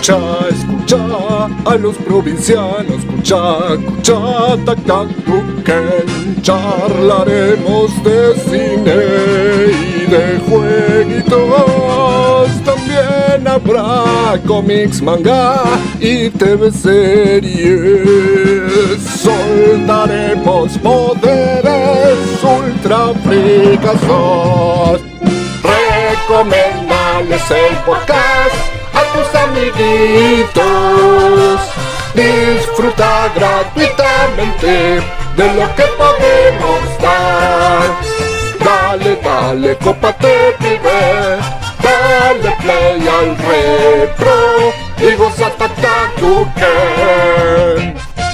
Escucha a los provincianos, escucha, tac, tac, Duken. Charlaremos de cine y de jueguitos. También habrá cómics, manga y TV series. Soltaremos poderes ultra fricazos. Recomendales el podcast a tus amiguitos. Disfruta gratuitamente de lo que podemos dar. Dale, cópate, pibe. Dale play al retro y goza Duken.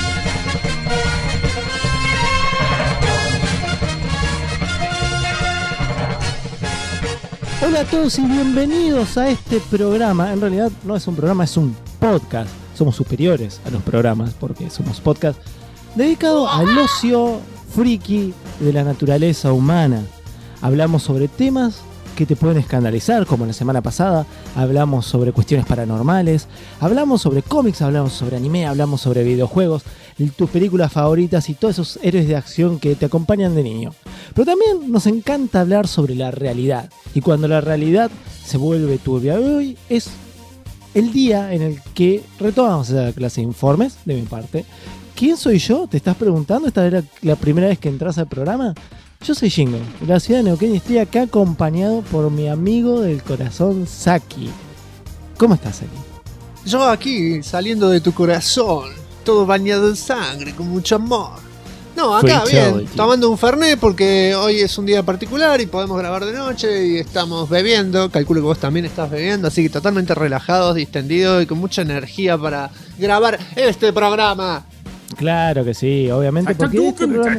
Hola a todos y bienvenidos a este programa. En realidad no es un programa, es un podcast. Somos superiores a los programas porque somos podcast dedicado al ocio friki de la naturaleza humana. Hablamos sobre temas que te pueden escandalizar, como la semana pasada. Hablamos sobre cuestiones paranormales, hablamos sobre cómics, hablamos sobre anime, hablamos sobre videojuegos, tus películas favoritas y todos esos héroes de acción que te acompañan de niño. Pero también nos encanta hablar sobre la realidad. Y cuando la realidad se vuelve turbia, hoy es el día en el que retomamos esa clase de informes de mi parte. ¿Quién soy yo? ¿Te estás preguntando? ¿Esta era la primera vez que entras al programa? Yo soy Jingo, de la ciudad de Neuquén, y estoy acá acompañado por mi amigo del corazón, Saki. ¿Cómo estás, Saki? Yo aquí, saliendo de tu corazón, todo bañado en sangre, con mucho amor. No, acá bien, tomando un fernet porque hoy es un día particular y podemos grabar de noche y estamos bebiendo. Calculo que vos también estás bebiendo, así que totalmente relajados, distendidos y con mucha energía para grabar este programa. Claro que sí, obviamente, porque este programa...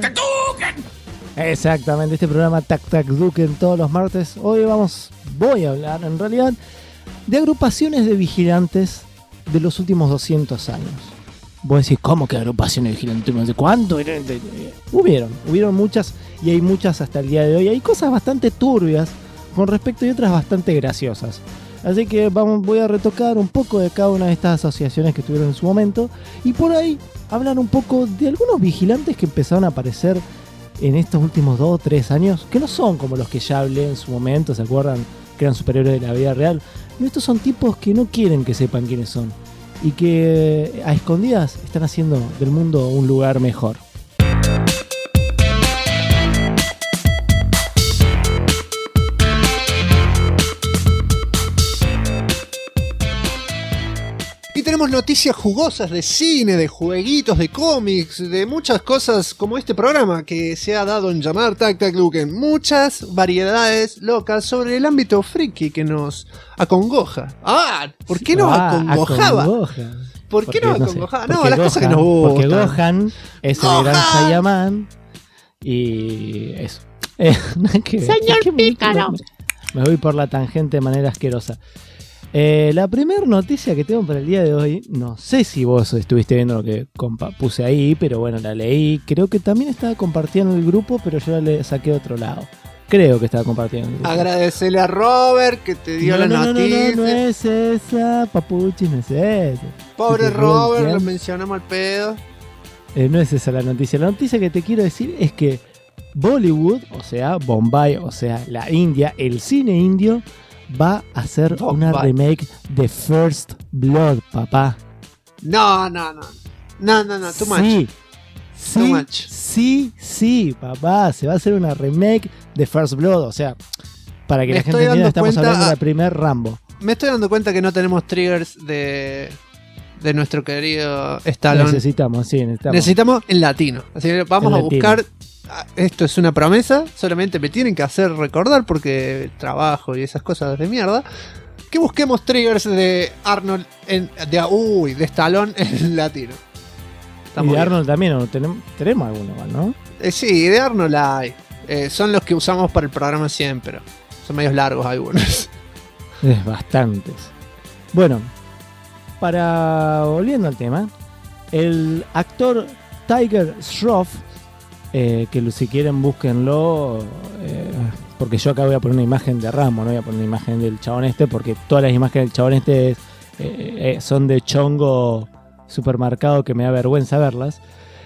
Exactamente, este programa Tac Tac Duken todos los martes. Hoy voy a hablar, en realidad, de agrupaciones de vigilantes de los últimos 200 años. Vos decís, ¿cómo que agrupaciones de vigilantes? No sé cuánto. Hubieron muchas y hay muchas hasta el día de hoy. Hay cosas bastante turbias con respecto y otras bastante graciosas. Así que voy a retocar un poco de cada una de estas asociaciones que tuvieron en su momento y por ahí hablar un poco de algunos vigilantes que empezaron a aparecer en estos últimos 2 o 3 años, que no son como los que ya hablé en su momento, ¿se acuerdan? Que eran superiores de la vida real. No, estos son tipos que no quieren que sepan quiénes son y que a escondidas están haciendo del mundo un lugar mejor. Tenemos noticias jugosas de cine, de jueguitos, de cómics, de muchas cosas como este programa que se ha dado en llamar Tac Tac Duken. Muchas variedades locas sobre el ámbito friki que nos acongoja. ¿Por qué nos acongojaba? ¿Por qué nos acongojaba? No, las cosas que nos gustan. Porque Gohan es el gran Saiyaman y eso. Señor Pícaro. Me voy por la tangente de manera asquerosa. La primera noticia que tengo para el día de hoy, no sé si vos estuviste viendo lo que puse ahí, pero bueno, la leí. Creo que también estaba compartida en el grupo, pero yo la saqué de otro lado. Creo que estaba compartida en el grupo. Agradecele a Robert que te dio la noticia. No es esa, papuchi, no es esa. Pobre Robert, lo mencionamos al pedo. No es esa la noticia. La noticia que te quiero decir es que Bollywood, o sea, Bombay, o sea, la India, el cine indio, va a hacer una remake de First Blood, papá. No, too much. Sí, papá, se va a hacer una remake de First Blood, o sea, para que la gente entienda, estamos hablando de la primer Rambo. Me estoy dando cuenta que no tenemos triggers de nuestro querido Stallone. Necesitamos en latino. Así que vamos a buscar. Esto es una promesa, solamente me tienen que hacer recordar porque trabajo y esas cosas de mierda. Que busquemos triggers de Arnold de Stallone en latino. Y de Arnold también, ¿no? Tenemos alguno, ¿no? Sí, de Arnold hay. Son los que usamos para el programa siempre. Son medios largos algunos. Es bastantes. Bueno, volviendo al tema, el actor Tiger Shroff, que si quieren búsquenlo, porque yo acá voy a poner una imagen de Rambo, no voy a poner una imagen del chabón porque todas las imágenes del chabón son de chongo supermercado que me da vergüenza verlas.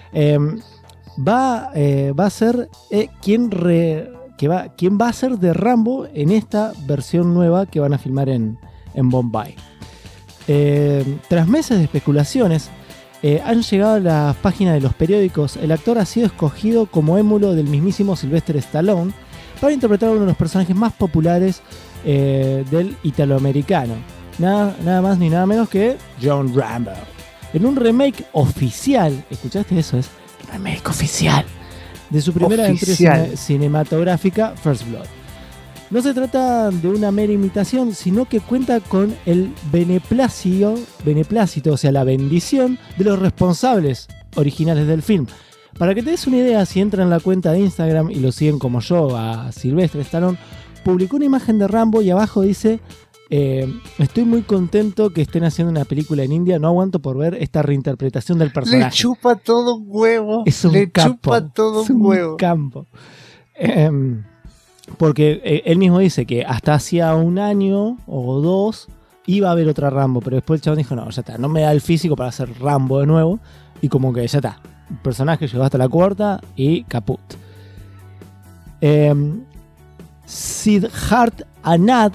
Va a ser quien va a ser de Rambo en esta versión nueva que van a filmar en Bombay. Tras meses de especulaciones, han llegado a las páginas de los periódicos. El actor ha sido escogido como émulo del mismísimo Sylvester Stallone para interpretar a uno de los personajes más populares del italoamericano. Nada más ni nada menos que John Rambo. En un remake oficial, ¿escuchaste eso? Es remake oficial de su primera aventura cinematográfica, First Blood. No se trata de una mera imitación, sino que cuenta con el beneplácito, o sea, la bendición de los responsables originales del film. Para que te des una idea, si entran en la cuenta de Instagram y lo siguen como yo, a Sylvester Stallone, publicó una imagen de Rambo y abajo dice: estoy muy contento que estén haciendo una película en India, no aguanto por ver esta reinterpretación del personaje. Le chupa todo un huevo. Es un campo. Chupa todo un huevo. Campo. Porque él mismo dice que hasta hacía un año o 2 iba a haber otra Rambo, pero después el chabón dijo: no, ya está, no me da el físico para hacer Rambo de nuevo. Y como que ya está, el personaje llegó hasta la cuarta y caput. Siddharth Anand,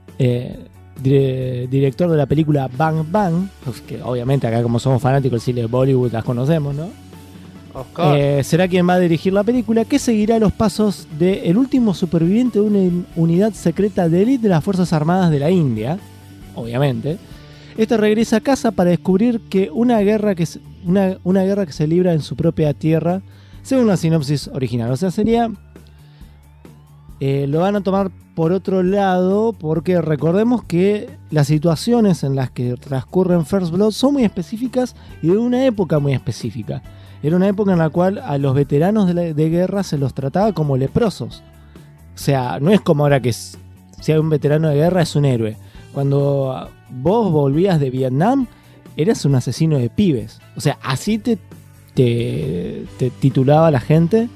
director de la película Bang Bang, pues que obviamente acá, como somos fanáticos del cine de Bollywood, las conocemos, ¿no? Será quien va a dirigir la película, que seguirá los pasos del último superviviente de una unidad secreta de élite de las Fuerzas Armadas de la India, obviamente. Este regresa a casa para descubrir que una guerra que se libra en su propia tierra, según la sinopsis original. O sea, sería... lo van a tomar por otro lado, porque recordemos que las situaciones en las que transcurren First Blood son muy específicas y de una época muy específica. Era una época en la cual a los veteranos de guerra se los trataba como leprosos. O sea, no es como ahora que si hay un veterano de guerra es un héroe. Cuando vos volvías de Vietnam, eras un asesino de pibes. O sea, así te titulaba la gente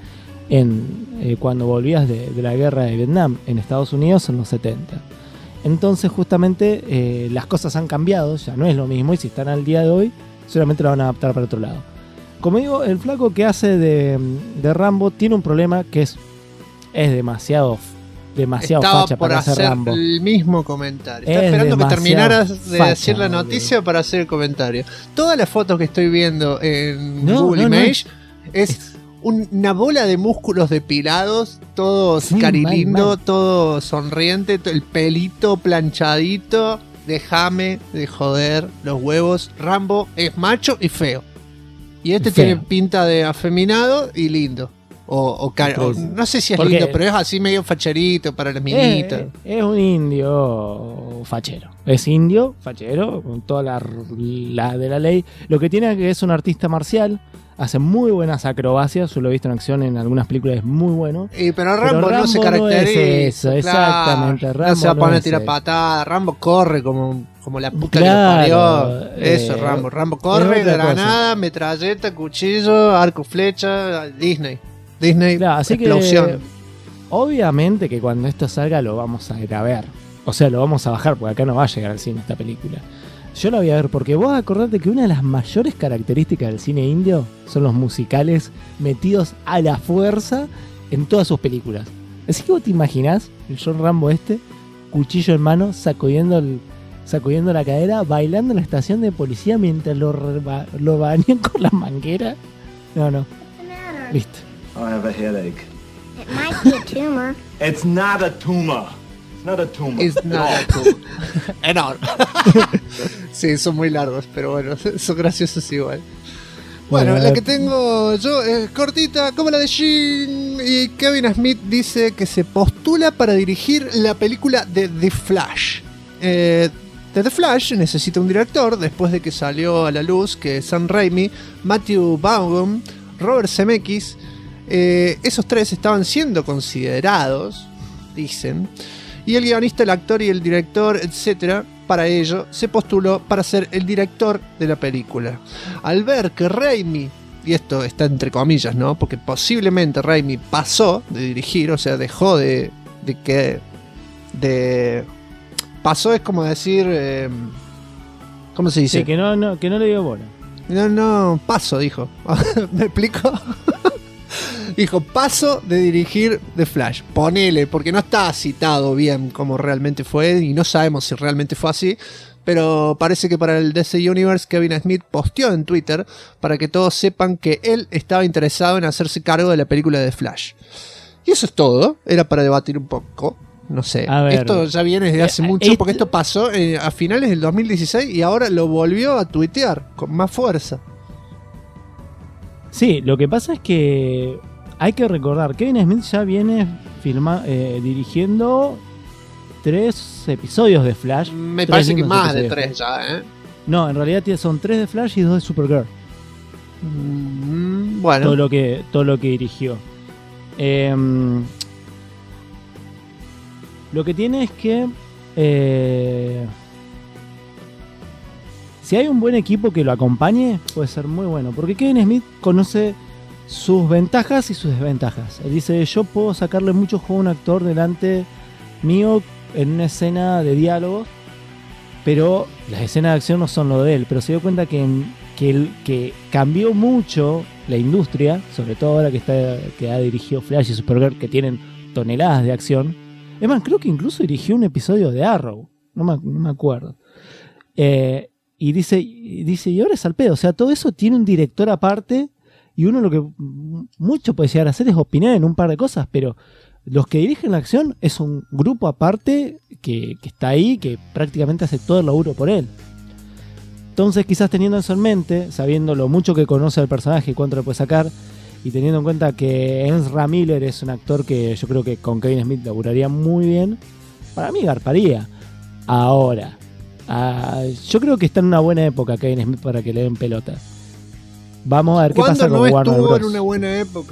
cuando volvías de la guerra de Vietnam en Estados Unidos en los 70. Entonces justamente las cosas han cambiado, ya no es lo mismo, y si están al día de hoy seguramente lo van a adaptar para otro lado. Como digo, el flaco que hace de Rambo tiene un problema que es demasiado facha para hacer Rambo. El mismo comentario. Estaba esperando que terminaras de decir la noticia para hacer el comentario. Todas las fotos que estoy viendo en Google Image es una bola de músculos depilados, todo carilindo, todo sonriente, el pelito planchadito. Déjame de joder los huevos. Rambo es macho y feo. Y este tiene pinta de afeminado y lindo. O no sé si es lindo, pero es así medio facherito para las minitas. Es un indio fachero. Es indio fachero, con toda la de la ley. Lo que tiene es que es un artista marcial. Hace muy buenas acrobacias. Yo lo he visto en acción en algunas películas, es muy bueno. Pero Rambo no se caracteriza. No es eso, exactamente. Rambo no se va a poner a tirar patadas. Rambo corre como la puta que lo parió. Eso, Rambo. Rambo corre, granada, metralleta, cuchillo, arco, flecha, Disney, claro, así explosión. Que, obviamente que cuando esto salga lo vamos a ir a ver. O sea, lo vamos a bajar, porque acá no va a llegar al cine esta película. Yo la voy a ver porque vos acordate que una de las mayores características del cine indio son los musicales metidos a la fuerza en todas sus películas. Así que vos te imaginás el John Rambo cuchillo en mano, sacudiendo la cadera, bailando en la estación de policía mientras lo bañan con la manguera. No. Listo. I have a headache. It might be a tumor. It's not a tumor. It's not a tumor. It's not a tumor. Enorme. Sí, son muy largos, pero bueno, son graciosos igual. Bueno, la que tengo yo es cortita, como la de Shin. Y Kevin Smith dice que se postula para dirigir la película de The Flash. De The Flash necesita un director después de que salió a la luz que Sam Raimi, Matthew Vaughn, Robert Zemeckis, esos tres estaban siendo considerados, dicen, y el guionista, el actor y el director, etcétera, para ello se postuló para ser el director de la película. Al ver que Raimi, y esto está entre comillas, ¿no? Porque posiblemente Raimi pasó de dirigir, o sea, dejó pasó es como decir, ¿Cómo se dice? Sí, que no le dio bola. No, paso, dijo. ¿Me explico? Dijo, paso de dirigir The Flash. Ponele, porque no está citado bien como realmente fue y no sabemos si realmente fue así. Pero parece que para el DC Universe Kevin Smith posteó en Twitter para que todos sepan que él estaba interesado en hacerse cargo de la película de Flash. Y eso es todo. Era para debatir un poco. No sé. A ver, esto ya viene desde hace mucho porque esto pasó a finales del 2016 y ahora lo volvió a tuitear con más fuerza. Sí, lo que pasa es que hay que recordar, Kevin Smith ya viene dirigiendo 3 episodios de Flash. Me parece que más de 3 ya, ¿eh? No, en realidad son 3 de Flash y 2 de Supergirl. Bueno. Todo lo que dirigió. Lo que tiene es que si hay un buen equipo que lo acompañe, puede ser muy bueno. Porque Kevin Smith conoce sus ventajas y sus desventajas. Él dice, yo puedo sacarle mucho juego a un actor delante mío en una escena de diálogo, pero las escenas de acción no son lo de él. Pero se dio cuenta que cambió mucho la industria, sobre todo ahora que ha dirigido Flash y Supergirl, que tienen toneladas de acción. Es más, creo que incluso dirigió un episodio de Arrow, no me acuerdo. Y dice, y ahora es al pedo. O sea, todo eso tiene un director aparte. Y uno lo que mucho puede llegar a hacer es opinar en un par de cosas. Pero los que dirigen la acción es un grupo aparte que está ahí, que prácticamente hace todo el laburo por él. Entonces, quizás teniendo eso en mente, sabiendo lo mucho que conoce al personaje y cuánto le puede sacar, y teniendo en cuenta que Ezra Miller es un actor que yo creo que con Kevin Smith laburaría muy bien, para mí garparía. Ahora, yo creo que está en una buena época Kevin Smith para que le den pelota. Vamos a ver qué pasa con Warner Bros. ¿Cuándo no estuvo en una buena época?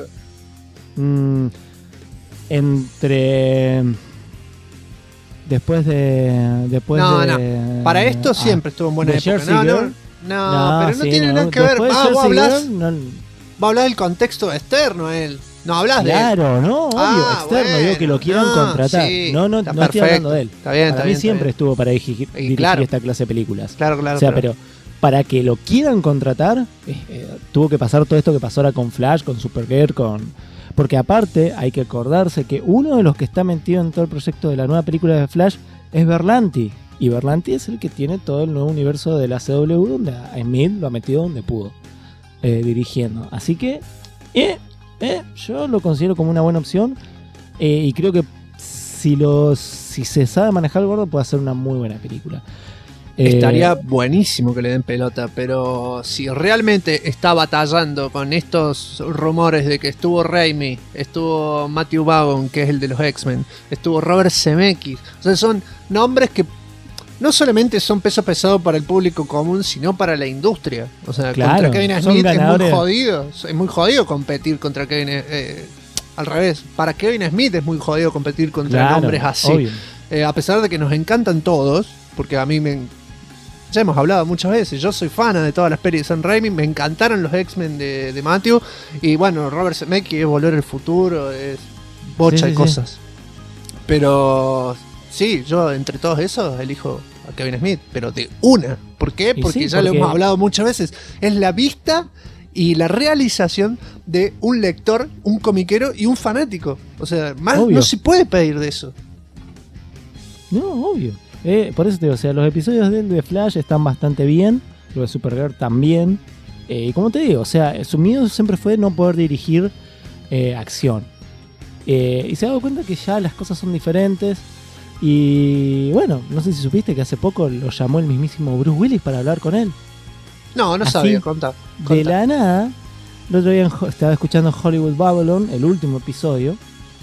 Después de para esto siempre estuvo en buena época. Pero no sí, tiene nada que ver. Va a hablar del contexto externo a él. No hablas de él. Claro, no, obvio, externo, bueno, digo que lo quieran contratar. Sí, no estoy hablando de él. Está bien, para mí siempre estuvo para dirigir esta clase de películas. Claro. O sea, pero para que lo quieran contratar, tuvo que pasar todo esto que pasó ahora con Flash, con Supergirl, porque aparte hay que acordarse que uno de los que está metido en todo el proyecto de la nueva película de Flash es Berlanti. Y Berlanti es el que tiene todo el nuevo universo de la CW, donde a Smith lo ha metido donde pudo, dirigiendo. Así que yo lo considero como una buena opción, y creo que si se sabe manejar el gordo puede hacer una muy buena película. Estaría buenísimo que le den pelota, pero si realmente está batallando con estos rumores de que estuvo Raimi, estuvo Matthew Vaughn, que es el de los X-Men, estuvo Robert Zemeckis, o sea, son nombres que no solamente son peso pesado para el público común, sino para la industria. O sea, contra Kevin Smith es muy jodido competir contra Kevin. Al revés, para Kevin Smith es muy jodido competir contra nombres así. A pesar de que nos encantan todos, porque a mí ya hemos hablado muchas veces, yo soy fan de todas las pelis de Sam Raimi, me encantaron los X-Men de Matthew, y bueno, Robert Zemeckis es Volver al Futuro, es bocha de cosas. Pero sí, yo entre todos esos elijo a Kevin Smith, pero de una. ¿Por qué? Porque lo hemos hablado muchas veces. Es la vista y la realización de un lector, un comiquero y un fanático. O sea, más no se puede pedir de eso. No, obvio. Por eso te digo, o sea, los episodios de Flash están bastante bien, los de Supergirl también. Y como te digo, o sea, su miedo siempre fue no poder dirigir acción. Y se ha dado cuenta que ya las cosas son diferentes. Y bueno, no sé si supiste que hace poco lo llamó el mismísimo Bruce Willis para hablar con él. No así, sabía, contá. De la nada, el otro día estaba escuchando Hollywood Babylon, el último episodio.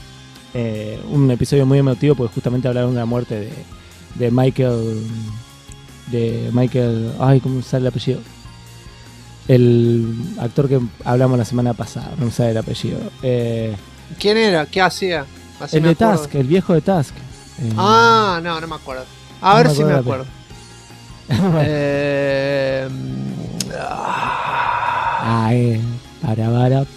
Un episodio muy emotivo porque justamente hablaron de la muerte de Michael. Ay, ¿cómo sale el apellido? El actor que hablamos la semana pasada, no me sale el apellido. ¿Quién era? ¿Qué hacía? Así el de Tusk, el viejo de Tusk. No me acuerdo. A ver si me acuerdo.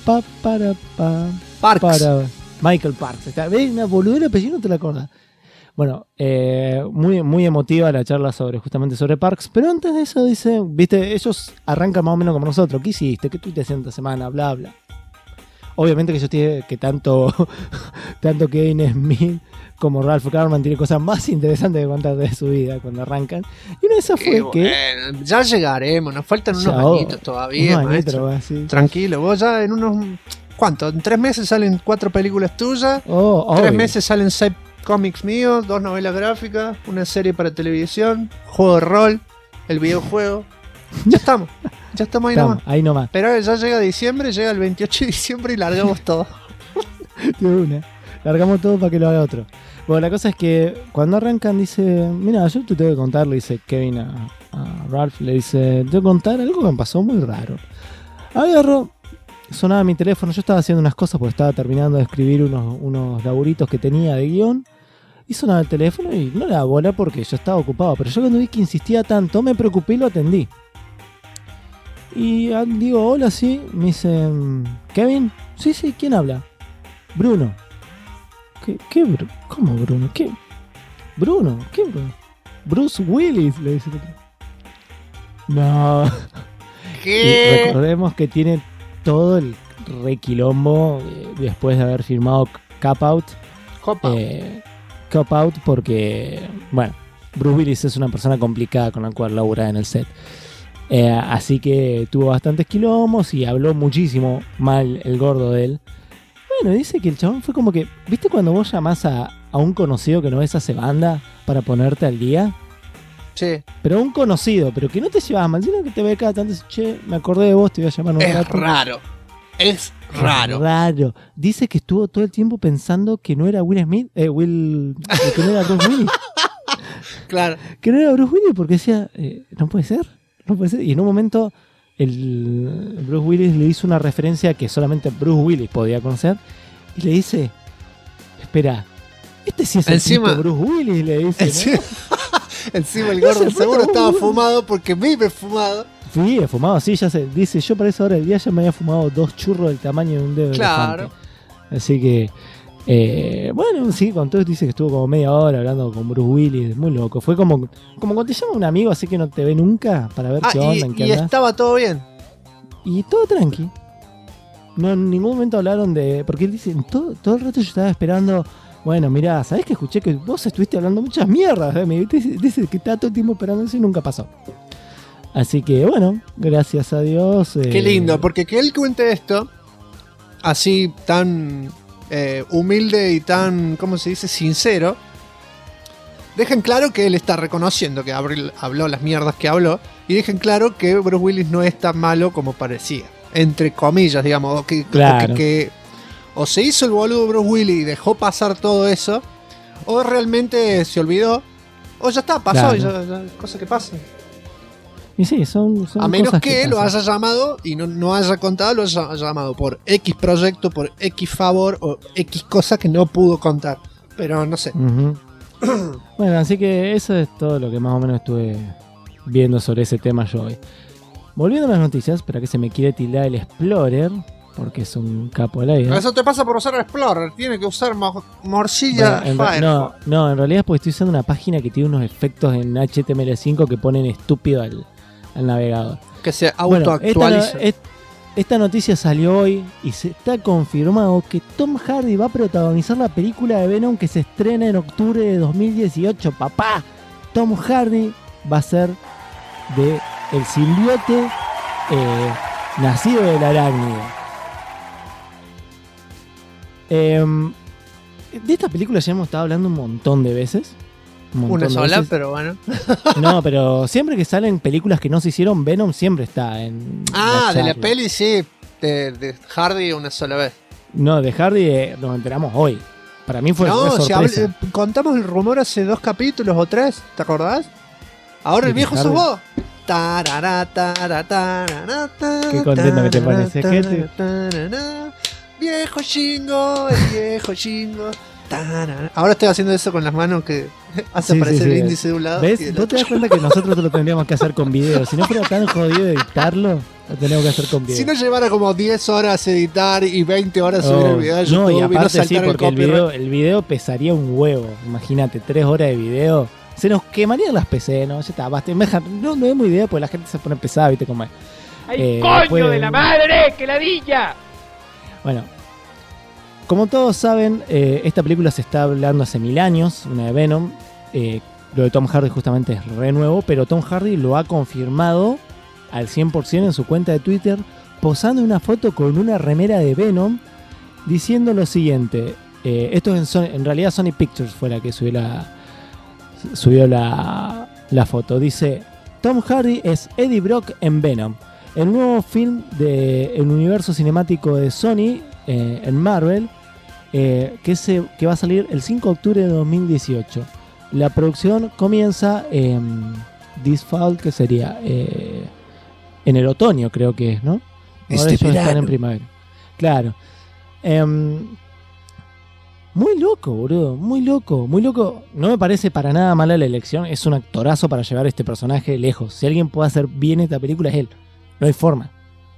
Parks. Michael Parks. ¿Ves? Una boludera el apellido, no te la acordás. Bueno, muy, muy emotiva la charla justamente sobre Parks, pero antes de eso dice, viste, ellos arrancan más o menos como nosotros. ¿Qué hiciste? ¿Qué tuviste haciendo esta semana? Bla, bla. Obviamente que yo tiene que tanto Kevin Smith como Ralph Garman tiene cosas más interesantes que contar de su vida cuando arrancan. Y una de esas fue bueno, ya llegaremos, nos faltan unos añitos todavía, maestro. Tranquilo, vos ya en unos... ¿Cuánto? En 3 meses salen 4 películas tuyas, 3 meses salen 6 cómics míos, 2 novelas gráficas, una serie para televisión, juego de rol, el videojuego. Ya estamos ahí nomás. Pero ya llega diciembre, llega el 28 de diciembre y largamos todo. Largamos todo para que lo haga otro. Bueno, la cosa es que cuando arrancan dice, mira, yo te tengo que contar, le dice Kevin a Ralph, le dice, te tengo que contar algo que me pasó muy raro. Agarro, sonaba mi teléfono, yo estaba haciendo unas cosas porque estaba terminando de escribir unos laburitos que tenía de guión. Y sonaba el teléfono y no le daba bola porque yo estaba ocupado. Pero yo cuando vi que insistía tanto, me preocupé y lo atendí. Y digo, hola, sí. Me dice, ¿Kevin? Sí, ¿quién habla? Bruno. ¿Qué Bruno? ¿Cómo Bruno? ¿Qué? ¿Bruno? ¿Qué Bruno? Bruce Willis, le dice. No. ¿Qué? Y recordemos que tiene todo el requilombo después de haber firmado Cop Out porque, bueno, Bruce Willis es una persona complicada con la cual labura en el set. Así que tuvo bastantes quilombos y habló muchísimo mal el gordo de él. Bueno, dice que el chabón fue como que, ¿viste cuando vos llamás a un conocido que no ves hace banda para ponerte al día? Sí. Pero un conocido, pero que no te llevas mal, sino que te ve cada tanto y dice, che, me acordé de vos, te voy a llamar un rato. Es raro. Dice que estuvo todo el tiempo pensando que no era Will Smith, que no era Bruce Willis. Claro. Que no era Bruce Willis porque decía, no puede ser. Y en un momento Bruce Willis le hizo una referencia que solamente Bruce Willis podía conocer y le dice, espera, este sí es el tipo Bruce Willis, le dice, ¿no? Encima el gordo seguro estaba fumado porque vive fumado. Sí, fumado, sí, ya sé. Dice, yo para esa hora del día ya me había fumado 2 churros del tamaño de un dedo de elefante. Así que, bueno, sí, con todo dice que estuvo como media hora hablando con Bruce Willis, muy loco. Fue como cuando te llama un amigo así que no te ve nunca para ver qué onda, en qué andás. Y estaba todo bien. Y todo tranqui. No, en ningún momento hablaron de... Porque él dice, todo el rato yo estaba esperando... Bueno, mirá, ¿sabés que escuché que vos estuviste hablando muchas mierdas? Dice que está todo el tiempo esperando eso y nunca pasó. Así que, bueno, gracias a Dios. Qué lindo, porque que él cuente esto, así tan humilde y tan, ¿cómo se dice?, sincero, dejen claro que él está reconociendo que habló las mierdas que habló, y dejen claro que Bruce Willis no es tan malo como parecía. Entre comillas, digamos, claro. que o se hizo el boludo Bruce Willis y dejó pasar todo eso, o realmente se olvidó, o ya está, pasó, claro. ya cosas que pasan. Y sí, son a menos cosas que lo haya llamado y no haya contado, lo haya llamado por X proyecto, por X favor o X cosa que no pudo contar. Pero no sé. Uh-huh. Bueno, así que eso es todo lo que más o menos estuve viendo sobre ese tema yo hoy. Volviendo a las noticias, para que se me quiere tildar el Explorer, porque es un capo de la vida. Eso te pasa por usar el Explorer, tiene que usar morcilla Firefox. No, en realidad es porque estoy usando una página que tiene unos efectos en HTML5 que ponen estúpido al navegador. Que se autoactualiza. Bueno, esta noticia salió hoy y se está confirmado que Tom Hardy va a protagonizar la película de Venom que se estrena en octubre de 2018. Papá, Tom Hardy va a ser de el simbiote nacido del arácnido. De esta película ya hemos estado hablando un montón de veces. Una sola, pero bueno. No, pero siempre que salen películas que no se hicieron, Venom siempre está en... de la peli sí, de Hardy una sola vez. No, de Hardy nos enteramos hoy. Para mí fue sorpresa. Contamos el rumor hace 2 capítulos o 3, ¿te acordás? Ahora el viejo sos vos. Qué contento que te parece, gente. Viejo chingo, el viejo chingo. Ahora estoy haciendo eso con las manos que hace aparecer el índice de un lado. ¿Ves? ¿Vos te das cuenta que nosotros lo tendríamos que hacer con video? Si no fuera tan jodido editarlo. Lo tenemos que hacer con video. Si no llevara como 10 horas editar y 20 horas subir el video a YouTube, no, y aparte sí, saltar porque el video pesaría un huevo. Imagínate, 3 horas de video. Se nos quemarían las PC, ¿no? Ya está, basta. No demos idea porque la gente se pone pesada, ¿viste cómo es? ¡Ay, coño de la madre! ¡Que ladilla! Bueno, como todos saben, esta película se está hablando hace 1000 años, una de Venom. Lo de Tom Hardy justamente es re nuevo, pero Tom Hardy lo ha confirmado al 100% en su cuenta de Twitter, posando una foto con una remera de Venom, diciendo lo siguiente. Esto es en realidad Sony Pictures fue la que subió la foto. Dice: Tom Hardy es Eddie Brock en Venom, el nuevo film del universo cinemático de Sony en Marvel, que va a salir el 5 de octubre de 2018. La producción comienza this fall, que sería en el otoño, creo que es, ¿no? Ahora ellos están en primavera. Claro. Muy loco, boludo. Muy loco. No me parece para nada mala la elección. Es un actorazo para llevar este personaje lejos. Si alguien puede hacer bien esta película, es él. No hay forma.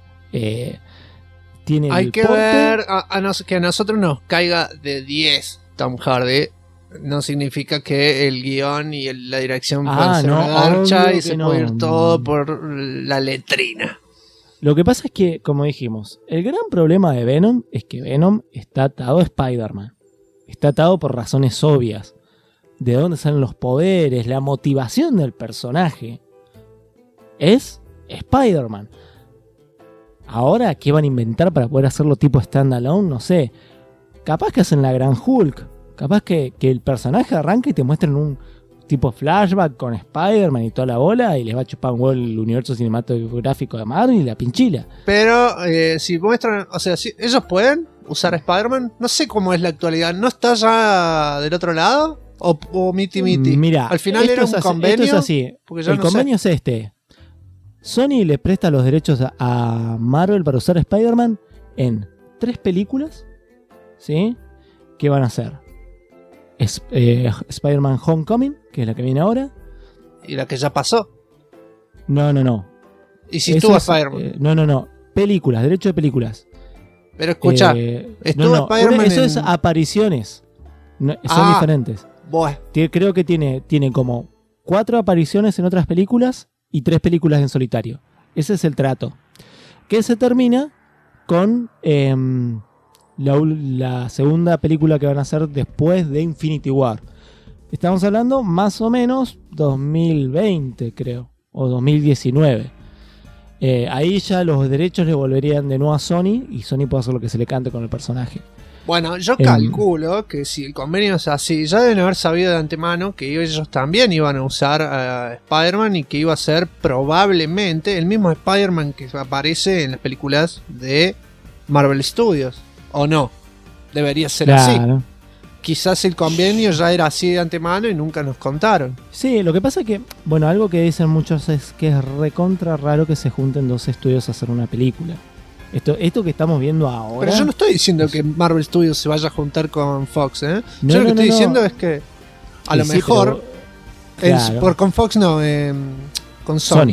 Tiene hay que ver que a nosotros nos caiga de 10 Tom Hardy. No significa que el guión y la dirección puedan ser una garcha y se puede ir todo por la letrina. Lo que pasa es que, como dijimos, el gran problema de Venom es que Venom está atado a Spider-Man. Está atado por razones obvias. De dónde salen los poderes, la motivación del personaje. Es Spider-Man. Ahora, ¿qué van a inventar para poder hacerlo tipo standalone? No sé. Capaz que hacen la Gran Hulk. Capaz que el personaje arranca y te muestran un tipo flashback con Spider-Man y toda la bola y les va a chupar un huevo el universo cinematográfico de Marvel y la pinchila. Pero si muestran, o sea, si ellos pueden usar a Spider-Man, no sé cómo es la actualidad. ¿No está ya del otro lado? ¿O miti? Mira, al final era un convenio. Esto es así. El convenio es este. Sony le presta los derechos a Marvel para usar a Spider-Man en 3 películas, ¿sí? ¿Qué van a hacer? Spider-Man Homecoming, que es la que viene ahora. ¿Y la que ya pasó? No. ¿Y si estuvo Spider-Man? No. Películas, derecho de películas. Pero escucha, estuvo Spider-Man eso es apariciones. Son diferentes. Bueno. Creo que tiene como 4 apariciones en otras películas y 3 películas en solitario. Ese es el trato. Que se termina con la segunda película que van a hacer después de Infinity War. Estamos hablando más o menos 2020, creo, o 2019. Ahí ya los derechos le volverían de nuevo a Sony y Sony puede hacer lo que se le cante con el personaje. Bueno, yo calculo que si el convenio es así, ya deben haber sabido de antemano que ellos también iban a usar a Spider-Man y que iba a ser probablemente el mismo Spider-Man que aparece en las películas de Marvel Studios. ¿O no? Debería ser así. Quizás el convenio ya era así de antemano y nunca nos contaron. Sí, lo que pasa es que, bueno, algo que dicen muchos es que es recontra raro que se junten 2 estudios a hacer una película. Esto que estamos viendo ahora... Pero yo no estoy diciendo que Marvel Studios se vaya a juntar con Fox, ¿eh? Yo lo que estoy diciendo es que a lo mejor... Pero, con Fox no, con Sony.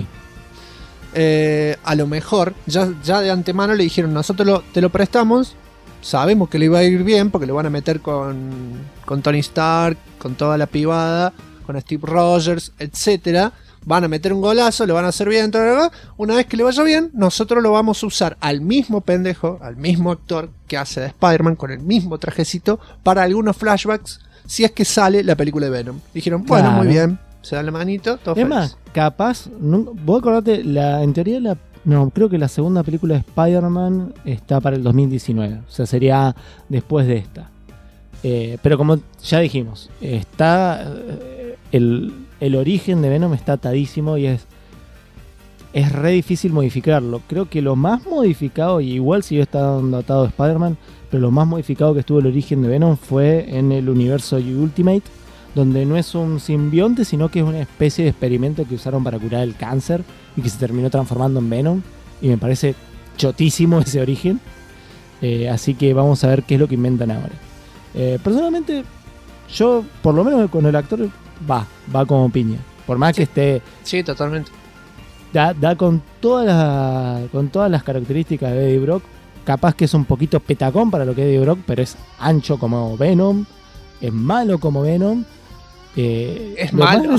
A lo mejor ya de antemano le dijeron, nosotros te lo prestamos, sabemos que le iba a ir bien porque lo van a meter con Tony Stark, con toda la pibada, con Steve Rogers, etcétera. Van a meter un golazo, lo van a hacer bien, todo. Una vez que le vaya bien, nosotros lo vamos a usar al mismo pendejo, al mismo actor que hace de Spider-Man con el mismo trajecito para algunos flashbacks si es que sale la película de Venom. Dijeron, bueno, muy bien, se dan la manito, todo feliz. Además, capaz, vos acordate, en teoría creo que la segunda película de Spider-Man está para el 2019, o sea, sería después de esta. Pero como ya dijimos, está el origen de Venom está atadísimo y es re difícil modificarlo. Creo que lo más modificado, y igual sigue estando atado a Spider-Man, pero lo más modificado que estuvo el origen de Venom fue en el universo Ultimate, donde no es un simbionte, sino que es una especie de experimento que usaron para curar el cáncer y que se terminó transformando en Venom, y me parece chotísimo ese origen. Así que vamos a ver qué es lo que inventan ahora. Personalmente, yo, por lo menos con el actor, va como piña. Por más que esté... Sí, totalmente. Da con todas las características de Eddie Brock. Capaz que es un poquito petacón para lo que es Eddie Brock, pero es ancho como Venom, es malo como Venom. Es malo.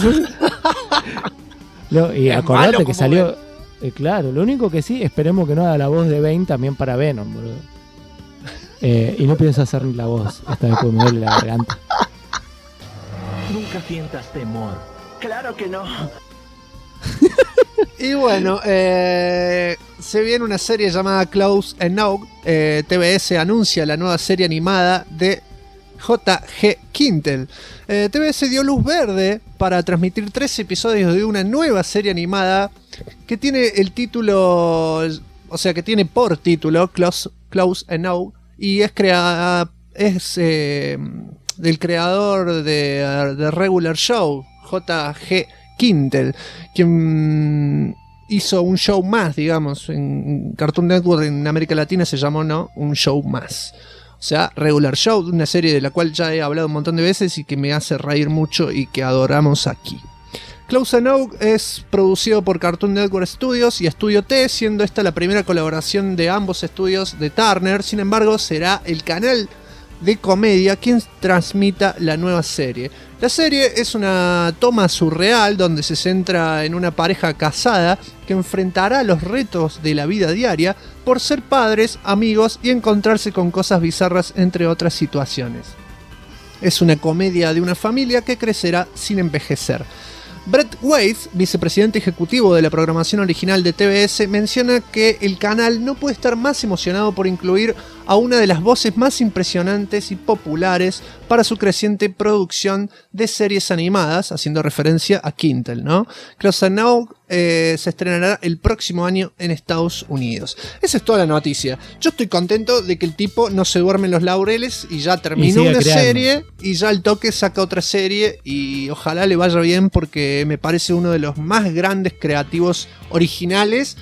Y es acordate malo que como salió. Claro, lo único que sí, esperemos que no haga la voz de Bane también para Venom, boludo. Y no pienso hacer la voz, esta vez porque me duele la garganta. Nunca sientas temor. Claro que no. Y bueno, se viene una serie llamada Close Enough. TBS anuncia la nueva serie animada de J.G. Quintel. TBS dio luz verde para transmitir 3 episodios de una nueva serie animada que tiene el título, o sea, que tiene por título Close Enough, y es del creador de Regular Show, J.G. Quintel, quien hizo un show más, digamos, en Cartoon Network en América Latina se llamó, ¿no?, un show más. O sea, Regular Show, una serie de la cual ya he hablado un montón de veces y que me hace reír mucho y que adoramos aquí. Close Enough es producido por Cartoon Network Studios y Studio T, siendo esta la primera colaboración de ambos estudios de Turner. Sin embargo, será el canal de comedia quien transmita la nueva serie. La serie es una toma surreal donde se centra en una pareja casada que enfrentará los retos de la vida diaria por ser padres, amigos y encontrarse con cosas bizarras, entre otras situaciones. Es una comedia de una familia que crecerá sin envejecer. Brett Weiss, vicepresidente ejecutivo de la programación original de TBS, menciona que el canal no puede estar más emocionado por incluir a una de las voces más impresionantes y populares para su creciente producción de series animadas, haciendo referencia a Quintel, ¿no? Close Enough se estrenará el próximo año en Estados Unidos. Esa es toda la noticia. Yo estoy contento de que el tipo no se duerme en los laureles y ya terminó una serie y ya al toque saca otra serie, y ojalá le vaya bien porque me parece uno de los más grandes creativos originales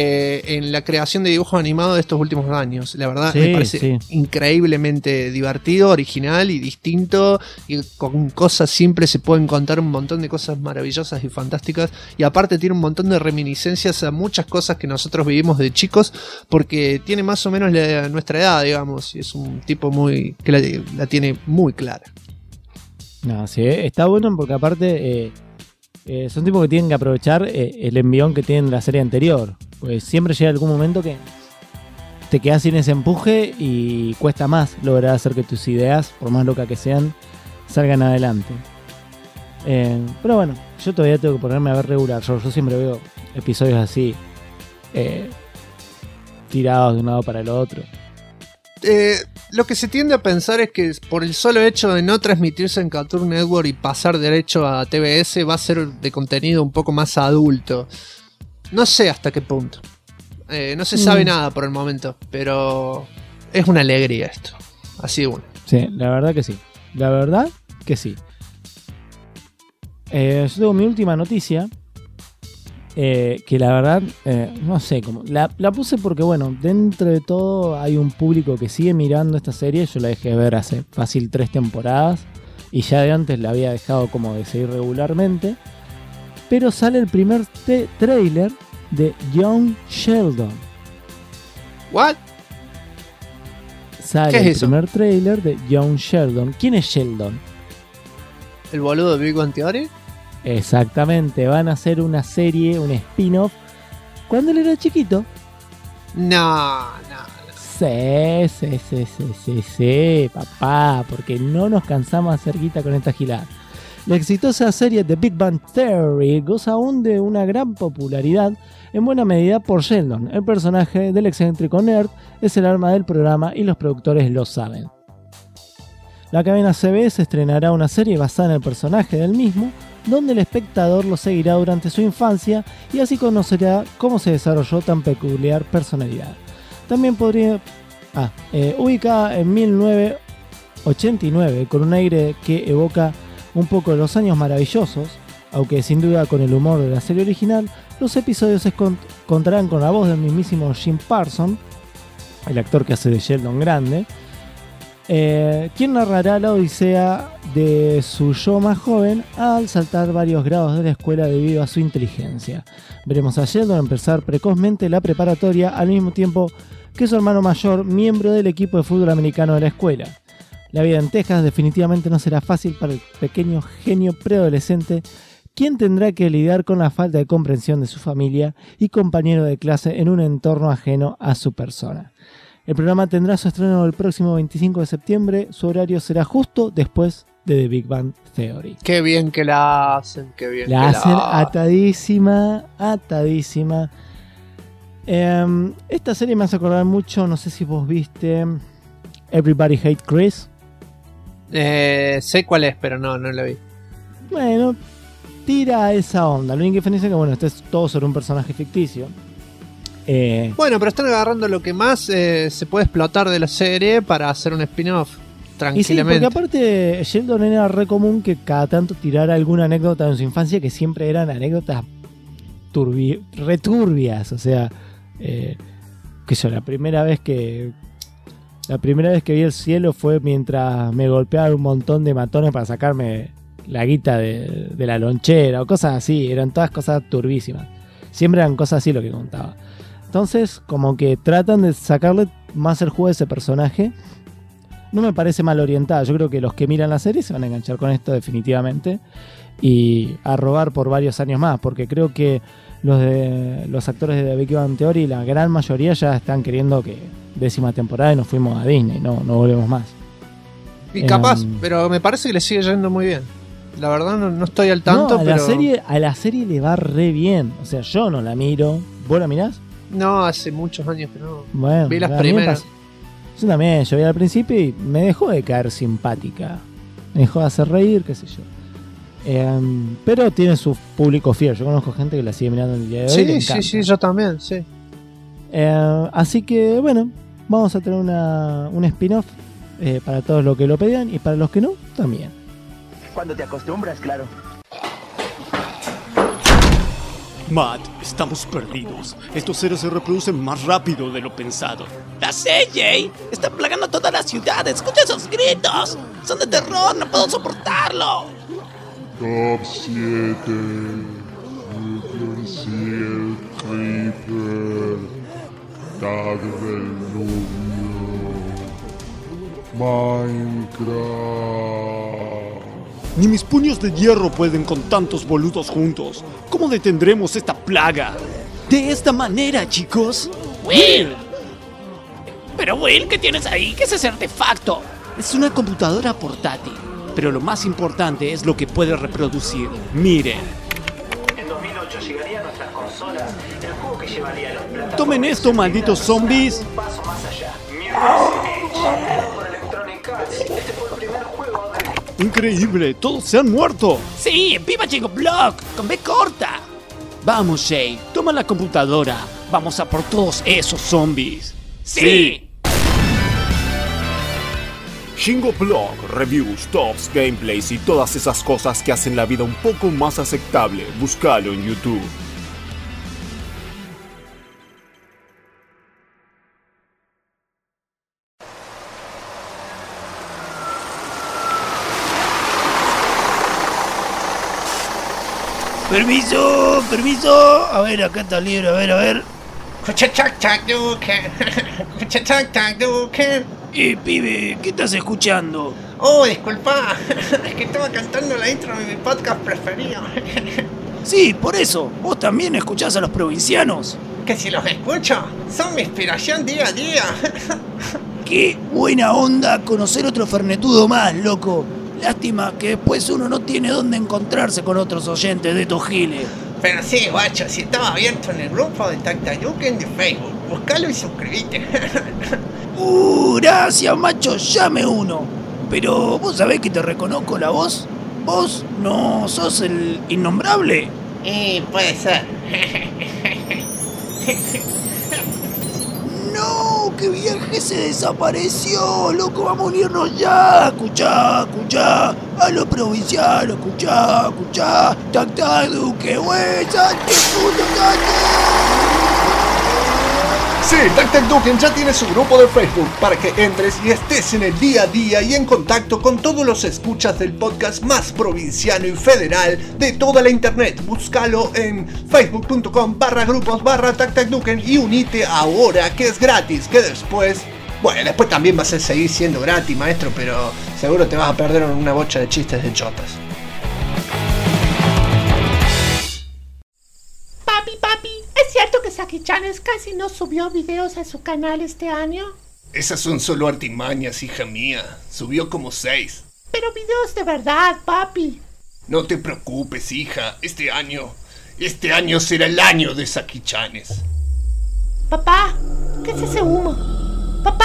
en la creación de dibujos animados de estos últimos años. La verdad, me parece increíblemente divertido, original y distinto, y con cosas simples se pueden contar un montón de cosas maravillosas y fantásticas, y aparte tiene un montón de reminiscencias a muchas cosas que nosotros vivimos de chicos, porque tiene más o menos nuestra edad, digamos, y es un tipo que la tiene muy clara. No, sí, está bueno porque aparte son tipos que tienen que aprovechar el envión que tienen la serie anterior. Pues siempre llega algún momento que te quedas sin ese empuje y cuesta más lograr hacer que tus ideas, por más locas que sean, salgan adelante. Pero bueno, yo todavía tengo que ponerme a ver Regular Show. Yo siempre veo episodios así, tirados de un lado para el otro. Lo que se tiende a pensar es que por el solo hecho de no transmitirse en Cartoon Network y pasar derecho a TBS va a ser de contenido un poco más adulto. No sé hasta qué punto. No se sabe nada por el momento, pero es una alegría esto. Así de bueno. Sí, la verdad que sí. La verdad que sí. Yo tengo mi última noticia. Que la verdad, no sé cómo. La puse porque, bueno, dentro de todo hay un público que sigue mirando esta serie. Yo la dejé de ver hace fácil 3 temporadas. Y ya de antes la había dejado como de seguir regularmente. Pero sale el primer trailer de Young Sheldon. ¿What? Sale el primer trailer de Young Sheldon. ¿Quién es Sheldon? ¿El boludo de Big Bang Theory? Exactamente, van a hacer una serie, un spin-off, cuando él era chiquito. No. Sí, papá, porque no nos cansamos de hacer guita con esta gilada. La exitosa serie The Big Bang Theory goza aún de una gran popularidad, en buena medida por Sheldon. El personaje del excéntrico nerd es el alma del programa y los productores lo saben. La cadena CBS estrenará una serie basada en el personaje del mismo, donde el espectador lo seguirá durante su infancia y así conocerá cómo se desarrolló tan peculiar personalidad. También podría... ubicada en 1989, con un aire que evoca un poco los años maravillosos, aunque sin duda con el humor de la serie original, los episodios contarán con la voz del mismísimo Jim Parsons, el actor que hace de Sheldon grande, quien narrará la odisea de su yo más joven al saltar varios grados de la escuela debido a su inteligencia. Veremos a Sheldon empezar precozmente la preparatoria al mismo tiempo que su hermano mayor, miembro del equipo de fútbol americano de la escuela. La vida en Texas definitivamente no será fácil para el pequeño genio preadolescente, quien tendrá que lidiar con la falta de comprensión de su familia y compañero de clase en un entorno ajeno a su persona. El programa tendrá su estreno el próximo 25 de septiembre. Su horario será justo después de The Big Bang Theory. Qué bien que la hacen, qué bien la hacen atadísima. Esta serie me hace acordar mucho, no sé si vos viste Everybody Hate Chris. Sé cuál es, pero no la vi. Bueno, tira esa onda. La única diferencia es que, bueno, esto es todo sobre un personaje ficticio. Bueno, pero están agarrando lo que más se puede explotar de la serie para hacer un spin-off tranquilamente. Y sí, porque aparte Sheldon era re común que cada tanto tirara alguna anécdota de su infancia, que siempre eran anécdotas returbias. O sea, la primera vez que vi el cielo fue mientras me golpeaban un montón de matones para sacarme la guita de la lonchera o cosas así. Eran todas cosas turbísimas. Siempre eran cosas así lo que contaba. Entonces, como que tratan de sacarle más el juego a ese personaje. No me parece mal orientado. Yo creo que los que miran la serie se van a enganchar con esto definitivamente. Y a robar por varios años más. Porque creo que los actores de The Big Bang Theory, la gran mayoría ya están queriendo que 10ª temporada y nos fuimos a Disney. No volvemos más. Y capaz, pero me parece que le sigue yendo muy bien. La verdad no estoy al tanto, pero... A la serie le va re bien. O sea, yo no la miro. ¿Vos la mirás? No, hace muchos años que no. Bueno, vi las primeras. Yo también, yo vi al principio y me dejó de caer simpática. Me dejó de hacer reír, qué sé yo. Pero tiene su público fiel. Yo conozco gente que la sigue mirando en el día de hoy. Sí, yo también, sí. Así que, bueno, vamos a tener un spin-off para todos los que lo pedían y para los que no, también. Cuando te acostumbras, claro. Matt, estamos perdidos. Estos seres se reproducen más rápido de lo pensado. ¡La sé, Jay! ¡Está plagando toda la ciudad! ¡Escucha esos gritos! ¡Son de terror! ¡No puedo soportarlo! Top 7. Seal Creeper. Tag del novio. Minecraft. Ni mis puños de hierro pueden con tantos boludos juntos. ¿Cómo detendremos esta plaga? De esta manera, chicos. ¡Will! Pero Will, ¿qué tienes ahí? ¿Qué es ese artefacto? Es una computadora portátil, pero lo más importante es lo que puede reproducir. Miren. En 2008 llegaría a nuestras consolas el juego que llevaría a los plataformas. Tomen esto, malditos zombies. Un paso más allá. Por Electronic Arts. Este fue el primer juego de... Increíble, todos se han muerto. Sí, viva Chico Block, con B corta. Vamos, Jay, toma la computadora. Vamos a por todos esos zombies. Sí. Shingo Blog, reviews, tops, gameplays y todas esas cosas que hacen la vida un poco más aceptable. Búscalo en YouTube. Permiso. A ver, acá está el libro, a ver. Pibe, ¿qué estás escuchando? Oh, disculpa. Es que estaba cantando la intro de mi podcast preferido. Sí, por eso. ¿Vos también escuchás a los provincianos? Que si los escucho, son mi inspiración día a día. Qué buena onda conocer otro fernetudo más, loco. Lástima que después uno no tiene dónde encontrarse con otros oyentes de estos giles. Pero sí, guacho, si estaba abierto en el grupo de Tactayuken de Facebook. Buscalo y suscribite. Gracias, macho, llame uno. Pero, ¿vos sabés que te reconozco la voz? ¿Vos no sos el innombrable? Puede ser. ¡No! ¡Qué viaje se desapareció! ¡Loco, vamos a unirnos ya! Escuchá. A los provincianos, escuchá. Tac, Duque, güey, salte, puto, salte. Sí, TacTacDuken ya tiene su grupo de Facebook para que entres y estés en el día a día y en contacto con todos los escuchas del podcast más provinciano y federal de toda la internet. Búscalo en facebook.com/grupos/TacTacDuken y unite ahora, que es gratis, que después también vas a seguir siendo gratis, maestro, pero seguro te vas a perder en una bocha de chistes de chotas. Papi, ¿es cierto que Saki-chan casi no subió videos a su canal este año? Esas son solo artimañas, hija mía. Subió como 6. Pero videos de verdad, papi. No te preocupes, hija. Este año será el año de Saki-chanes. Papá, ¿qué es ese humo? ¡Papá!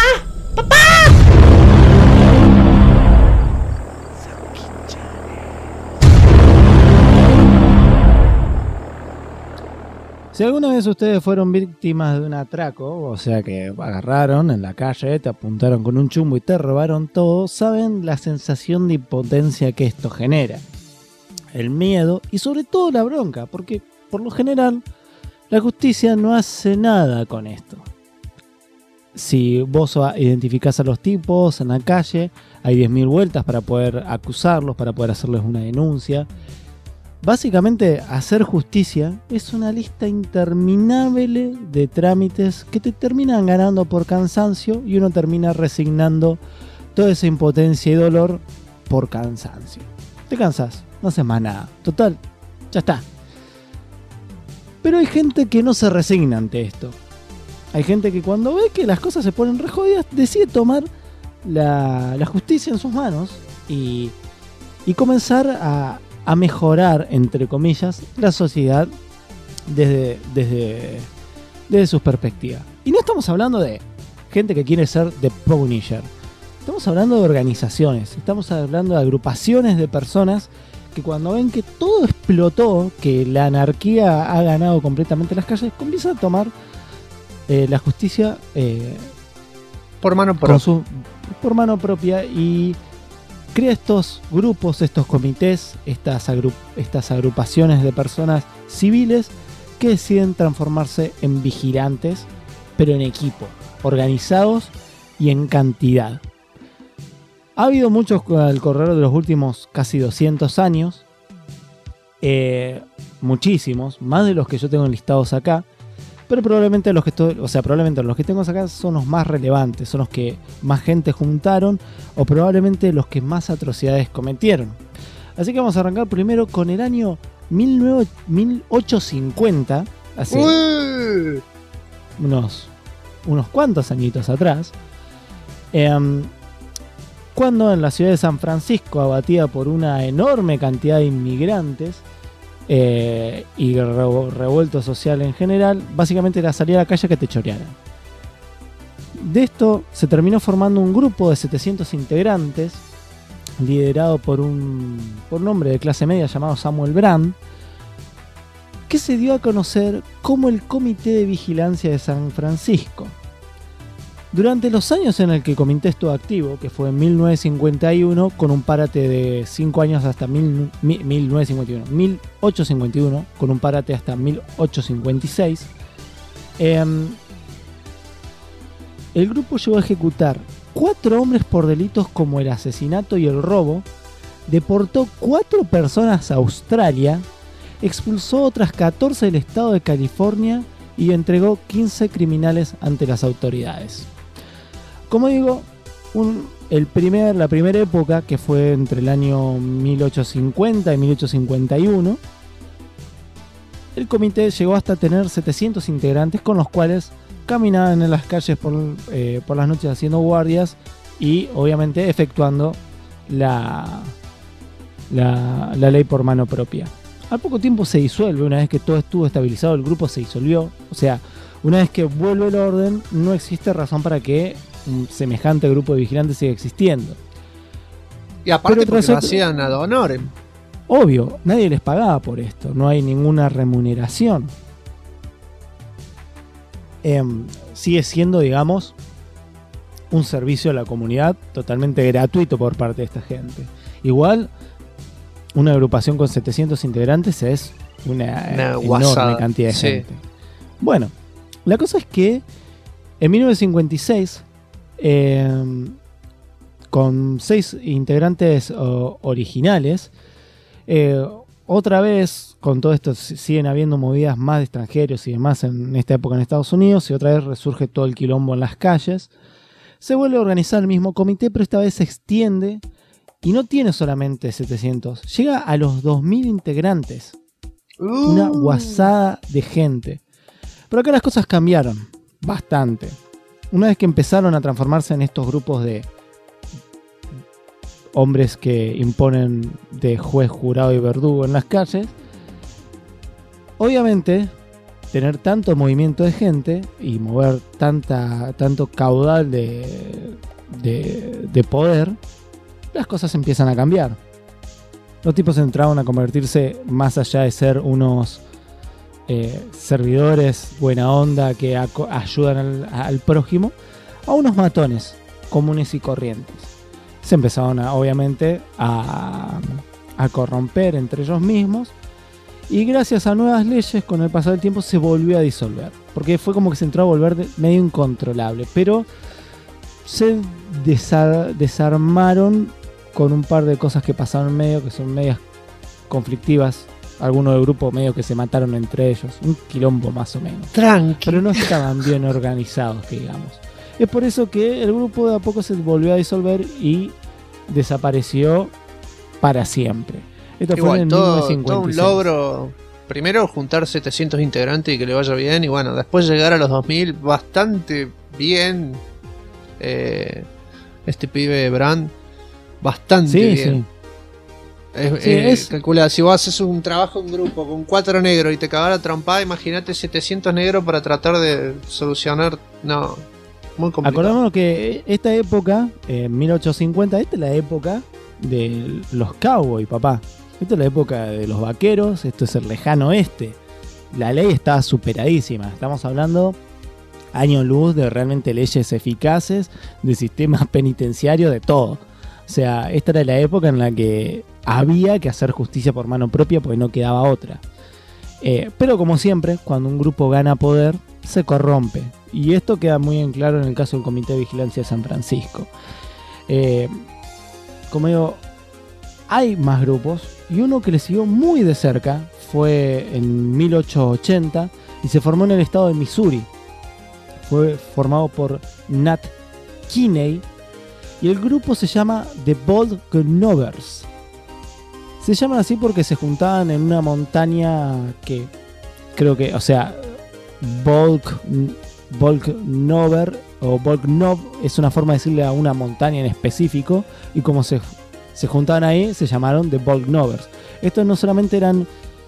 Si alguna vez ustedes fueron víctimas de un atraco, o sea que agarraron en la calle, te apuntaron con un chumbo y te robaron todo, saben la sensación de impotencia que esto genera. El miedo y sobre todo la bronca, porque por lo general la justicia no hace nada con esto. Si vos identificás a los tipos en la calle, hay 10.000 vueltas para poder acusarlos, para poder hacerles una denuncia. Básicamente, hacer justicia es una lista interminable de trámites que te terminan ganando por cansancio y uno termina resignando toda esa impotencia y dolor por cansancio. Te cansas, no haces más nada. Total, ya está. Pero hay gente que no se resigna ante esto. Hay gente que cuando ve que las cosas se ponen re jodidas, decide tomar la justicia en sus manos y comenzar a mejorar, entre comillas, la sociedad desde sus perspectivas. Y no estamos hablando de gente que quiere ser The Punisher. Estamos hablando de organizaciones, estamos hablando de agrupaciones de personas que cuando ven que todo explotó, que la anarquía ha ganado completamente las calles, comienzan a tomar la justicia por mano propia y crea estos grupos, estos comités, estas agrupaciones de personas civiles que deciden transformarse en vigilantes, pero en equipo, organizados y en cantidad. Ha habido muchos al correr de los últimos casi 200 años, muchísimos, más de los que yo tengo enlistados acá, pero probablemente los que tengo acá son los más relevantes, son los que más gente juntaron o probablemente los que más atrocidades cometieron. Así que vamos a arrancar primero con el año 1850, hace unos cuantos añitos atrás, cuando en la ciudad de San Francisco, abatida por una enorme cantidad de inmigrantes, y revuelto social en general, básicamente era salir a la calle que te chorearan. De esto se terminó formando un grupo de 700 integrantes, liderado por un hombre de clase media llamado Samuel Brand, que se dio a conocer como el Comité de Vigilancia de San Francisco. Durante los años en el que el comité estuvo activo, que fue en 1951, con un parate de 5 años hasta 1851, con un parate hasta 1856, el grupo llegó a ejecutar 4 hombres por delitos como el asesinato y el robo, deportó 4 personas a Australia, expulsó otras 14 del estado de California y entregó 15 criminales ante las autoridades. Como digo, la primera época, que fue entre el año 1850 y 1851, el comité llegó hasta tener 700 integrantes con los cuales caminaban en las calles por las noches haciendo guardias y obviamente efectuando la ley por mano propia. Al poco tiempo se disuelve, una vez que todo estuvo estabilizado, el grupo se disolvió. O sea, una vez que vuelve el orden, no existe razón para que un semejante grupo de vigilantes siga existiendo. Y aparte porque lo hacían ad honorem. Obvio, nadie les pagaba por esto, no hay ninguna remuneración. Sigue siendo, digamos, un servicio a la comunidad totalmente gratuito por parte de esta gente. Igual, una agrupación con 700 integrantes es una enorme cantidad de gente. Bueno, la cosa es que En 1956, con 6 integrantes originales, otra vez, con todo esto siguen habiendo movidas más de extranjeros y demás en esta época en Estados Unidos, y otra vez resurge todo el quilombo en las calles. Se vuelve a organizar el mismo comité, pero esta vez se extiende y no tiene solamente 700, llega a los 2000 integrantes. Una guasada de gente. Pero acá las cosas cambiaron bastante. Una vez que empezaron a transformarse en estos grupos de hombres que imponen de juez, jurado y verdugo en las calles, obviamente tener tanto movimiento de gente y mover tanto caudal de poder, las cosas empiezan a cambiar. Los tipos entraron a convertirse, más allá de ser unos servidores buena onda que ayudan al prójimo, a unos matones comunes y corrientes. Se empezaron obviamente a corromper entre ellos mismos, y gracias a nuevas leyes con el pasar del tiempo se volvió a disolver, porque fue como que se entró a volver medio incontrolable, pero se desarmaron con un par de cosas que pasaron en medio, que son medias conflictivas. Algunos del grupo medio que se mataron entre ellos, un quilombo más o menos. Tranqui. Pero no estaban bien organizados, que digamos. Es por eso que el grupo de a poco se volvió a disolver y desapareció para siempre. Esto fue en 1956. Todo un logro. Primero juntar 700 integrantes y que le vaya bien, y bueno, después llegar a los 2000 bastante bien. Este pibe Brand, bastante bien. Sí. Calcula, si vos haces un trabajo en grupo con 4 negros y te cagara trompada, imagínate 700 negros para tratar de solucionar. No, muy complicado. Acordémonos que esta época, 1850, esta es la época de los cowboys, papá. Esta es la época de los vaqueros, esto es el lejano oeste. La ley está superadísima. Estamos hablando año luz de realmente leyes eficaces, de sistemas penitenciarios, de todo. O sea, esta era la época en la que había que hacer justicia por mano propia porque no quedaba otra. Pero como siempre, cuando un grupo gana poder, se corrompe. Y esto queda muy en claro en el caso del Comité de Vigilancia de San Francisco. Como digo, hay más grupos, y uno que le siguió muy de cerca fue en 1880 y se formó en el estado de Missouri. Fue formado por Nat Kinney y el grupo se llama The Bold Gnovers. Se llaman así porque se juntaban en una montaña que creo que, o sea, Volknover o Volknov es una forma de decirle a una montaña en específico, y como se juntaban ahí, se llamaron The Volknovers. Estos no solamente eran,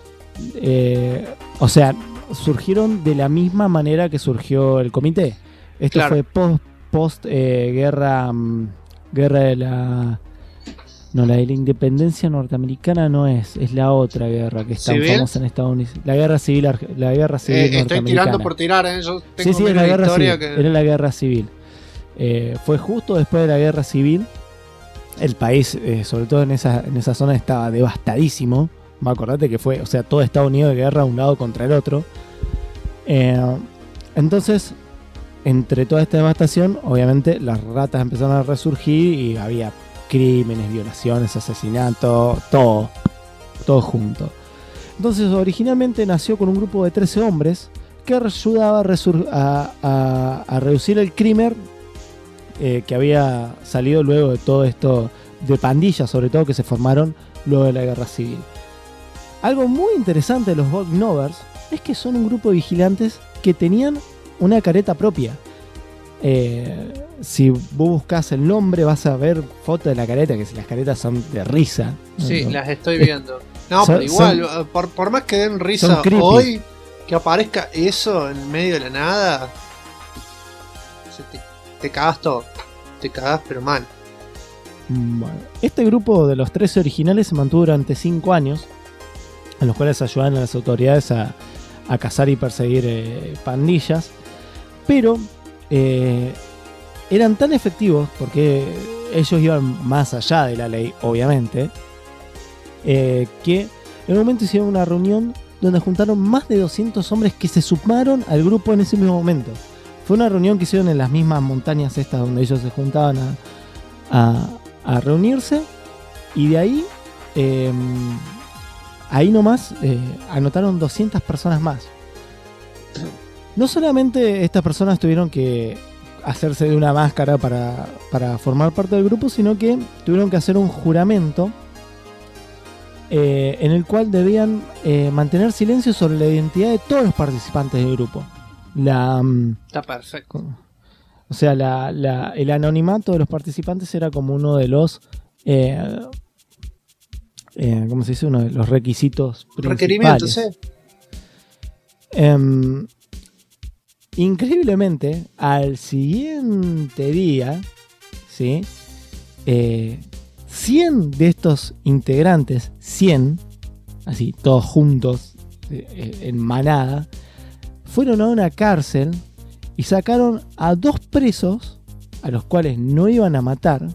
o sea, surgieron de la misma manera que surgió el comité. Esto fue post guerra de la... No, la de la independencia norteamericana no es la otra guerra que es tan famosa en Estados Unidos. La guerra civil norteamericana. Estoy tirando por tirar, Yo tengo sí, era la guerra civil. Que... Era la guerra civil. Fue justo después de la guerra civil. El país, sobre todo en esa zona, estaba devastadísimo. Acordate que fue, o sea, todo Estados Unidos de guerra un lado contra el otro. Entonces, entre toda esta devastación, obviamente las ratas empezaron a resurgir y había crímenes, violaciones, asesinatos, todo junto. Entonces, originalmente nació con un grupo de 13 hombres que ayudaba a reducir el crimen que había salido luego de todo esto, de pandillas sobre todo, que se formaron luego de la guerra civil. Algo muy interesante de los Volknovers es que son un grupo de vigilantes que tenían una careta propia. Si vos buscas el nombre vas a ver fotos de la careta, que las caretas son de risa. Sí, las estoy viendo. No, pero igual, por más que den risa hoy, que aparezca eso en medio de la nada, te cagas todo. Te cagas pero mal. Bueno, este grupo de los 13 originales se mantuvo durante 5 años, en los cuales ayudaban a las autoridades a cazar y perseguir pandillas, pero eran tan efectivos, porque ellos iban más allá de la ley, obviamente, que en un momento hicieron una reunión donde juntaron más de 200 hombres que se sumaron al grupo en ese mismo momento. Fue una reunión que hicieron en las mismas montañas estas donde ellos se juntaban a reunirse. Y de ahí, ahí nomás, anotaron 200 personas más. No solamente estas personas tuvieron que hacerse de una máscara para formar parte del grupo, sino que tuvieron que hacer un juramento en el cual debían mantener silencio sobre la identidad de todos los participantes del grupo. Está perfecto. O sea, el anonimato de los participantes era como uno de los ¿cómo se dice? Uno de los requisitos principales. Requerimientos, Increíblemente, al siguiente día, ¿sí? 100 de estos integrantes, 100, así, todos juntos, en manada, fueron a una cárcel y sacaron a 2 presos, a los cuales no iban a matar,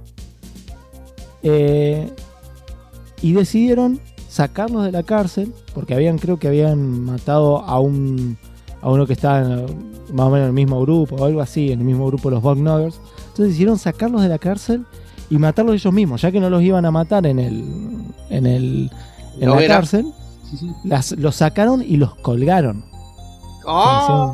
y decidieron sacarlos de la cárcel, porque creo que habían matado a uno que estaba más o menos en el mismo grupo, o algo así, en el mismo grupo de los Bognovers. Entonces decidieron sacarlos de la cárcel y matarlos ellos mismos, ya que no los iban a matar en la cárcel. Los sacaron y los colgaron. ¡Oh!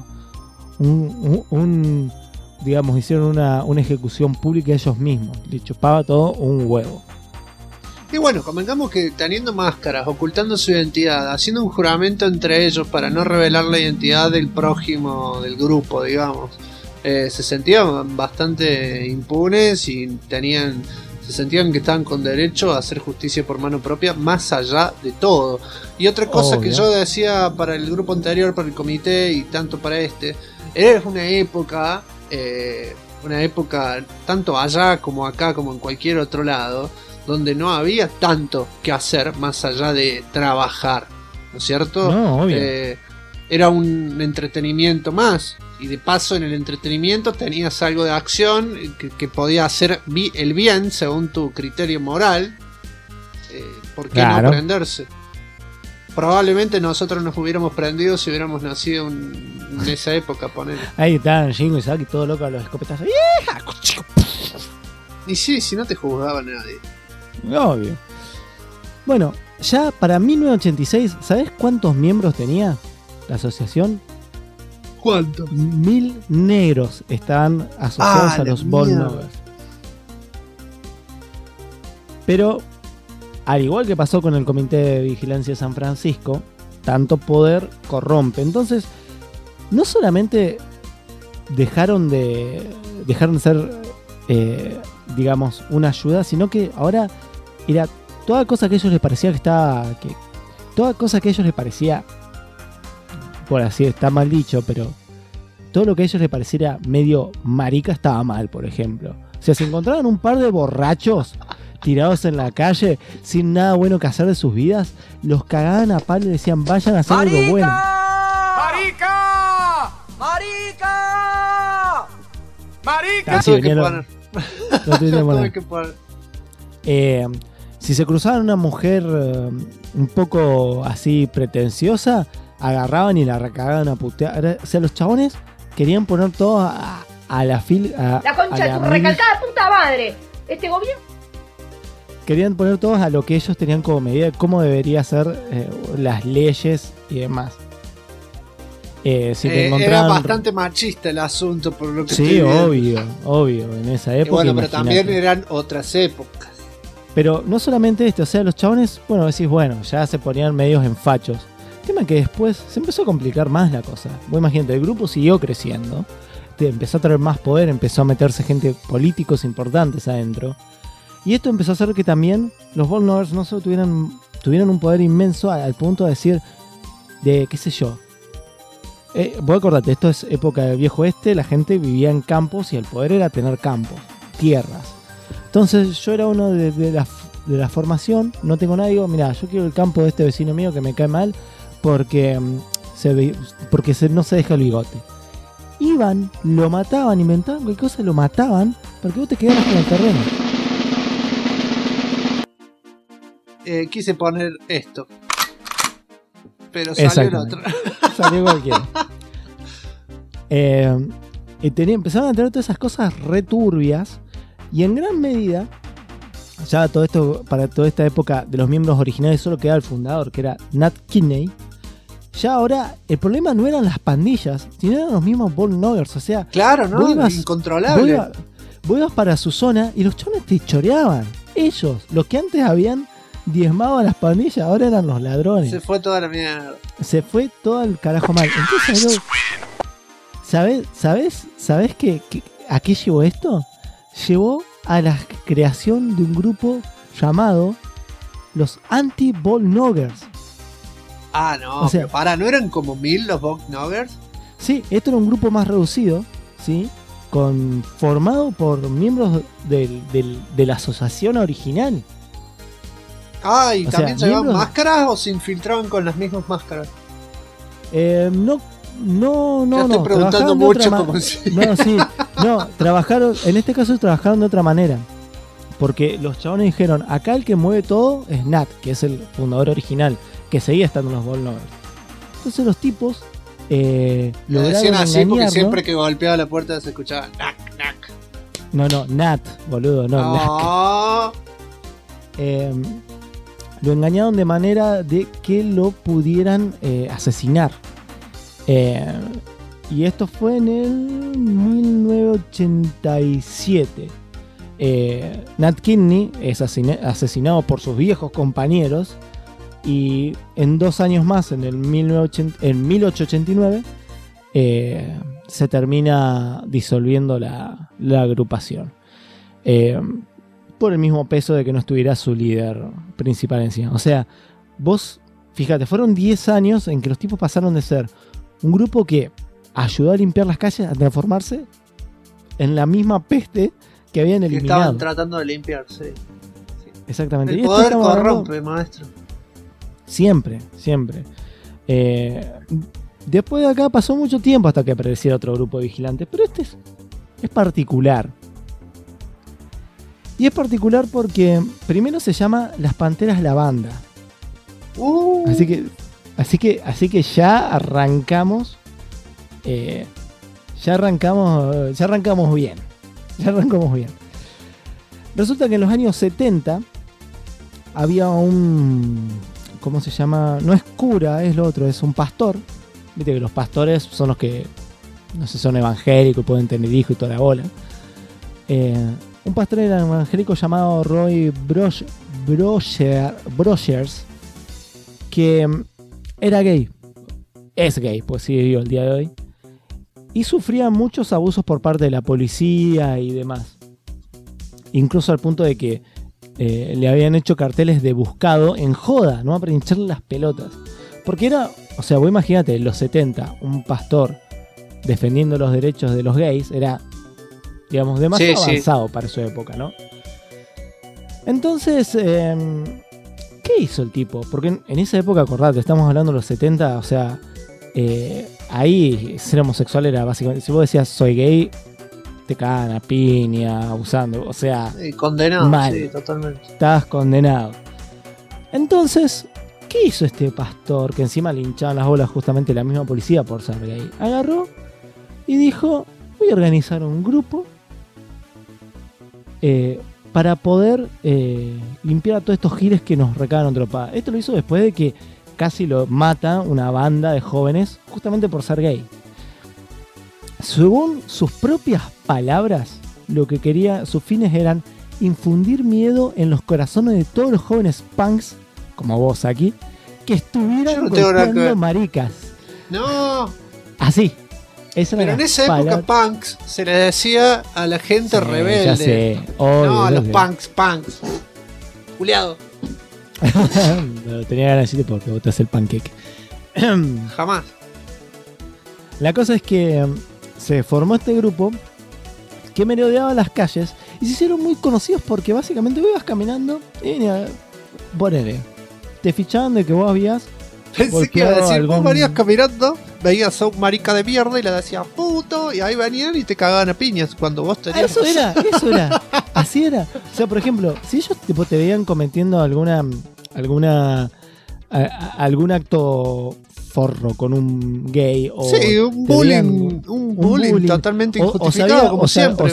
Digamos, hicieron una ejecución pública ellos mismos. Le chupaba todo un huevo. Y bueno, convengamos que teniendo máscaras, ocultando su identidad, haciendo un juramento entre ellos para no revelar la identidad del prójimo del grupo, digamos, se sentían bastante impunes y se sentían que estaban con derecho a hacer justicia por mano propia, más allá de todo. Y otra cosa que yo decía para el grupo anterior, para el comité y tanto para este, era una época tanto allá como acá como en cualquier otro lado, donde no había tanto que hacer más allá de trabajar, ¿no es cierto? No, obvio. Era un entretenimiento más, y de paso en el entretenimiento tenías algo de acción que podía hacer el bien según tu criterio moral. ¿Por qué no prenderse? Probablemente nosotros nos hubiéramos prendido si hubiéramos nacido en esa época, poner. Ahí estaban Jingo y Saki todo loco a los escopetazos. Y sí, si no te juzgaba nadie. Obvio. Bueno, ya para 1986, ¿sabés cuántos miembros tenía la asociación? ¿Cuántos? 1000 negros estaban asociados a los Bognovers. Pero, al igual que pasó con el Comité de Vigilancia de San Francisco, tanto poder corrompe. Entonces, no solamente dejaron de ser, digamos, una ayuda, sino que ahora era toda cosa que a ellos les parecía toda cosa que a ellos les parecía, por así está mal dicho, pero todo lo que a ellos les pareciera medio marica estaba mal, por ejemplo. O sea, se encontraban un par de borrachos tirados en la calle sin nada bueno que hacer de sus vidas, los cagaban a palo y decían vayan a hacer algo bueno. ¡Marica! ¡Marica! ¡Marica! Así tuve que poner. Si se cruzaban una mujer un poco así pretenciosa, agarraban y la recagaban a putear. O sea, los chabones querían poner todos a la fila. La concha de tu recalcada puta madre. Este gobierno. Querían poner todos a lo que ellos tenían como medida de cómo debería ser las leyes y demás. Si era bastante machista el asunto, por lo que sí, obvio, en esa época. Y bueno, pero también eran otras épocas. Pero no solamente o sea, los chabones, bueno, decís, bueno, ya se ponían medios en fachos. El tema es que después se empezó a complicar más la cosa. Vos imagínate, el grupo siguió creciendo, empezó a tener más poder, empezó a meterse gente, políticos importantes adentro. Y esto empezó a hacer que también los Bognovers no solo tuvieran un poder inmenso al punto de decir, qué sé yo. Vos acordate, esto es época del viejo oeste, la gente vivía en campos y el poder era tener campos, tierras. Entonces yo era uno de la formación, no tengo nada, digo, mirá, yo quiero el campo de este vecino mío que me cae mal porque no se deja el bigote. Iban, lo mataban, inventaban cualquier cosa, lo mataban para que vos te quedaras con el terreno. Quise poner esto, pero salió el otro. Salió cualquiera. empezaron a tener todas esas cosas returbias. Y en gran medida, ya todo esto, para toda esta época de los miembros originales solo quedaba el fundador, que era Nat Kinney. Ya ahora el problema no eran las pandillas, sino eran los mismos Ball Noggers. O sea, claro, ¿no? Incontrolable. Vos ibas para su zona y los chones te choreaban. Ellos, los que antes habían diezmado a las pandillas, ahora eran los ladrones. Se fue toda la mierda. Se fue todo el carajo mal. Entonces, ¿sabés qué, a qué llevó esto? Llevó a la creación de un grupo llamado los Anti-Ball Noggers. Ah, no, o sea, pero ¿no eran como 1000 los Ball Noggers? Sí, esto era un grupo más reducido, ¿sí? Formado por miembros de la asociación original. Ah, ¿y también se llevaban máscaras o se infiltraban con las mismas máscaras? No. Ya estoy preguntando mucho como si... En este caso trabajaron de otra manera. Porque los chabones dijeron, acá el que mueve todo es Nat, que es el fundador original, que seguía estando en los Ball Noggers. Entonces los tipos lo decían así porque siempre que golpeaba la puerta se escuchaba nac, nac. No, Nat, boludo, no, Nac. Lo engañaron de manera de que lo pudieran asesinar. Y esto fue en el 1987. Nat Kinney es asesinado por sus viejos compañeros. Y en 2 años más, en 1889, se termina disolviendo la agrupación. Por el mismo peso de que no estuviera su líder principal encima. O sea, vos, fíjate, fueron 10 años en que los tipos pasaron de ser un grupo que ayudó a limpiar las calles a transformarse en la misma peste que habían eliminado. Estaban tratando de limpiar, sí. Exactamente. El poder corrompe, maestro. Siempre. Después de acá pasó mucho tiempo hasta que apareciera otro grupo de vigilantes, pero este es particular. Y es particular porque primero se llama Las Panteras Lavanda. Así que ya arrancamos. Ya arrancamos bien. Resulta que en los años 70 había un... ¿Cómo se llama? No es cura, es lo otro, es un pastor. Viste que los pastores son los que, no sé, son evangélicos, pueden tener hijos y toda la bola. Un pastor evangélico llamado Roy Brochers, que era gay. Es gay, pues sigue vivo el día de hoy. Y sufría muchos abusos por parte de la policía y demás. Incluso al punto de que le habían hecho carteles de buscado en joda, ¿no? Para hincharle las pelotas. Porque era, o sea, vos imagínate, en los 70, un pastor defendiendo los derechos de los gays era, digamos, demasiado avanzado para su época, ¿no? Entonces, ¿qué hizo el tipo? Porque en esa época, acordate, estamos hablando de los 70, o sea, ahí ser homosexual era básicamente, si vos decías soy gay, te cagan a piña, abusando, o sea, condenado, mal. Sí, totalmente. Estabas condenado. Entonces, ¿qué hizo este pastor? Que encima le hinchaban las bolas justamente la misma policía por ser gay. Agarró y dijo, voy a organizar un grupo para poder limpiar a todos estos giles que nos recaban tropada. Esto lo hizo después de que casi lo mata una banda de jóvenes justamente por ser gay. Según sus propias palabras, lo que quería, sus fines eran infundir miedo en los corazones de todos los jóvenes punks, como vos aquí, que estuvieran golpeando maricas. No. Así. Pero en esa época punks se le decía a la gente rebelde. Ya sé. Obvio, no, a los punks. Juliado. No, tenía ganas de decirte porque botaste el pancake. Jamás. La cosa es que se formó este grupo que merodeaba las calles y se hicieron muy conocidos porque básicamente vos ibas caminando y ponele, te fichaban de que vos habías pensé que iba a decir, vos venías caminando, veías a un marica de mierda y le decías puto, y ahí venían y te cagaban a piñas cuando vos tenías... Eso era, así era. O sea, por ejemplo, si ellos te veían cometiendo algún acto forro con un gay. O sí, un bullying totalmente injustificado, como siempre.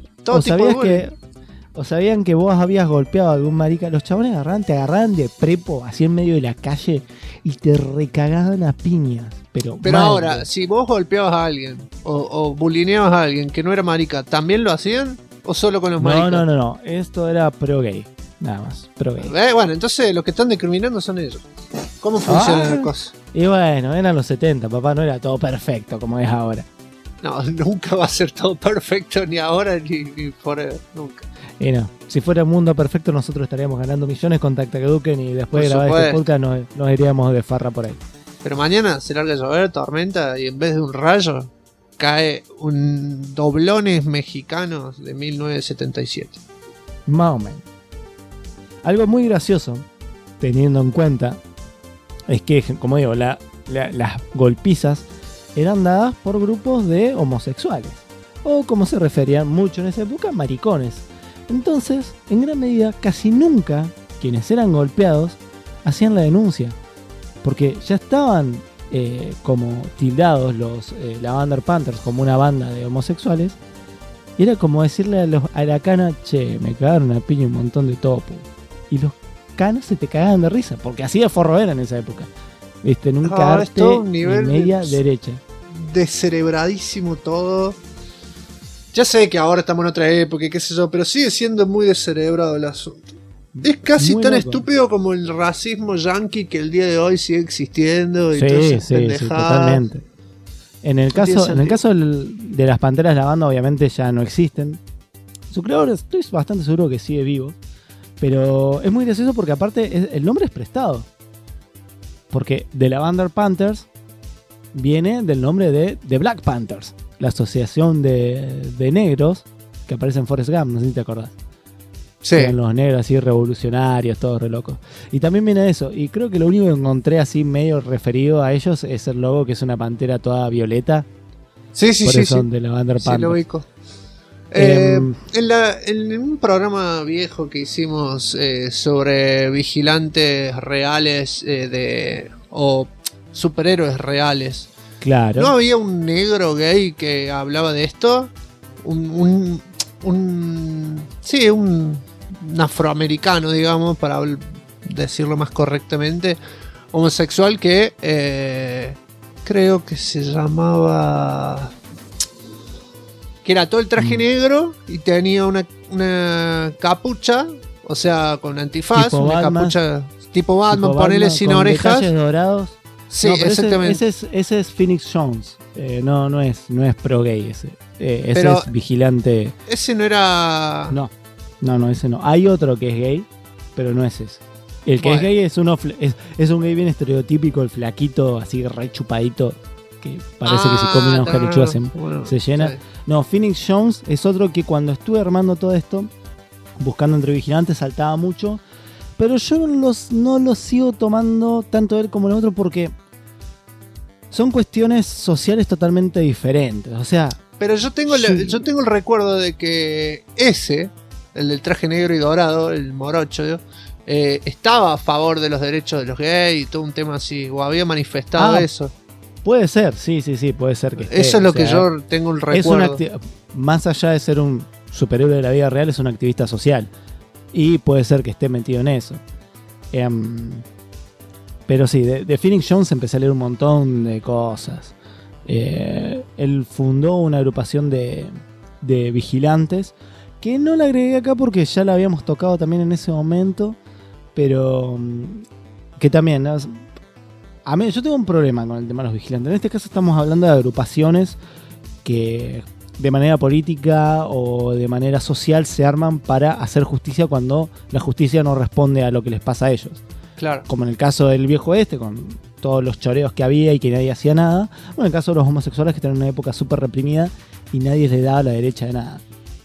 O sabían que vos habías golpeado a algún marica. Los chabones te agarraban de prepo así en medio de la calle y te recagaban a piñas. Pero mal, ahora, si vos golpeabas a alguien o bulineabas a alguien que no era marica, ¿también lo hacían? ¿O solo con los maricas? No. Esto era pro gay. Nada más, pro gay. Bueno, entonces los que están discriminando son ellos. ¿Cómo funciona la cosa? Y bueno, eran los 70, papá, no era todo perfecto como es ahora. No, nunca va a ser todo perfecto, ni ahora ni forever, nunca. Y no, si fuera un mundo perfecto nosotros estaríamos ganando millones con Tactacaduken y después de grabar este podcast nos iríamos de farra por ahí. Pero mañana se larga a llover, tormenta, y en vez de un rayo cae un doblones mexicanos de 1977. Más o menos. Algo muy gracioso, teniendo en cuenta, es que, como digo, las golpizas eran dadas por grupos de homosexuales, o como se referían mucho en esa época, maricones. Entonces, en gran medida, casi nunca quienes eran golpeados hacían la denuncia, porque ya estaban como tildados los Lavender Panthers como una banda de homosexuales, y era como decirle a la cana, che, me cagaron a piña un montón de topo. Y los canos se te cagaban de risa, porque así de forro era en esa época. ¿Viste? Nunca arte y media derecha. Descerebradísimo todo. Ya sé que ahora estamos en otra época y qué sé yo, pero sigue siendo muy descerebrado el asunto. Es casi muy tan loco, estúpido como el racismo yanqui que el día de hoy sigue existiendo. Y sí, totalmente. En el caso de las Panteras Lavanda, obviamente ya no existen. Su creador estoy bastante seguro que sigue vivo. Pero es muy gracioso porque aparte el nombre es prestado. Porque The Lavender Panthers viene del nombre de The Black Panthers, la asociación de negros que aparece en Forrest Gump, no sé si te acordás. Sí. Eran los negros así revolucionarios, todos re locos. Y también viene de eso. Y creo que lo único que encontré así medio referido a ellos es el logo, que es una pantera toda violeta. Sí. Por eso de Lavender Panthers. Sí, lo ubico. En un programa viejo que hicimos sobre vigilantes reales o superhéroes reales, claro. ¿no había un negro gay que hablaba de esto? Un afroamericano, digamos, para decirlo más correctamente, homosexual que creo que se llamaba... que era todo el traje negro y tenía una capucha, o sea, con antifaz, tipo una Batman, capucha tipo Batman, ponele sin con orejas. Detalles dorados. Sí, no, exactamente. Ese es Phoenix Jones. No es pro gay ese. Ese es vigilante. Ese no era... No, ese no. Hay otro que es gay, pero no es ese. El que es gay es un gay bien estereotípico, el flaquito, así re chupadito, que parece que si come una hoja de lechuga se llena. Sí. No, Phoenix Jones es otro que cuando estuve armando todo esto, buscando entre vigilantes, saltaba mucho. Pero yo no los sigo tomando tanto él como el otro porque son cuestiones sociales totalmente diferentes. O sea... Pero yo tengo el recuerdo de que ese, el del traje negro y dorado, el morocho, estaba a favor de los derechos de los gays y todo un tema así, o había manifestado eso. Puede ser, sí, puede ser que esté. Eso es lo que yo tengo el recuerdo. Más allá de ser un superhéroe de la vida real, es un activista social. Y puede ser que esté metido en eso. Pero sí, de Phoenix Jones empecé a leer un montón de cosas. Él fundó una agrupación de vigilantes que no la agregué acá porque ya la habíamos tocado también en ese momento. Pero que también... ¿no? A mí, yo tengo un problema con el tema de los vigilantes. En este caso estamos hablando de agrupaciones que de manera política o de manera social se arman para hacer justicia cuando la justicia no responde a lo que les pasa a ellos. Claro. Como en el caso del viejo con todos los choreos que había y que nadie hacía nada. O en el caso de los homosexuales que tenían una época súper reprimida y nadie les daba la derecha de nada.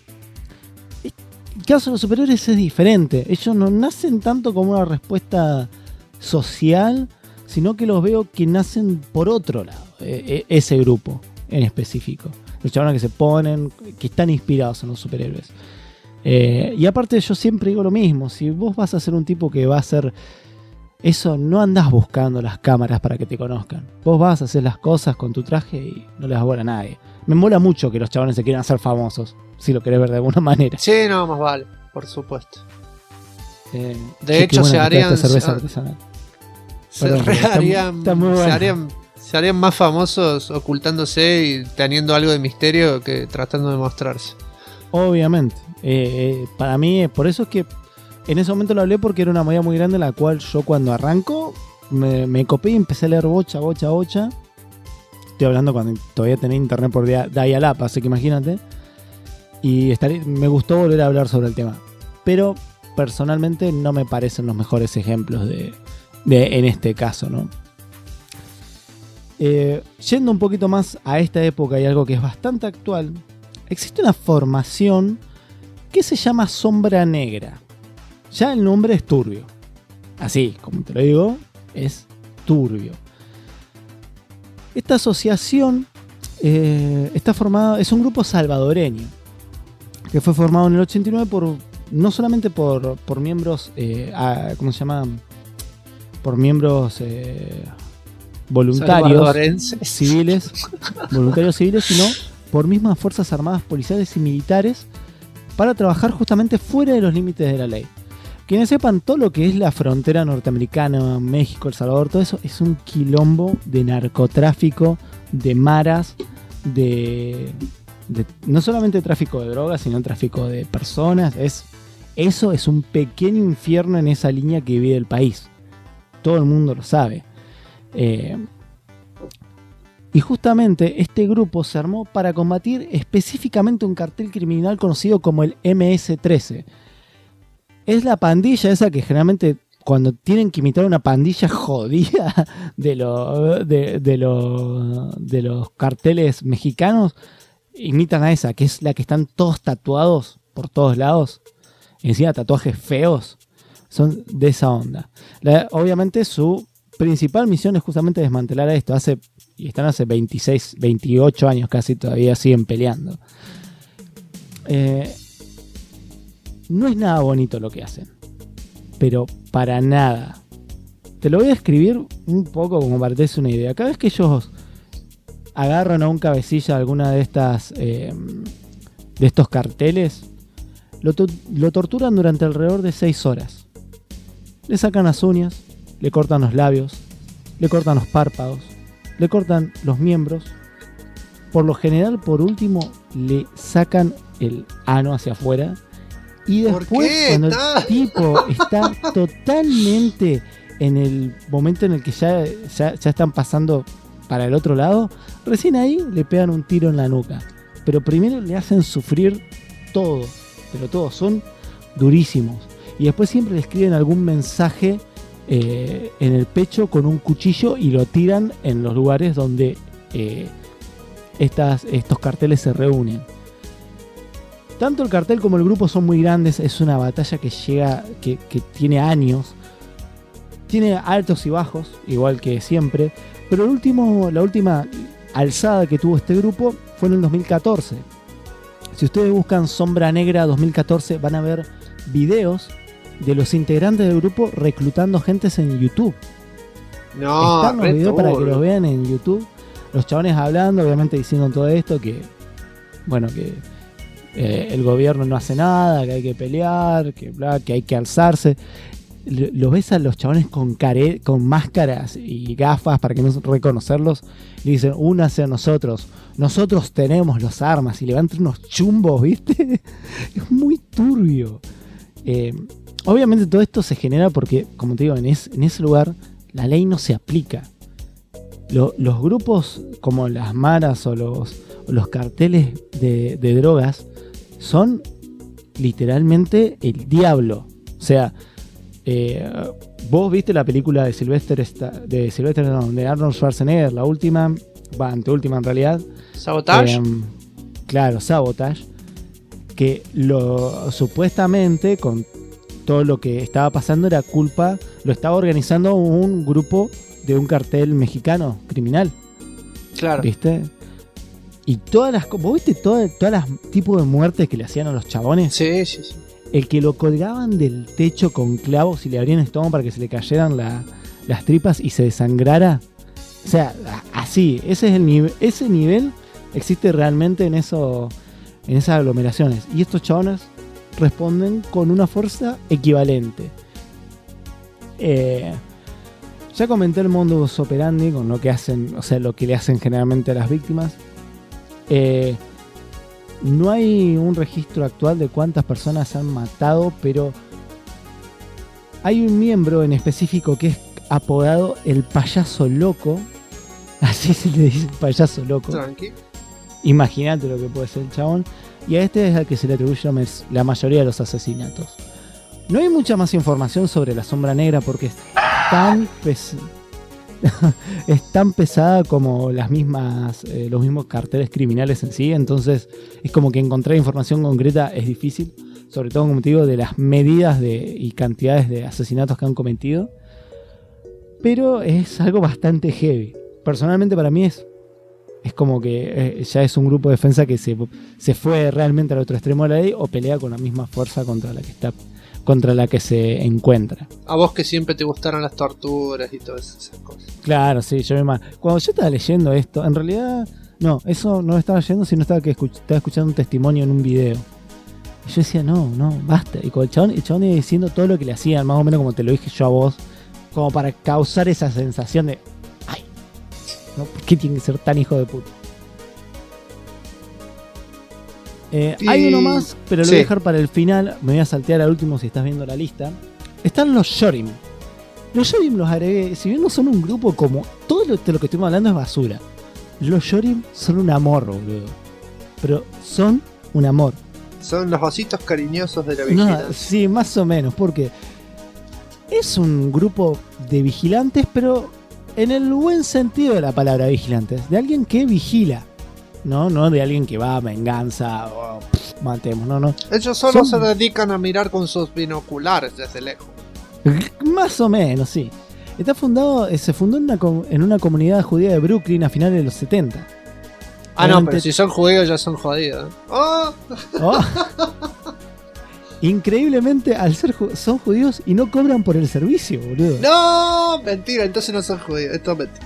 El caso de los superiores es diferente. Ellos no nacen tanto como una respuesta social, sino que los veo que nacen por otro lado, ese grupo en específico. Los chavales que se ponen, que están inspirados en los superhéroes. Y aparte yo siempre digo lo mismo, si vos vas a ser un tipo que va a ser Eso no andás buscando las cámaras para que te conozcan. Vos vas a hacer las cosas con tu traje y no les bola a nadie. Me mola mucho que los chabones se quieran hacer famosos, si lo querés ver de alguna manera. Sí, no, más vale, por supuesto. De hecho, se harían... cerveza artesanal. Se harían más famosos ocultándose y teniendo algo de misterio que tratando de mostrarse. Obviamente. Para mí, por eso es que en ese momento lo hablé, porque era una movida muy grande en la cual yo cuando arranco me copé y empecé a leer bocha. Estoy hablando cuando todavía tenía internet por dial-up, así que imagínate. Y me gustó volver a hablar sobre el tema. Pero personalmente no me parecen los mejores ejemplos de en este caso, ¿no? Yendo un poquito más a esta época y algo que es bastante actual, existe una formación que se llama Sombra Negra. Ya el nombre es turbio. Así, como te lo digo, es turbio. Esta asociación está formada, es un grupo salvadoreño que fue formado en el 89 no solamente por miembros, ¿cómo se llama? Por miembros voluntarios civiles, sino por mismas fuerzas armadas, policiales y militares para trabajar justamente fuera de los límites de la ley. Quienes sepan, todo lo que es la frontera norteamericana, México, El Salvador, todo eso es un quilombo de narcotráfico, de maras, de no solamente tráfico de drogas, sino tráfico de personas. Eso es un pequeño infierno en esa línea que divide el país. Todo el mundo lo sabe. Y justamente este grupo se armó para combatir específicamente un cartel criminal conocido como el MS-13. Es la pandilla esa que generalmente cuando tienen que imitar una pandilla jodida de los carteles mexicanos, imitan a esa, que es la que están todos tatuados por todos lados. Encima tatuajes feos. Son de esa onda. Obviamente su principal misión es justamente desmantelar esto. Están hace 26, 28 años casi, todavía siguen peleando. No es nada bonito lo que hacen, pero para nada. Te lo voy a escribir un poco como para que te des una idea. Cada vez que ellos agarran a un cabecilla alguna de estas de estos carteles, lo torturan durante alrededor de 6 horas. Le sacan las uñas, le cortan los labios, le cortan los párpados, le cortan los miembros. Por lo general, por último, le sacan el ano hacia afuera. Y después, cuando el tipo está totalmente en el momento en el que ya están pasando para el otro lado, recién ahí le pegan un tiro en la nuca. Pero primero le hacen sufrir todo, pero todos son durísimos. Y después siempre le escriben algún mensaje en el pecho con un cuchillo y lo tiran en los lugares donde estos carteles se reúnen. Tanto el cartel como el grupo son muy grandes. Es una batalla que tiene años. Tiene altos y bajos, igual que siempre. Pero la última alzada que tuvo este grupo fue en el 2014. Si ustedes buscan Sombra Negra 2014, van a ver videos de los integrantes del grupo reclutando gentes en YouTube. Están los videos para que los vean en YouTube. Los chabones hablando, obviamente diciendo todo esto, que el gobierno no hace nada, que hay que pelear, que hay que alzarse. Los ves a los chabones con máscaras y gafas para que no reconocerlos. Y dicen, únase a nosotros tenemos las armas, y levantan unos chumbos, ¿viste? Es muy turbio. Obviamente todo esto se genera porque, como te digo, en ese lugar la ley no se aplica. Los grupos como las maras o los carteles de drogas son literalmente el diablo. O sea, vos viste la película de Arnold Schwarzenegger, la última, anteúltima en realidad. ¿Sabotage? Claro, Sabotage. Que supuestamente con todo lo que estaba pasando lo estaba organizando un grupo de un cartel mexicano criminal. Claro. ¿Viste? Y ¿vos viste todas las tipos de muertes que le hacían a los chabones? Sí. el que lo colgaban del techo con clavos y le abrían el estómago para que se le cayeran las tripas y se desangrara. O sea, así, ese nivel existe realmente en esas aglomeraciones. Y estos chabones responden con una fuerza equivalente. Ya comenté el modus operandi con lo que hacen, o sea, lo que le hacen generalmente a las víctimas. No hay un registro actual de cuántas personas han matado, pero hay un miembro en específico que es apodado el payaso loco. Así se le dice, payaso loco. Tranqui. Imagínate lo que puede ser el chabón. Y a este es al que se le atribuye la mayoría de los asesinatos. No hay mucha más información sobre la sombra negra porque es tan pesada como los mismos carteles criminales en sí. Entonces es como que encontrar información concreta es difícil, sobre todo como te digo, de las medidas y cantidades de asesinatos que han cometido. Pero es algo bastante heavy. Personalmente para mí es como que ya es un grupo de defensa que se fue realmente al otro extremo de la ley o pelea con la misma fuerza contra la que se encuentra. A vos que siempre te gustaron las torturas y todas esas cosas. Claro, sí, cuando yo estaba leyendo esto, en realidad, no, eso no estaba leyendo, sino estaba escuchando un testimonio en un video. Y yo decía, no, basta. Y con el chabón iba diciendo todo lo que le hacían, más o menos como te lo dije yo a vos, como para causar esa sensación de, ay, ¿no? ¿Por qué tiene que ser tan hijo de puta? Hay uno más, pero lo voy a dejar para el final. Me voy a saltear al último si estás viendo la lista. Están los Shorim. Los Shorim los agregué, si bien no son un grupo como todo lo que estuvimos hablando es basura. Los Shorim son un amor, boludo. Pero son un amor. Son los ositos cariñosos de la vigilancia. No, sí, más o menos, porque es un grupo de vigilantes, pero en el buen sentido de la palabra vigilantes. De alguien que vigila. No de alguien que va a venganza o matemos, no. Ellos solo se dedican a mirar con sus binoculares desde lejos. Más o menos, sí. Se fundó en una comunidad judía de Brooklyn a finales de los 70. No, pero si son judíos ya son jodidos. ¡Oh! Increíblemente, son judíos y no cobran por el servicio, boludo. No, mentira, entonces no son judíos, esto es mentira.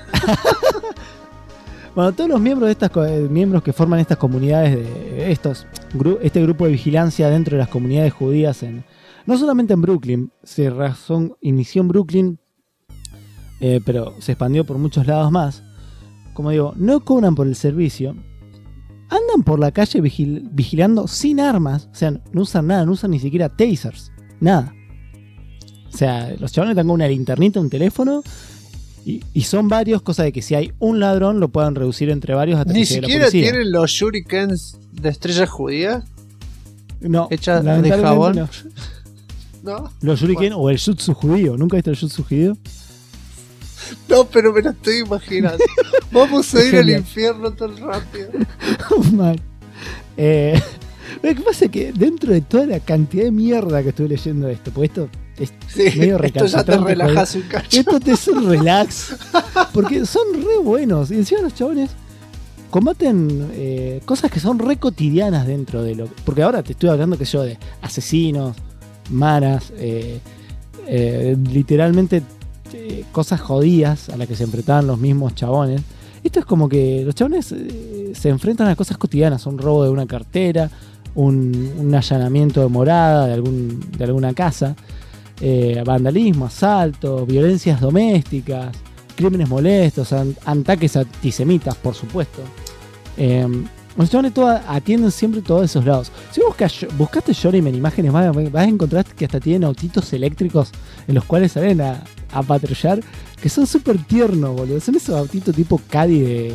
Bueno, todos los miembros miembros que forman estas comunidades este grupo de vigilancia dentro de las comunidades judías no solamente en Brooklyn, inició en Brooklyn, pero se expandió por muchos lados más. Como digo, no cobran por el servicio, andan por la calle vigilando sin armas, o sea, no usan nada, no usan ni siquiera tasers, nada. O sea, los chavales están con una linternita, un teléfono. Y son varios, cosa de que si hay un ladrón lo puedan reducir entre varios hasta que llegue la policía. ¿Ni siquiera tienen los shurikens de estrellas judías? No, hechas de jabón. No. Los shuriken o el jutsu judío. ¿Nunca viste el jutsu judío? No, pero me lo estoy imaginando. Vamos a ir al infierno tan rápido. Man. Lo que pasa es que dentro de toda la cantidad de mierda que estuve leyendo esto, pues esto es medio recalcitrante. Esto ya te relajas un cacho. Esto te es un relax. Porque son re buenos. Y encima los chabones combaten cosas que son re cotidianas dentro de lo. Porque ahora te estoy hablando que yo de asesinos, maras, literalmente cosas jodidas a las que se enfrentaban los mismos chabones. Esto es como que los chabones se enfrentan a cosas cotidianas, un robo de una cartera, un allanamiento de morada de alguna casa, vandalismo, asalto, violencias domésticas, crímenes molestos, ataques antisemitas, por supuesto. Los chabones atienden siempre todos esos lados. Si buscaste Shorim en imágenes, vas a encontrar que hasta tienen autitos eléctricos en los cuales salen a patrullar, que son súper tiernos, boludo. Son esos autitos tipo Caddy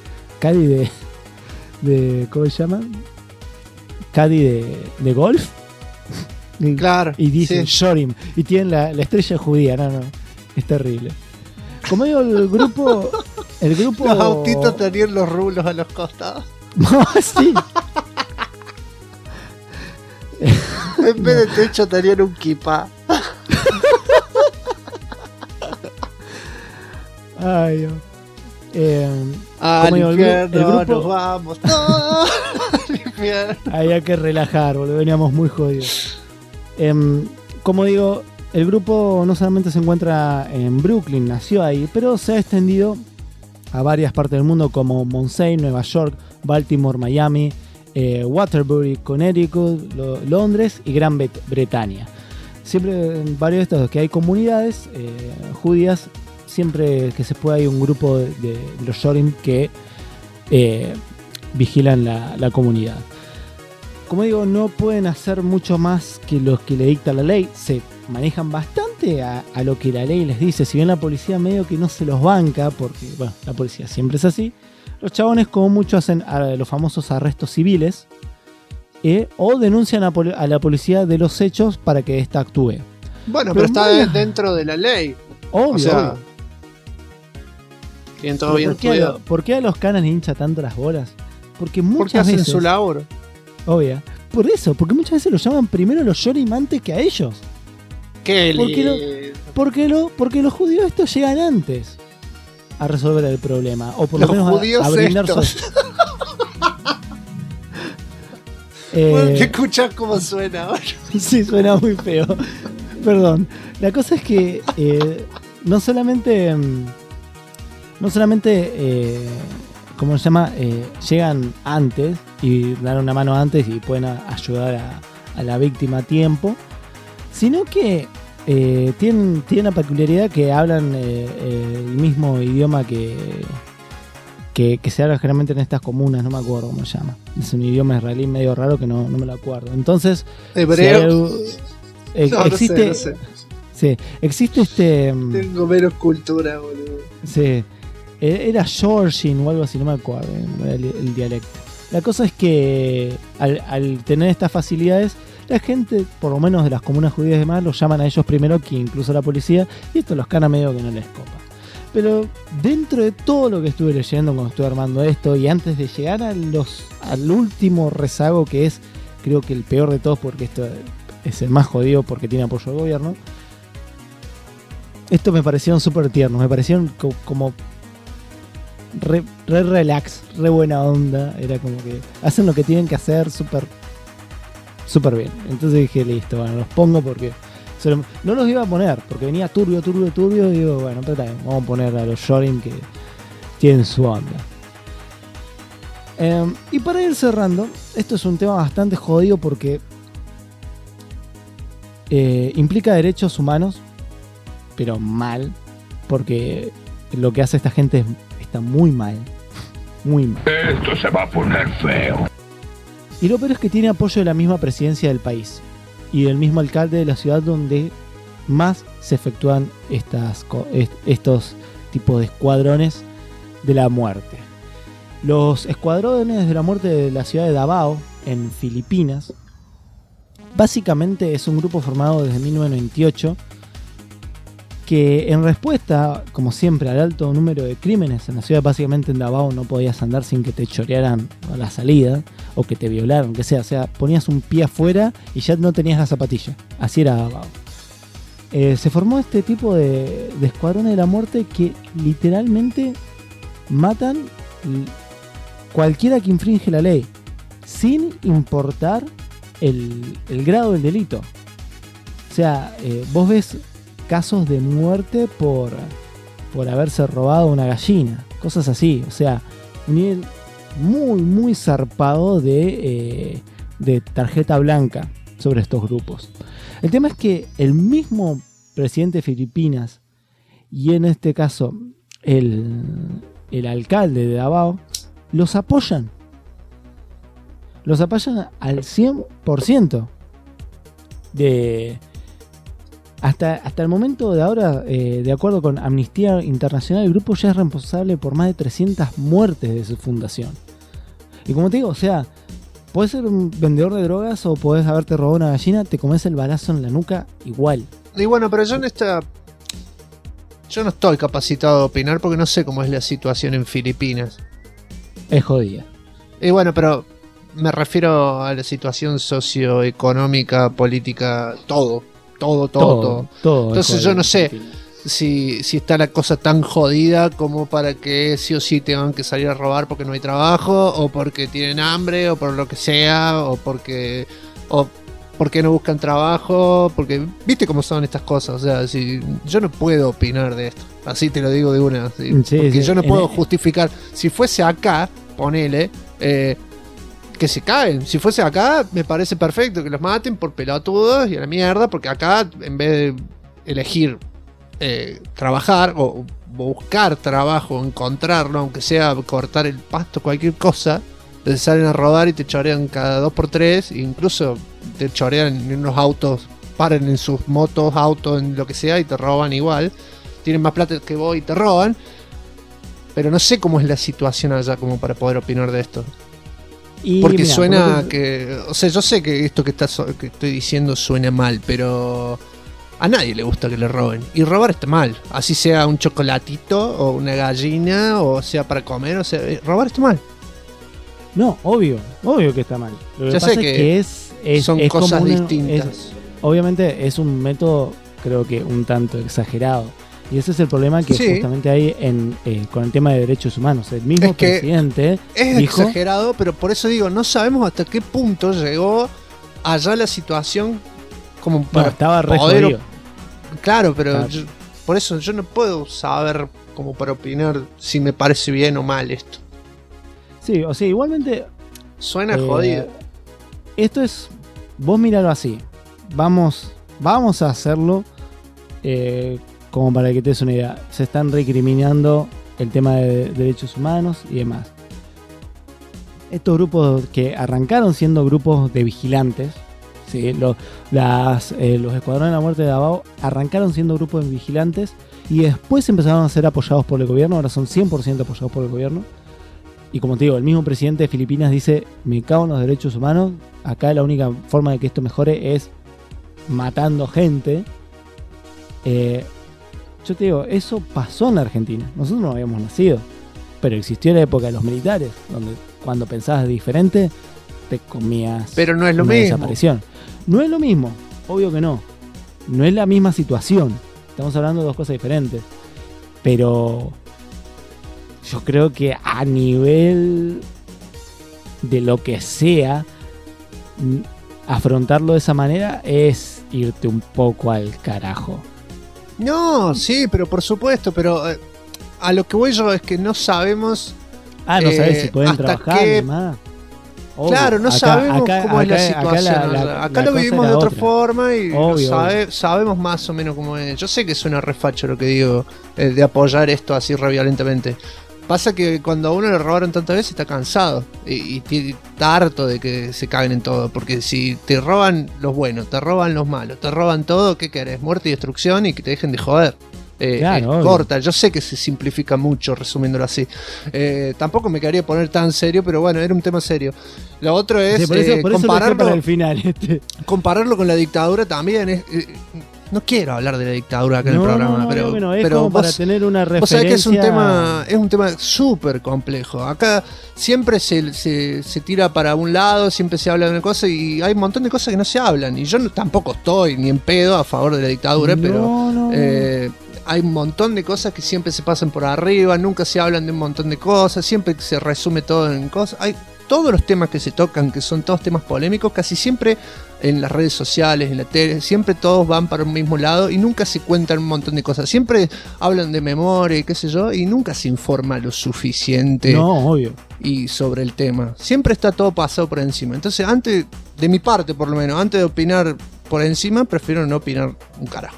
de ¿cómo se llama? Caddy de golf. Claro. Y dicen sí. Shorim. Y tienen la estrella judía. No. Es terrible. Como digo, el grupo. Los autitos tenían los rulos a los costados. No, sí. En vez de techo tenían un kipá. Ay, Dios. Al infierno el grupo, nos vamos. Había que relajar, boludo. Veníamos muy jodidos. Como digo, el grupo no solamente se encuentra en Brooklyn, nació ahí, pero se ha extendido a varias partes del mundo como Montseny, Nueva York, Baltimore, Miami, Waterbury, Connecticut, Londres y Gran Bretaña. Siempre en varios de estos que hay comunidades judías, siempre que se puede hay un grupo de los Shorim que vigilan la comunidad. Como digo, no pueden hacer mucho más que los que le dicta la ley. Se manejan bastante a lo que la ley les dice. Si bien la policía medio que no se los banca, porque bueno, la policía siempre es así, los chabones como mucho hacen los famosos arrestos civiles o denuncian a la policía de los hechos para que ésta actúe. Bueno, pero está dentro de la ley. Obvio, o sea, obvio. Tienen todo bien estudiado. ¿Por qué a los canas le hincha tanto las bolas? Porque Porque hacen su labor. Obvio. Por eso, porque muchas veces los llaman primero los Shorim antes que a ellos. Porque los judíos estos llegan antes a resolver el problema. O por lo menos a brindar ¿Qué escuchás cómo suena ahora? Sí, suena muy feo. Perdón. La cosa es que no solamente ¿cómo se llama? Llegan antes y dan una mano antes y pueden ayudar a la víctima a tiempo, sino que tienen la peculiaridad que hablan el mismo idioma que se habla generalmente en estas comunas, no me acuerdo cómo se llama. Es un idioma israelí medio raro que no me lo acuerdo. Entonces, hebreo. Existe. No sé. Sí, existe Tengo menos cultura, boludo. Sí. Era Georgian o algo así, no me acuerdo el dialecto. La cosa es que al tener estas facilidades, la gente, por lo menos de las comunas judías y demás, los llaman a ellos primero que incluso a la policía, y esto los cana medio que no les copa. Pero dentro de todo lo que estuve leyendo cuando estuve armando esto, y antes de llegar al último rezago, que es creo que el peor de todos, porque esto es el más jodido porque tiene apoyo del gobierno, estos me parecieron súper tiernos, me parecieron como re relax, re buena onda. Era como que hacen lo que tienen que hacer súper bien. Entonces dije, listo, bueno, los pongo porque no los iba a poner porque venía turbio y digo, bueno, vamos a poner a los Shorim que tienen su onda. Y para ir cerrando, esto es un tema bastante jodido porque implica derechos humanos, pero mal, porque lo que hace esta gente está muy mal. Muy mal. Esto se va a poner feo. Y lo peor es que tiene apoyo de la misma presidencia del país y del mismo alcalde de la ciudad donde más se efectúan estos tipos de escuadrones de la muerte. Los escuadrones de la muerte de la ciudad de Davao, en Filipinas, básicamente es un grupo formado desde 1998 que en respuesta, como siempre, al alto número de crímenes en la ciudad, básicamente en Davao no podías andar sin que te chorearan a la salida o que te violaran, que sea, o sea, ponías un pie afuera y ya no tenías la zapatilla. Así era Davao. Se formó este tipo de escuadrones de la muerte que literalmente matan cualquiera que infringe la ley, sin importar el grado del delito. O sea, vos ves casos de muerte por haberse robado una gallina, cosas así. O sea, un nivel muy zarpado de tarjeta blanca sobre estos grupos. El tema es que el mismo presidente de Filipinas y en este caso el alcalde de Davao los apoyan. Los apoyan al 100%. Hasta el momento de ahora, de acuerdo con Amnistía Internacional, el grupo ya es responsable por más de 300 muertes de su fundación. Y como te digo, o sea, puedes ser un vendedor de drogas o podés haberte robado una gallina, te comes el balazo en la nuca igual. Y bueno, pero yo no estoy capacitado a opinar porque no sé cómo es la situación en Filipinas. Es jodida. Y bueno, pero me refiero a la situación socioeconómica, política, todo. Entonces yo no sé si está la cosa tan jodida como para que sí o sí tengan que salir a robar porque no hay trabajo, o porque tienen hambre, o por lo que sea, o ¿Por qué no buscan trabajo? Porque, ¿viste cómo son estas cosas? O sea, yo no puedo opinar de esto. Así te lo digo de una. Porque yo no puedo justificar. Si fuese acá, ponele, que se caen. Si fuese acá, me parece perfecto que los maten por pelotudos y a la mierda. Porque acá, en vez de elegir trabajar o buscar trabajo, encontrarlo, aunque sea cortar el pasto, cualquier cosa, te salen a rodar y te chorean cada 2x3, e incluso te chorean en unos autos, paren en sus motos, autos, en lo que sea, y te roban igual. Tienen más plata que vos y te roban. Pero no sé cómo es la situación allá como para poder opinar de esto. Porque mira, suena que... O sea, yo sé que esto que estoy diciendo suena mal, pero a nadie le gusta que le roben. Y robar está mal. Así sea un chocolatito o una gallina, o sea para comer, o sea, robar está mal. No, obvio que está mal. Lo que pasa es que son cosas distintas. Obviamente es un método, creo que un tanto exagerado. Y ese es el problema que justamente hay con el tema de derechos humanos. El mismo presidente dijo, exagerado, pero por eso digo, no sabemos hasta qué punto llegó allá la situación como para estaba re jodido. Claro, pero por eso yo no puedo saber como para opinar si me parece bien o mal esto. Sí, o sea, igualmente suena jodido. Esto es, vos miralo así. Vamos a hacerlo como para que te des una idea. Se están recriminando el tema de derechos humanos y demás. Estos grupos que arrancaron siendo grupos de vigilantes, ¿sí? Los escuadrones de la muerte de Davao arrancaron siendo grupos de vigilantes y después empezaron a ser apoyados por el gobierno. Ahora son 100% apoyados por el gobierno. Y como te digo, el mismo presidente de Filipinas dice, me cago en los derechos humanos, acá la única forma de que esto mejore es matando gente. Yo te digo, eso pasó en la Argentina. Nosotros no habíamos nacido, pero existió la época de los militares, donde cuando pensabas diferente, te comías. Pero no es lo una mismo. Desaparición. No es lo mismo, obvio que no. No es la misma situación. Estamos hablando de dos cosas diferentes. Pero yo creo que a nivel de lo que sea, afrontarlo de esa manera es irte un poco al carajo. No, sí, pero por supuesto, pero a lo que voy yo es que no sabemos. No sabes si pueden trabajar y demás. Claro, no sabemos cómo es la situación. Acá lo vivimos de otra forma y sabemos más o menos cómo es. Yo sé que suena refacho lo que digo, de apoyar esto así re violentamente. Pasa que cuando a uno le robaron tantas veces está cansado y está harto de que se caguen en todo. Porque si te roban los buenos, te roban los malos, te roban todo, ¿qué querés? Muerte y destrucción y que te dejen de joder. Claro, corta, yo sé que se simplifica mucho resumiéndolo así. Tampoco me quería poner tan serio, pero bueno, era un tema serio. Lo otro es por eso compararlo para el final. Compararlo con la dictadura también. No quiero hablar de la dictadura acá en el programa, pero como para tener una referencia. Vos sabés que es un tema súper complejo. Acá siempre se tira para un lado, siempre se habla de una cosa y hay un montón de cosas que no se hablan. Y yo tampoco estoy ni en pedo a favor de la dictadura, pero hay un montón de cosas que siempre se pasan por arriba, nunca se hablan de un montón de cosas, siempre se resume todo en cosas. Hay todos los temas que se tocan, que son todos temas polémicos, casi siempre en las redes sociales, en la tele, siempre todos van para un mismo lado y nunca se cuentan un montón de cosas. Siempre hablan de memoria y qué sé yo, y nunca se informa lo suficiente y sobre el tema. Siempre está todo pasado por encima. Entonces, antes, de mi parte por lo menos, antes de opinar por encima, prefiero no opinar un carajo.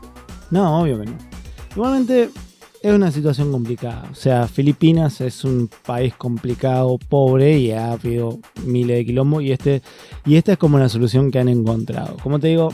No, obvio que no. Igualmente es una situación complicada. O sea, Filipinas es un país complicado, pobre, y ha habido miles de quilombos. Y esta es como la solución que han encontrado. Como te digo,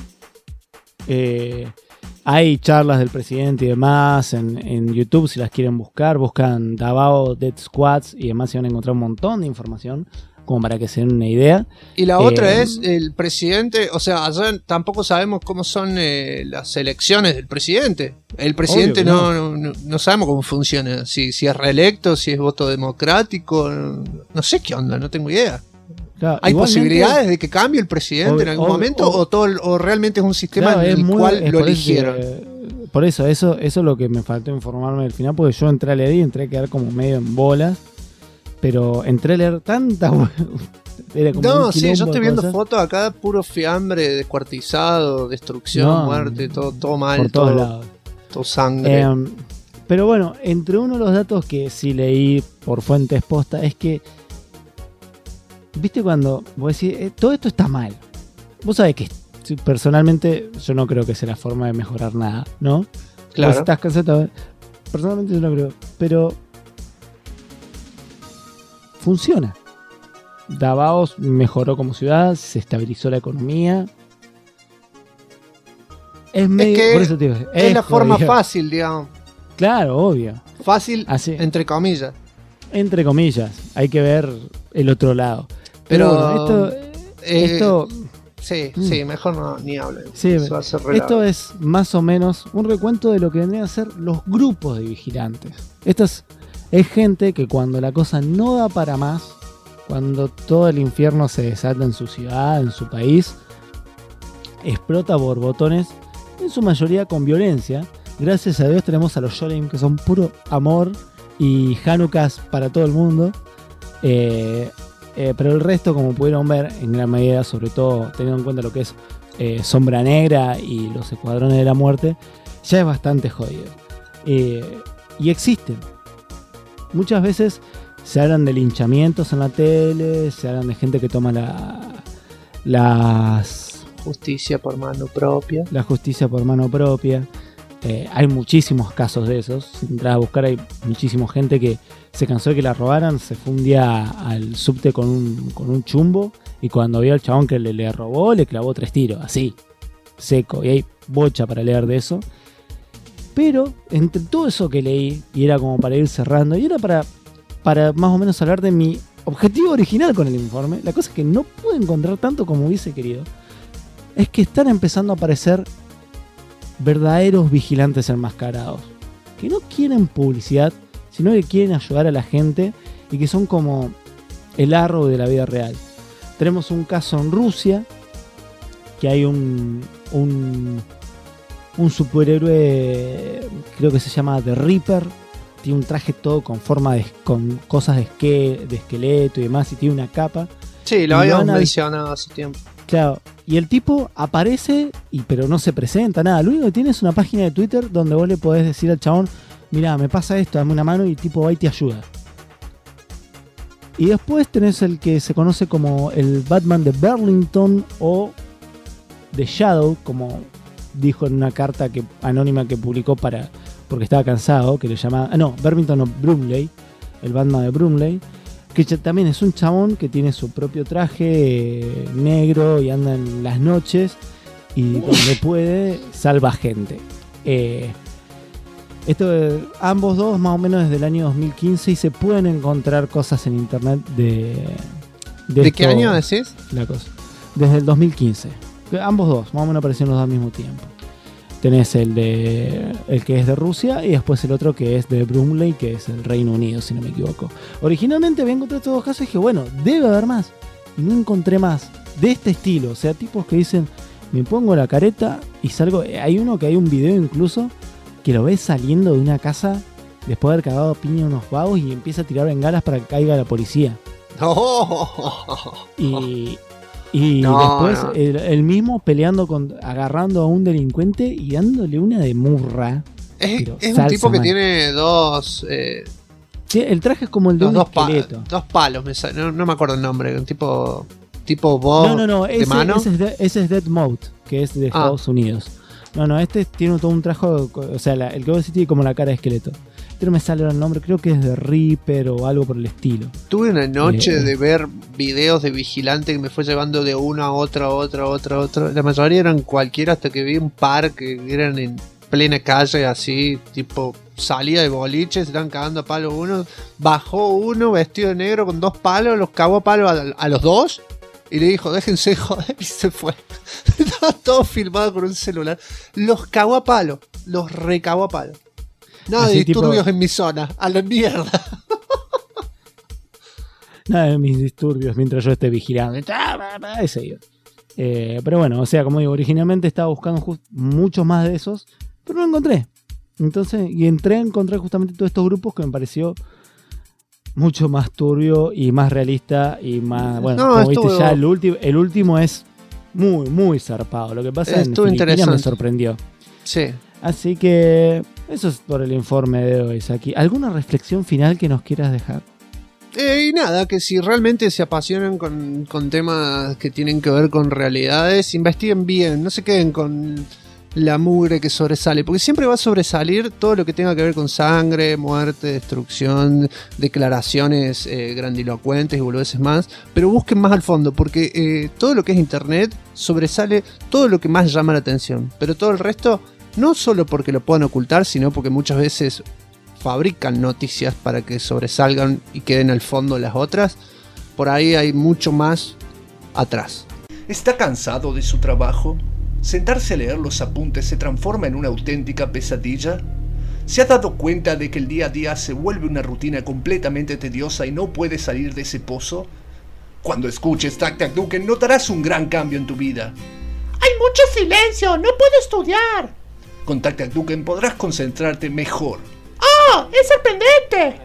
hay charlas del presidente y demás en YouTube. Si las quieren buscar, buscan Davao Death Squads y demás, se van a encontrar un montón de información como para que se den una idea. Y la otra es el presidente, o sea, allá tampoco sabemos cómo son las elecciones del presidente. El presidente no sabemos cómo funciona, si es reelecto, si es voto democrático, no sé qué onda, no tengo idea. Claro, ¿hay posibilidades de que cambie el presidente en algún momento o realmente es un sistema en el cual lo eligieron? Por eso es lo que me faltó informarme al final, porque yo entré a leer y entré a quedar como medio en bolas. Pero entré a leer Era como No, un sí, yo quilombo estoy de viendo cosas. fotos acá, puro fiambre, descuartizado, destrucción, No, muerte, todo mal, por todos lados. todo sangre. Pero bueno, entre uno de los datos que sí leí por fuentes posta es que, viste cuando vos decís, todo esto está mal. Vos sabés que personalmente yo no creo que sea la forma de mejorar nada, ¿no? Claro. Vos estás cansado, personalmente yo no creo, pero funciona. Davos mejoró como ciudad, se estabilizó la economía. Es medio, que por eso te digo, es la forma jodido. fácil, digamos. Claro, obvio. Fácil, Así. entre comillas. Entre comillas, hay que ver el otro lado. Pero bueno, esto sí, mejor no, ni hablen. sí, Eso va a ser re esto largo. es más o menos un recuento de lo que vendrían a ser los grupos de vigilantes. Esto es gente que cuando la cosa no da para más, cuando todo el infierno se desata en su ciudad, en su país, explota borbotones, en su mayoría con violencia. Gracias a Dios tenemos a los Shorim, que son puro amor y Hanukkahs para todo el mundo. Pero el resto, como pudieron ver, en gran medida, sobre todo teniendo en cuenta lo que es Sombra Negra y los Escuadrones de la Muerte, ya es bastante jodido. Y existen. Muchas veces se hablan de linchamientos en la tele, se hablan de gente que toma las justicia por mano propia. La justicia por mano propia. Hay muchísimos casos de esos. Si entras a buscar, hay muchísima gente que se cansó de que la robaran, se fue un día al subte con un chumbo y cuando vio al chabón que le robó, le clavó 3 tiros, así, seco. Y hay bocha para leer de eso. Pero entre todo eso que leí, y era como para ir cerrando, y era para más o menos hablar de mi objetivo original con el informe, la cosa es que no pude encontrar tanto como hubiese querido, es que están empezando a aparecer verdaderos vigilantes enmascarados, que no quieren publicidad, sino que quieren ayudar a la gente y que son como el Arrow de la vida real. Tenemos un caso en Rusia, que hay un superhéroe, creo que se llama The Reaper, tiene un traje todo con con cosas de esqueleto y demás, y tiene una capa. Sí, lo habíamos mencionado hace tiempo. Claro, y el tipo aparece, pero no se presenta, nada. Lo único que tiene es una página de Twitter donde vos le podés decir al chabón, mirá, me pasa esto, dame una mano, y el tipo va y te ayuda. Y después tenés el que se conoce como el Batman de Burlington o The Shadow, como dijo en una carta anónima que publicó porque estaba cansado, que le llamaba... Burlington o Brumley, el Batman de Brumley, que también es un chabón que tiene su propio traje negro y anda en las noches y donde puede salva gente. Ambos dos más o menos desde el año 2015 y se pueden encontrar cosas en internet ¿De qué año decís? La cosa. Desde el 2015. Ambos dos, más o menos aparecieron los dos al mismo tiempo. Tenés el que es de Rusia y después el otro que es de Brumley, que es el Reino Unido, si no me equivoco. Originalmente había encontrado estos dos casos y dije, bueno, debe haber más. Y no encontré más de este estilo. O sea, tipos que dicen, me pongo la careta y salgo. Hay uno que hay un video incluso que lo ves saliendo de una casa después de haber cagado piña a unos vagos y empieza a tirar bengalas para que caiga la policía. Y después el mismo peleando agarrando a un delincuente y dándole una de murra. Es un tipo que tiene dos... sí, el traje es como el de un esqueleto. Dos palos, no me acuerdo el nombre. Un tipo Bob de mano. Ese es Dead Mode, que es de Estados Unidos. No, este tiene todo un traje, o sea, el que vos decís tiene como la cara de esqueleto. Este no me sale el nombre, creo que es de Reaper o algo por el estilo. Tuve una noche de ver videos de vigilante que me fue llevando de una a otra. La mayoría eran cualquiera hasta que vi un par que eran en plena calle así, tipo salida de boliche, se estaban cagando a palo uno. Bajó uno vestido de negro con 2 palos, los cagó a palo a los dos. Y le dijo, déjense joder, y se fue. Estaba todo filmado con un celular. Los cagó a palo, los recagó a palo. Nada así de disturbios en mi zona, a la mierda. Nada de mis disturbios mientras yo esté vigilando. Ese yo. Pero bueno, o sea, como digo, originalmente estaba buscando muchos más de esos, pero no encontré. Entonces, encontré justamente todos estos grupos que me pareció mucho más turbio y más realista y más, bueno, No, como viste estuvo- ya el último es muy, muy zarpado. Lo que pasa en Estuvo Filipinas me interesante. sorprendió. Sí. Así que eso es por el informe de hoy, Saki. ¿Alguna reflexión final que nos quieras dejar? Y nada, que si realmente se apasionan con temas que tienen que ver con realidades, investiguen bien, no se queden con la mugre que sobresale, porque siempre va a sobresalir todo lo que tenga que ver con sangre, muerte, destrucción, declaraciones grandilocuentes y boludeces más, pero busquen más al fondo, porque todo lo que es internet sobresale todo lo que más llama la atención, pero todo el resto, no solo porque lo puedan ocultar, sino porque muchas veces fabrican noticias para que sobresalgan y queden al fondo las otras. Por ahí hay mucho más atrás. ¿Está cansado de su trabajo? ¿Sentarse a leer los apuntes se transforma en una auténtica pesadilla? ¿Se ha dado cuenta de que el día a día se vuelve una rutina completamente tediosa y no puede salir de ese pozo? Cuando escuches Tac Tac Duken notarás un gran cambio en tu vida. Hay mucho silencio, no puedo estudiar. Con Tac Tac Duken podrás concentrarte mejor. ¡Oh, es sorprendente!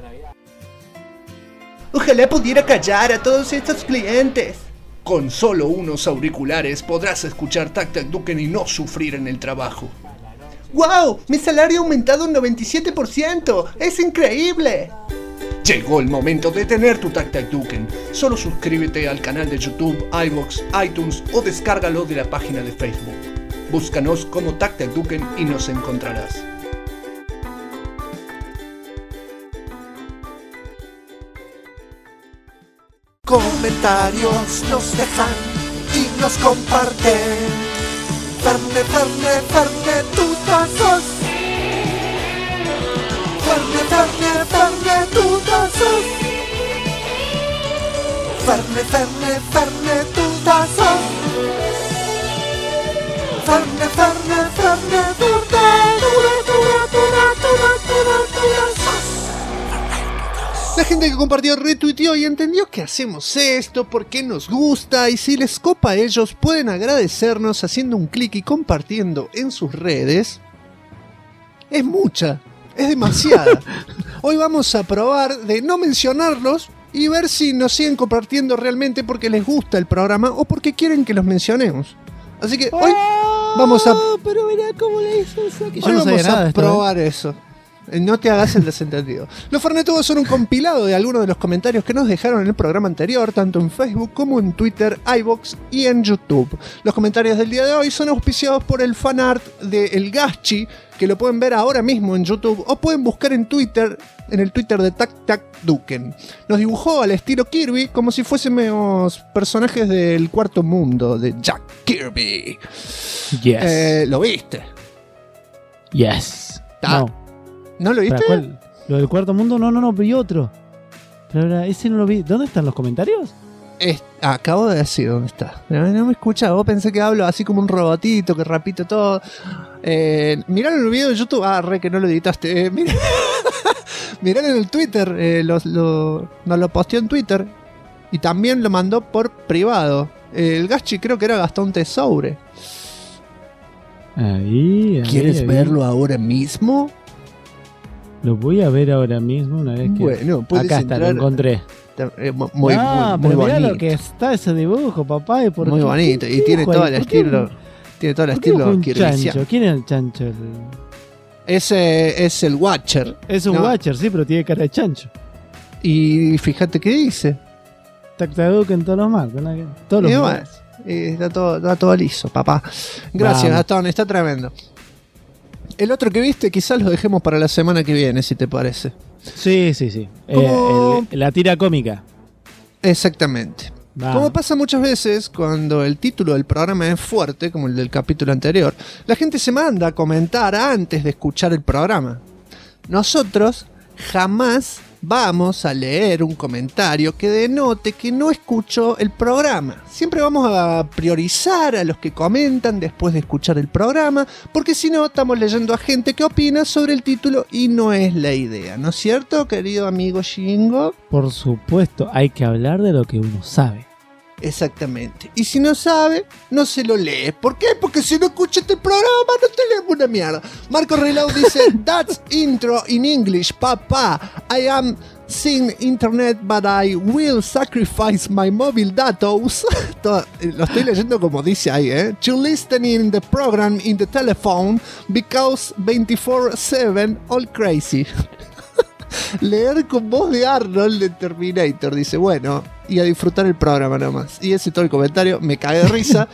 Ojalá pudiera callar a todos estos clientes. Con solo unos auriculares podrás escuchar Tac Tac Duken y no sufrir en el trabajo. ¡Wow! Mi salario ha aumentado un 97%. ¡Es increíble! Llegó el momento de tener tu Tac Tac Duken. Solo suscríbete al canal de YouTube, iVoox, iTunes o descárgalo de la página de Facebook. Búscanos como Tac Tac Duken y nos encontrarás. Comentarios nos dejan y nos comparten. Ferne, Ferne, Ferne, tutazos. Ferne, Ferne, Ferne, tutazos. Ferne, Ferne, Ferne, tutazos. Ferne, Ferne, Ferne, La gente que compartió retuiteó y entendió que hacemos esto, por qué nos gusta, y si les copa a ellos pueden agradecernos haciendo un clic y compartiendo en sus redes. Es mucha, es demasiada. Hoy vamos a probar de no mencionarlos y ver si nos siguen compartiendo realmente porque les gusta el programa o porque quieren que los mencionemos. Así que hoy vamos a... Pero mirá cómo le hizo eso. Que yo Hoy no sabía vamos nada de a esto, probar eso. No te hagas el desentendido. Los Fernetudos son un compilado de algunos de los comentarios que nos dejaron en el programa anterior, tanto en Facebook como en Twitter, iVoox y en YouTube. Los comentarios del día de hoy son auspiciados por el fanart de El Gaschi, que lo pueden ver ahora mismo en YouTube o pueden buscar en Twitter, en el Twitter de Tac Tac Duken. Nos dibujó al estilo Kirby, como si fuésemos personajes del Cuarto Mundo, de Jack Kirby. Yes. ¿Lo viste? Yes. No. ¿No lo viste? ¿Cuál? ¿Lo del Cuarto Mundo? No, vi otro. Pero ahora, ese no lo vi. ¿Dónde están los comentarios? Acabo de decir dónde está. No me escucha, vos pensé que hablo así como un robotito que repito todo. Mirá en el video de YouTube. Que no lo editaste. Mirá en el Twitter. Nos lo posteó en Twitter. Y también lo mandó por privado. El Gaschi creo que era Gastón Tesoure. Ahí. ¿Quieres verlo ahora mismo? Lo voy a ver ahora mismo una vez que... Bueno, puedes acá está, entrar... lo encontré. Muy pero bonito. mirá lo que está ese dibujo, papá. Muy bonito. Y tiene todo el estilo... Tiene todo el estilo chancho. ¿Quién es el chancho? Ese es el Watcher. Es un Watcher, sí, pero tiene cara de chancho. Y fíjate qué dice. Tac Tac Duken en todos los marcos. Todos los marcos. Está todo liso, papá. Gracias, Gastón, está tremendo. El otro que viste quizás lo dejemos para la semana que viene, si te parece. Sí. La tira cómica. Exactamente. Como pasa muchas veces cuando el título del programa es fuerte, como el del capítulo anterior, la gente se manda a comentar antes de escuchar el programa. Nosotros jamás vamos a leer un comentario que denote que no escuchó el programa. Siempre vamos a priorizar a los que comentan después de escuchar el programa, porque si no estamos leyendo a gente que opina sobre el título y no es la idea, ¿no es cierto, querido amigo Shingo? Por supuesto, hay que hablar de lo que uno sabe. Exactamente. Y si no sabe, no se lo lee. ¿Por qué? Porque si no escuchas el programa, no te leemos una mierda. Marco Relau dice, that's intro in English, papá. I am sin internet, but I will sacrifice my mobile datos. Lo estoy leyendo como dice ahí, to listening the program in the telephone because 24/7 all crazy. Leer con voz de Arnold de Terminator. Dice, bueno, y a disfrutar el programa nomás. Y ese es todo el comentario. Me cagué de risa.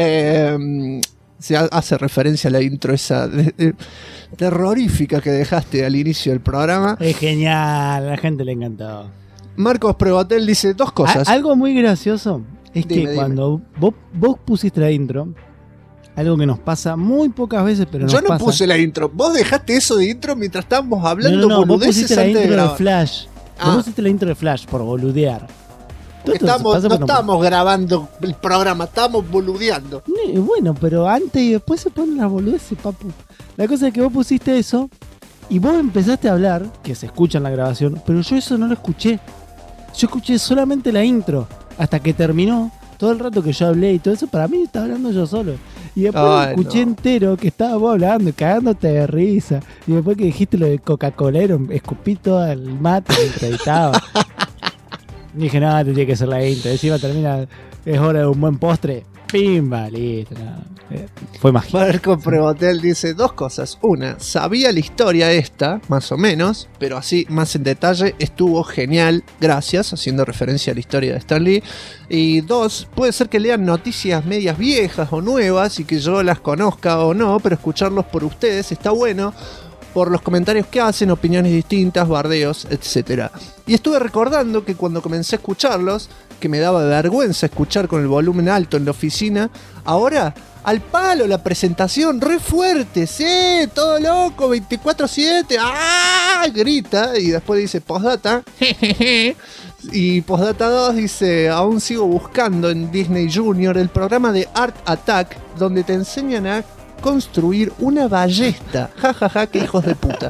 Se hace referencia a la intro esa terrorífica que dejaste al inicio del programa. Es genial, a la gente le encantó. Marcos Prevotel dice dos cosas. Algo muy gracioso es Dime. Cuando vos pusiste la intro, algo que nos pasa muy pocas veces, pero nos Yo no pasa. puse la intro. Vos dejaste eso de intro mientras estábamos hablando No, vos boludeces pusiste la antes de intro de grabar. Flash. Vos pusiste la intro de Flash por boludear. No estábamos grabando el programa, estábamos boludeando. Bueno, pero antes y después se ponen las boludeces, papu. La cosa es que vos pusiste eso y vos empezaste a hablar, que se escucha en la grabación, pero yo eso no lo escuché. Yo escuché solamente la intro hasta que terminó. Todo el rato que yo hablé y todo eso, para mí estaba hablando yo solo. Y después lo escuché entero que estaba vos hablando, cagándote de risa. Y después que dijiste lo de Coca-Colero, escupí todo el mate mientras editaba. Dije, no, te tiene que ser la intro. Encima termina, es hora de un buen postre. Pimba, listo. No. Fue mágico. Marco Prevotel dice dos cosas. Una, sabía la historia esta, más o menos, pero así más en detalle, estuvo genial, gracias, haciendo referencia a la historia de Stan Lee. Y dos, puede ser que lean noticias medias viejas o nuevas y que yo las conozca o no, pero escucharlos por ustedes está bueno, por los comentarios que hacen, opiniones distintas, bardeos, etc. Y estuve recordando que cuando comencé a escucharlos, que me daba vergüenza escuchar con el volumen alto en la oficina, ahora al palo la presentación, re fuerte, sí, todo loco, 24/7, ¡ah! Grita y después dice postdata, y postdata 2 dice, aún sigo buscando en Disney Junior el programa de Art Attack, donde te enseñan a construir una ballesta, jajaja, qué hijos de puta.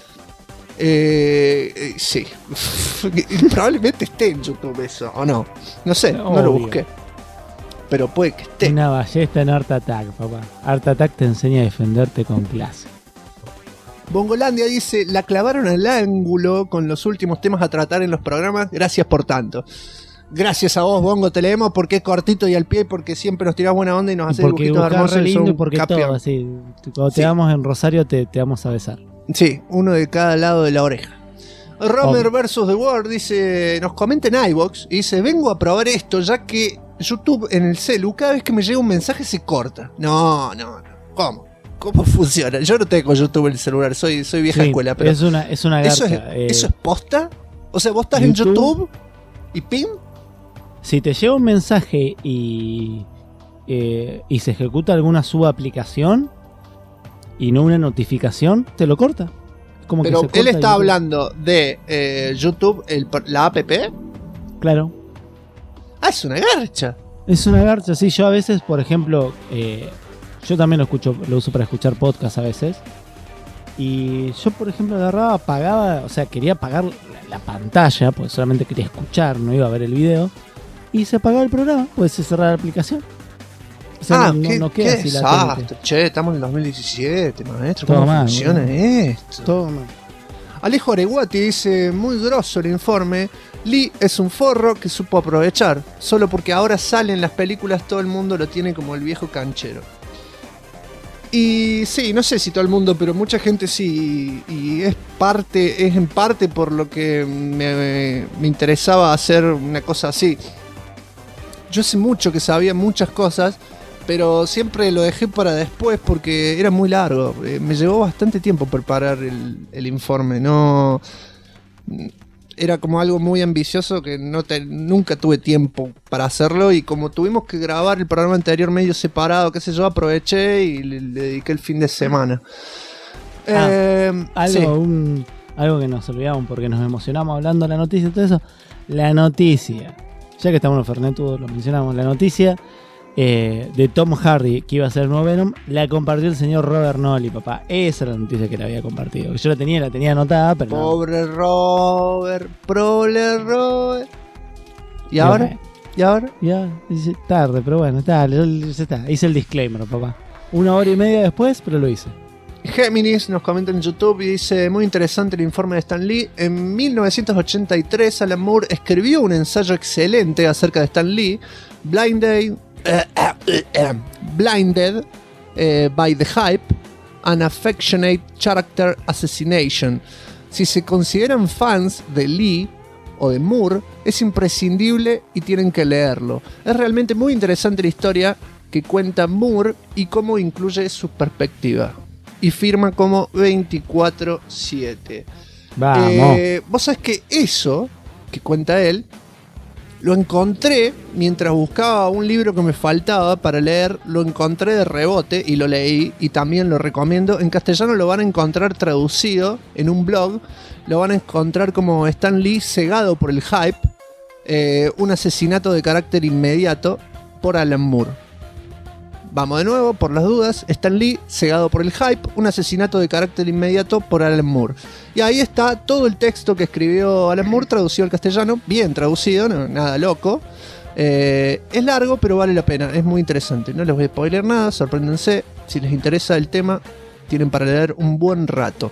Sí. Probablemente esté en YouTube eso, o no. No sé, no lo busqué. Pero puede que esté. Una ballesta en Art Attack, papá. Art Attack te enseña a defenderte con clase. Bongolandia dice, la clavaron al ángulo con los últimos temas a tratar en los programas. Gracias por tanto. Gracias a vos, Bongo, te leemos porque es cortito y al pie, porque siempre nos tirás buena onda y nos haces dibujitos hermosos. Lindo, porque todo así. Cuando te damos en Rosario te vamos a besar. Sí, uno de cada lado de la oreja. Romer vs. The World dice, nos comenta en iVoox y dice, vengo a probar esto ya que YouTube en el celu, cada vez que me llega un mensaje se corta. No. ¿Cómo? ¿Cómo funciona? Yo no tengo YouTube en el celular, soy vieja escuela, pero es una garcha. ¿Eso es posta? O sea, vos estás en YouTube y pim. Si te llega un mensaje y se ejecuta alguna subaplicación y no una notificación, te lo corta. Como pero que se él está YouTube. hablando de YouTube, la app. Claro. Ah, es una garcha. Es una garcha, sí. Yo a veces, por ejemplo, yo también lo uso para escuchar podcast a veces. Y yo, por ejemplo, agarraba, apagaba, o sea, quería apagar la pantalla, porque solamente quería escuchar, no iba a ver el video. Y se apagaba el programa, pues se cerraba la aplicación. O sea, no queda así la tele. Che, estamos en el 2017, maestro. Todo ¿Cómo mal, funciona esto? Todo mal. Alejo Areguati dice, muy grosso el informe. Lee es un forro que supo aprovechar. Solo porque ahora salen las películas, todo el mundo lo tiene como el viejo canchero. Y sí, no sé si todo el mundo, pero mucha gente sí. Y es en parte por lo que me interesaba hacer una cosa así. Yo sé mucho que sabía muchas cosas, pero siempre lo dejé para después porque era muy largo. Me llevó bastante tiempo preparar el informe. No, era como algo muy ambicioso que nunca tuve tiempo para hacerlo. Y como tuvimos que grabar el programa anterior medio separado, qué sé yo, aproveché y le dediqué el fin de semana. Algo que nos olvidamos porque nos emocionamos hablando de la noticia y todo eso. La noticia, ya que estamos en los Fernetudos, lo mencionamos, la noticia de Tom Hardy, que iba a ser el nuevo Venom, la compartió el señor Robert Nolly, papá. Esa era la noticia que la había compartido. Yo la tenía anotada, pero pobre Robert. ¿Y ahora? Ya, tarde, pero bueno, ya está. Hice el disclaimer, papá. 1 hora y media después, pero lo hice. Géminis nos comenta en YouTube y dice: muy interesante el informe de Stan Lee. En 1983 Alan Moore escribió un ensayo excelente acerca de Stan Lee, Blinded by the Hype, An Affectionate Character Assassination. Si se consideran fans de Lee o de Moore, es imprescindible y tienen que leerlo. Es realmente muy interesante la historia que cuenta Moore y cómo incluye su perspectiva. Y firma como 24/7. Vamos. Vos sabés que eso que cuenta él lo encontré mientras buscaba un libro que me faltaba para leer. Lo encontré de rebote y lo leí, y también lo recomiendo. En castellano lo van a encontrar traducido en un blog. Lo van a encontrar como Stan Lee cegado por el hype, un asesinato de carácter inmediato por Alan Moore. Vamos de nuevo, por las dudas. Stan Lee cegado por el hype, un asesinato de carácter inmediato por Alan Moore. Y ahí está todo el texto que escribió Alan Moore traducido al castellano, bien traducido, no, nada loco. Es largo, pero vale la pena, es muy interesante. No les voy a spoiler nada, sorpréndense. Si les interesa el tema, tienen para leer un buen rato.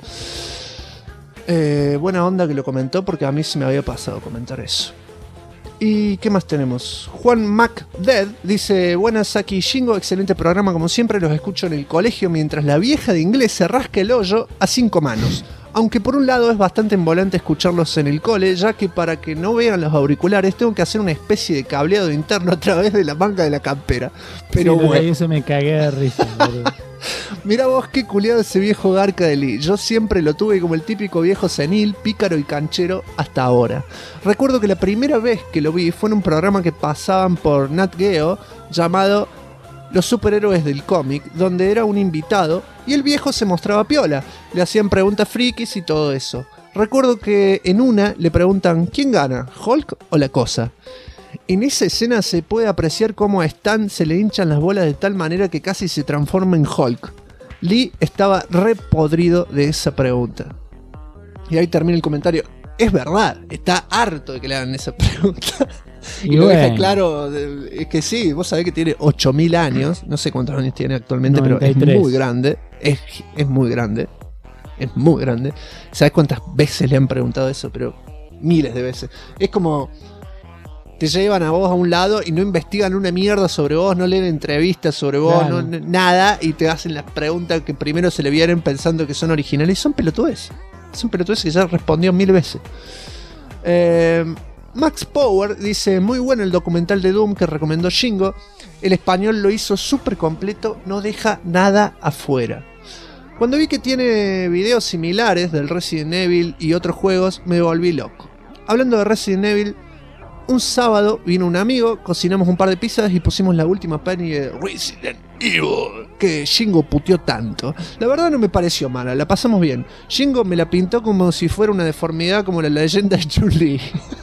Buena onda que lo comentó, porque a mí se me había pasado comentar eso. ¿Y qué más tenemos? Juan MacDead dice: buenas, Saki y Shingo, excelente programa como siempre, los escucho en el colegio mientras la vieja de inglés se rasca el hoyo a 5 manos. Aunque por un lado es bastante embolante escucharlos en el cole, ya que para que no vean los auriculares tengo que hacer una especie de cableado interno a través de la manga de la campera. Pero sí, bueno, eso me cagué de risa, boludo. Mirá vos qué culiado ese viejo garca de Lee. Yo siempre lo tuve como el típico viejo senil, pícaro y canchero hasta ahora. Recuerdo que la primera vez que lo vi fue en un programa que pasaban por Nat Geo llamado Los Superhéroes del Cómic, donde era un invitado y el viejo se mostraba piola. Le hacían preguntas frikis y todo eso. Recuerdo que en una le preguntan: ¿quién gana, Hulk o la Cosa? En esa escena se puede apreciar cómo a Stan se le hinchan las bolas de tal manera que casi se transforma en Hulk. Lee estaba re podrido de esa pregunta. Y ahí termina el comentario. Es verdad, está harto de que le hagan esa pregunta. Y lo deja claro, es que sí, vos sabés que tiene 8000 años, no sé cuántos años tiene actualmente, 93. Pero es muy grande, es muy grande, es muy grande. ¿Sabés cuántas veces le han preguntado eso? Pero miles de veces. Es como: te llevan a vos a un lado y no investigan una mierda sobre vos, no leen entrevistas sobre vos, claro. Nada, y te hacen las preguntas que primero se le vienen pensando que son originales, y son pelotudes. Son pelotudes que ya respondió 1000 veces. Max Power dice: muy bueno el documental de Doom que recomendó Shingo. El español lo hizo súper completo, no deja nada afuera. Cuando vi que tiene videos similares del Resident Evil y otros juegos, me volví loco. Hablando de Resident Evil, un sábado vino un amigo, cocinamos un par de pizzas y pusimos la última peli de Resident Evil que Shingo puteó tanto. La verdad no me pareció mala, la pasamos bien. Shingo me la pintó como si fuera una deformidad como la leyenda de Chun-Li.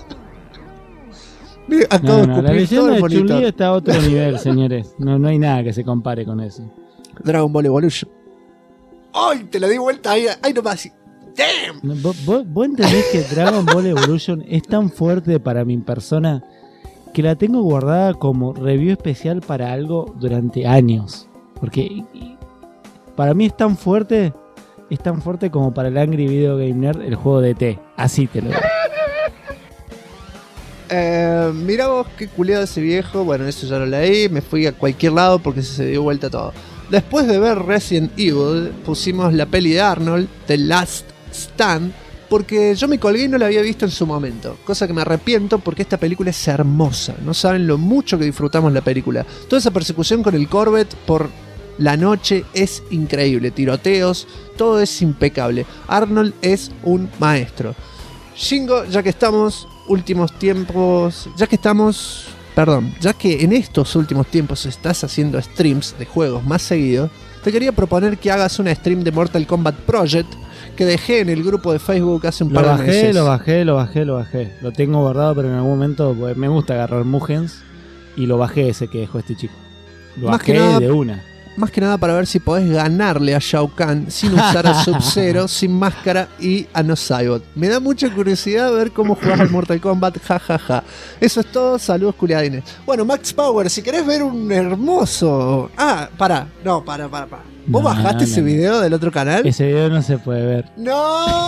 No, la leyenda de Chun-Li está a otro nivel, señores. No hay nada que se compare con eso. Dragon Ball Evolution. ¡Ay! Te la di vuelta ahí nomás. ¡Damn! ¿Vos entendés que Dragon Ball Evolution es tan fuerte para mi persona que la tengo guardada como review especial para algo durante años? Porque para mí es tan fuerte como para el Angry Video Game Nerd el juego de ET. Así te lo digo. Mirá vos qué culiado ese viejo. Bueno, eso ya lo leí. Me fui a cualquier lado porque se dio vuelta todo. Después de ver Resident Evil, pusimos la peli de Arnold, The Last Stand, porque yo me colgué y no la había visto en su momento. Cosa que me arrepiento porque esta película es hermosa. No saben lo mucho que disfrutamos la película. Toda esa persecución con el Corvette por la noche es increíble. Tiroteos, todo es impecable. Arnold es un maestro. Shingo, ya que en estos últimos tiempos estás haciendo streams de juegos más seguidos, te quería proponer que hagas una stream de Mortal Kombat Project que dejé en el grupo de Facebook hace un par de meses. Lo bajé. Lo tengo guardado, pero en algún momento me gusta agarrar Mugens y lo bajé ese que dejó este chico. Lo bajé de una. más que nada para ver si podés ganarle a Shao Kahn sin usar a Sub-Zero, sin máscara y a No Saibot. Me da mucha curiosidad ver cómo jugás al Mortal Kombat, jajaja. Eso es todo, saludos culiadines. Bueno, Max Power, si querés ver un hermoso... Pará. ¿Vos bajaste ese video del otro canal? Ese video no se puede ver. ¡No!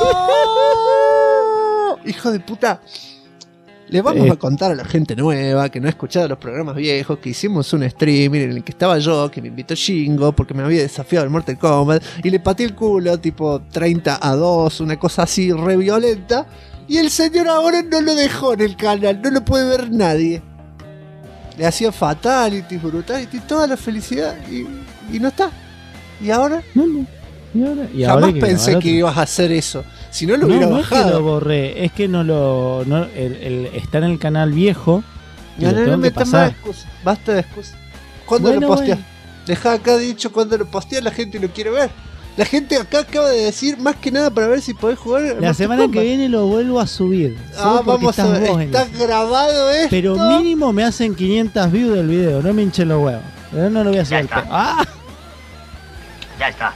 ¡Hijo de puta! Les vamos a contar a la gente nueva que no ha escuchado los programas viejos que hicimos un streaming en el que estaba yo, que me invitó Shingo porque me había desafiado el Mortal Kombat y le pateé el culo tipo 30-2, una cosa así re violenta, y el señor ahora no lo dejó en el canal, no lo puede ver nadie. Le hacía fatality, brutality, toda la felicidad y no está. ¿Y ahora? Jamás pensé que ibas a hacer eso. Si no lo hubiera bajado. No es que lo borré, es que está en el canal viejo. No metas más excusas. Basta de excusas. ¿Cuándo lo posteas? Dejá acá dicho cuando lo posteas, la gente lo quiere ver. La gente acá acaba de decir más que nada para ver si podés jugar. La semana que viene lo vuelvo a subir. Vamos a ver. Está grabado esto. Pero mínimo me hacen 500 views del video. No me hinchen los huevos. Pero no lo voy a hacer. Ya está.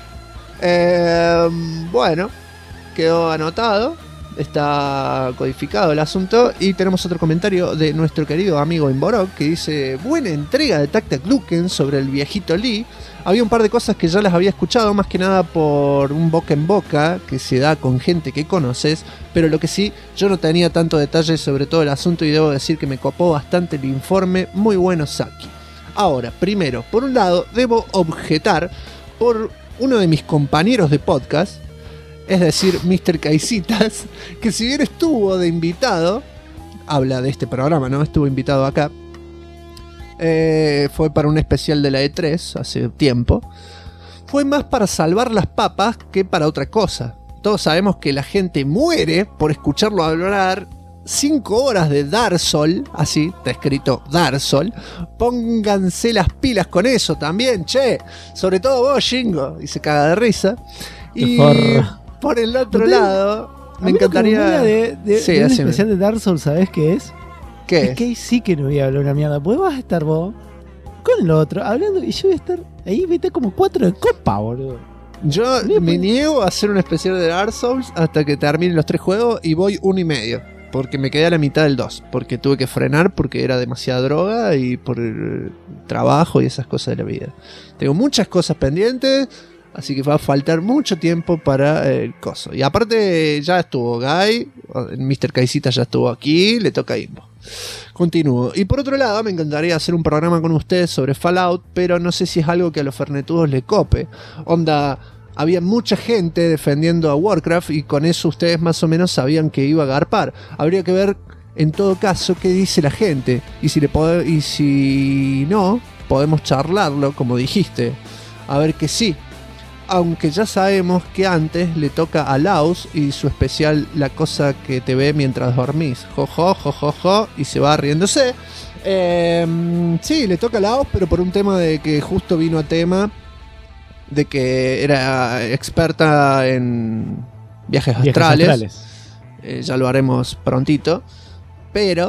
Bueno, quedó anotado, está codificado el asunto y tenemos otro comentario de nuestro querido amigo Inborok que dice: buena entrega de Tac Tac Duken sobre el viejito Lee. Había un par de cosas que ya las había escuchado, más que nada por un boca en boca que se da con gente que conoces, pero lo que sí, yo no tenía tanto detalle sobre todo el asunto y debo decir que me copó bastante el informe. Muy bueno, Saki. Ahora, primero, por un lado, debo objetar por uno de mis compañeros de podcast, es decir, Mr. Caisitas, que si bien estuvo de invitado, habla de este programa, ¿no? Estuvo invitado acá, fue para un especial de la E3 hace tiempo, fue más para salvar las papas que para otra cosa. Todos sabemos que la gente muere por escucharlo hablar 5 horas de Dark Souls, así está escrito Dark Souls. Pónganse las pilas con eso también, che. Sobre todo vos, Shingo. Y se caga de risa. Y por el otro lado, me encantaría. De un especial de Dark Souls, ¿sabés qué es? ¿Qué es? Que ahí sí que no voy a hablar una mierda. Pues vas a estar vos con el otro hablando y yo voy a estar ahí, vete como 4 de copa, boludo. Yo me niego a hacer un especial de Dark Souls hasta que termine los 3 juegos y voy 1,5. Porque me quedé a la mitad del 2. Porque tuve que frenar porque era demasiada droga y por el trabajo y esas cosas de la vida. Tengo muchas cosas pendientes, así que va a faltar mucho tiempo para el coso. Y aparte ya estuvo Guy, Mr. Caisita ya estuvo aquí, le toca a Imbo. Continúo. Y por otro lado, me encantaría hacer un programa con ustedes sobre Fallout, pero no sé si es algo que a los fernetudos le cope. Onda... Había mucha gente defendiendo a Warcraft y con eso ustedes más o menos sabían que iba a garpar. Habría que ver en todo caso qué dice la gente y si no, podemos charlarlo como dijiste. A ver que sí. Aunque ya sabemos que antes le toca a Laos y su especial La cosa que te ve mientras dormís. Jo, y se va riéndose. Sí, le toca a Laos, pero por un tema de que justo vino a tema de que era experta en viajes astrales. Ya lo haremos prontito. Pero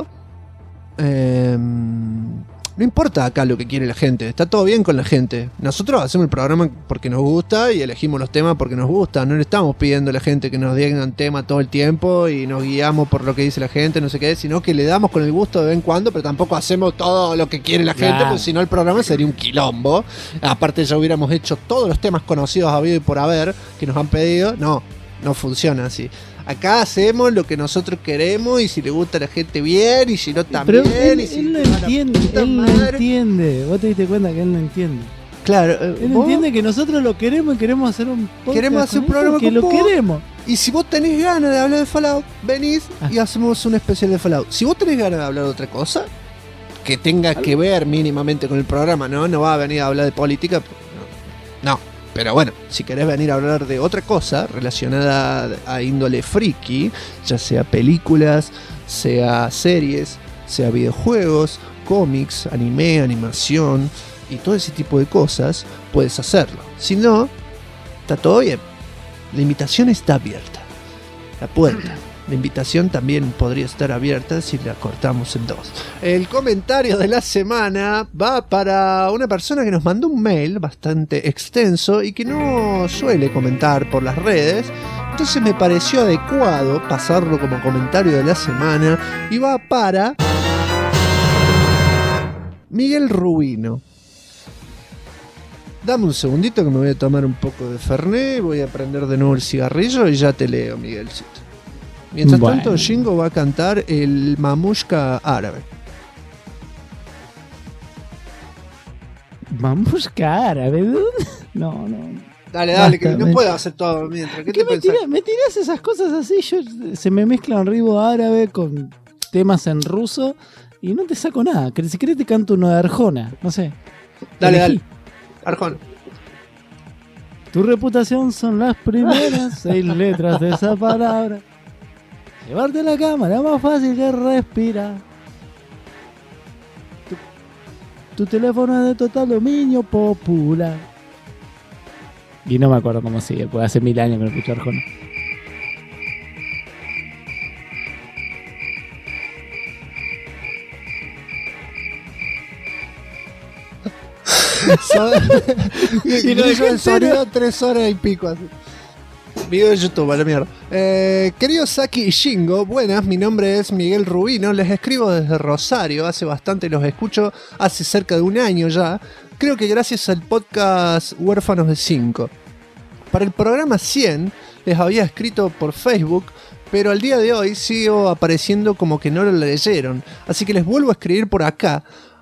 no importa acá lo que quiere la gente. Está todo bien con la gente. Nosotros hacemos el programa porque nos gusta y elegimos los temas porque nos gusta. No le estamos pidiendo a la gente que nos digan tema todo el tiempo y nos guiamos por lo que dice la gente, no sé qué, sino que le damos con el gusto de vez en cuando, pero tampoco hacemos todo lo que quiere la gente, porque si no el programa sería un quilombo. Aparte ya hubiéramos hecho todos los temas conocidos habido y por haber que nos han pedido. No funciona así. Acá hacemos lo que nosotros queremos y si le gusta a la gente bien y si no también. Pero él no entiende, Vos te diste cuenta que él no entiende. Claro. Él entiende que nosotros lo queremos y queremos hacer un podcast. Queremos hacer un programa que lo queremos. Y si vos tenés ganas de hablar de Fallout, venís y hacemos un especial de Fallout. Si vos tenés ganas de hablar de otra cosa que tenga que ver mínimamente con el programa, no va a venir a hablar de política. No. Pero bueno, si querés venir a hablar de otra cosa relacionada a índole friki, ya sea películas, sea series, sea videojuegos, cómics, anime, animación y todo ese tipo de cosas, puedes hacerlo. Si no, está todo bien. La invitación está abierta. La puerta La invitación también podría estar abierta si la cortamos en dos. El comentario de la semana va para una persona que nos mandó un mail bastante extenso y que no suele comentar por las redes. Entonces me pareció adecuado pasarlo como comentario de la semana y va para Miguel Rubino. Dame un segundito que me voy a tomar un poco de Fernet, voy a prender de nuevo el cigarrillo y ya te leo, Miguelcito. Mientras tanto, Shingo va a cantar el Mamushka árabe. ¿Mamushka árabe? No. Dale, basta, que no puedo hacer todo mientras. ¿Qué te pensás? Me tirás esas cosas así, se me mezclan ritmo árabe con temas en ruso y no te saco nada. Si querés te canto uno de Arjona, no sé. Dale. Arjona. Tu reputación son las primeras 6 letras de esa palabra. Llevarte a la cámara más fácil que respirar. Tu teléfono es de total dominio popular. Y no me acuerdo cómo sigue, porque hace 1000 años que no escucho Arjona. Y lo dejó en sonido 3 horas y pico así. Video de YouTube, a la mierda. Querido Saki y Shingo, buenas, mi nombre es Miguel Rubino, les escribo desde Rosario, hace bastante los escucho, hace cerca de un año ya, creo que gracias al podcast Huérfanos de 5. Para el programa 100 les había escrito por Facebook, pero al día de hoy sigo apareciendo como que no lo leyeron, así que les vuelvo a escribir por acá.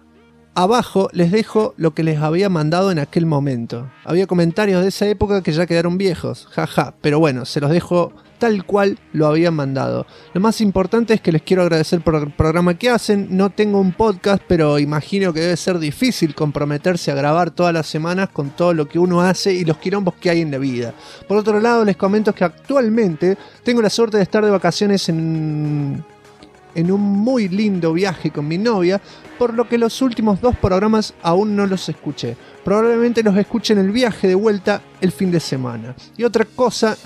Abajo les dejo lo que les había mandado en aquel momento. Había comentarios de esa época que ya quedaron viejos, jaja, pero bueno, se los dejo tal cual lo habían mandado. Lo más importante es que les quiero agradecer por el programa que hacen. No tengo un podcast, pero imagino que debe ser difícil comprometerse a grabar todas las semanas con todo lo que uno hace y los quilombos que hay en la vida. Por otro lado, les comento que actualmente tengo la suerte de estar de vacaciones en un muy lindo viaje con mi novia, por lo que los últimos 2 programas aún no los escuché. Probablemente los escuche en el viaje de vuelta el fin de semana. Y otra cosa,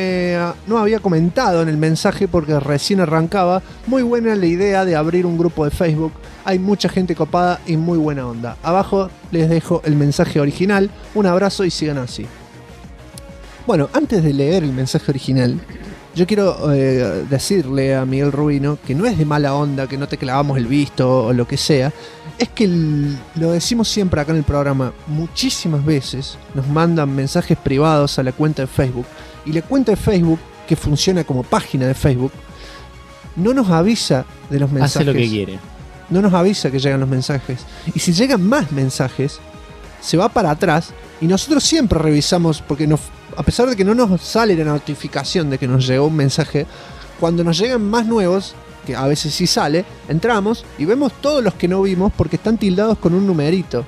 no había comentado en el mensaje porque recién arrancaba. Muy buena la idea de abrir un grupo de Facebook. Hay mucha gente copada y muy buena onda. Abajo les dejo el mensaje original. Un abrazo y sigan así. Bueno, antes de leer el mensaje original, yo quiero decirle a Miguel Rubino que no es de mala onda, que no te clavamos el visto o lo que sea. Es que lo decimos siempre acá en el programa. Muchísimas veces nos mandan mensajes privados a la cuenta de Facebook. Y la cuenta de Facebook, que funciona como página de Facebook, no nos avisa de los mensajes. Hace lo que quiere. No nos avisa que llegan los mensajes. Y si llegan más mensajes, se va para atrás. Y nosotros siempre revisamos, porque a pesar de que no nos sale la notificación de que nos llegó un mensaje, cuando nos llegan más nuevos, que a veces sí sale, entramos y vemos todos los que no vimos porque están tildados con un numerito.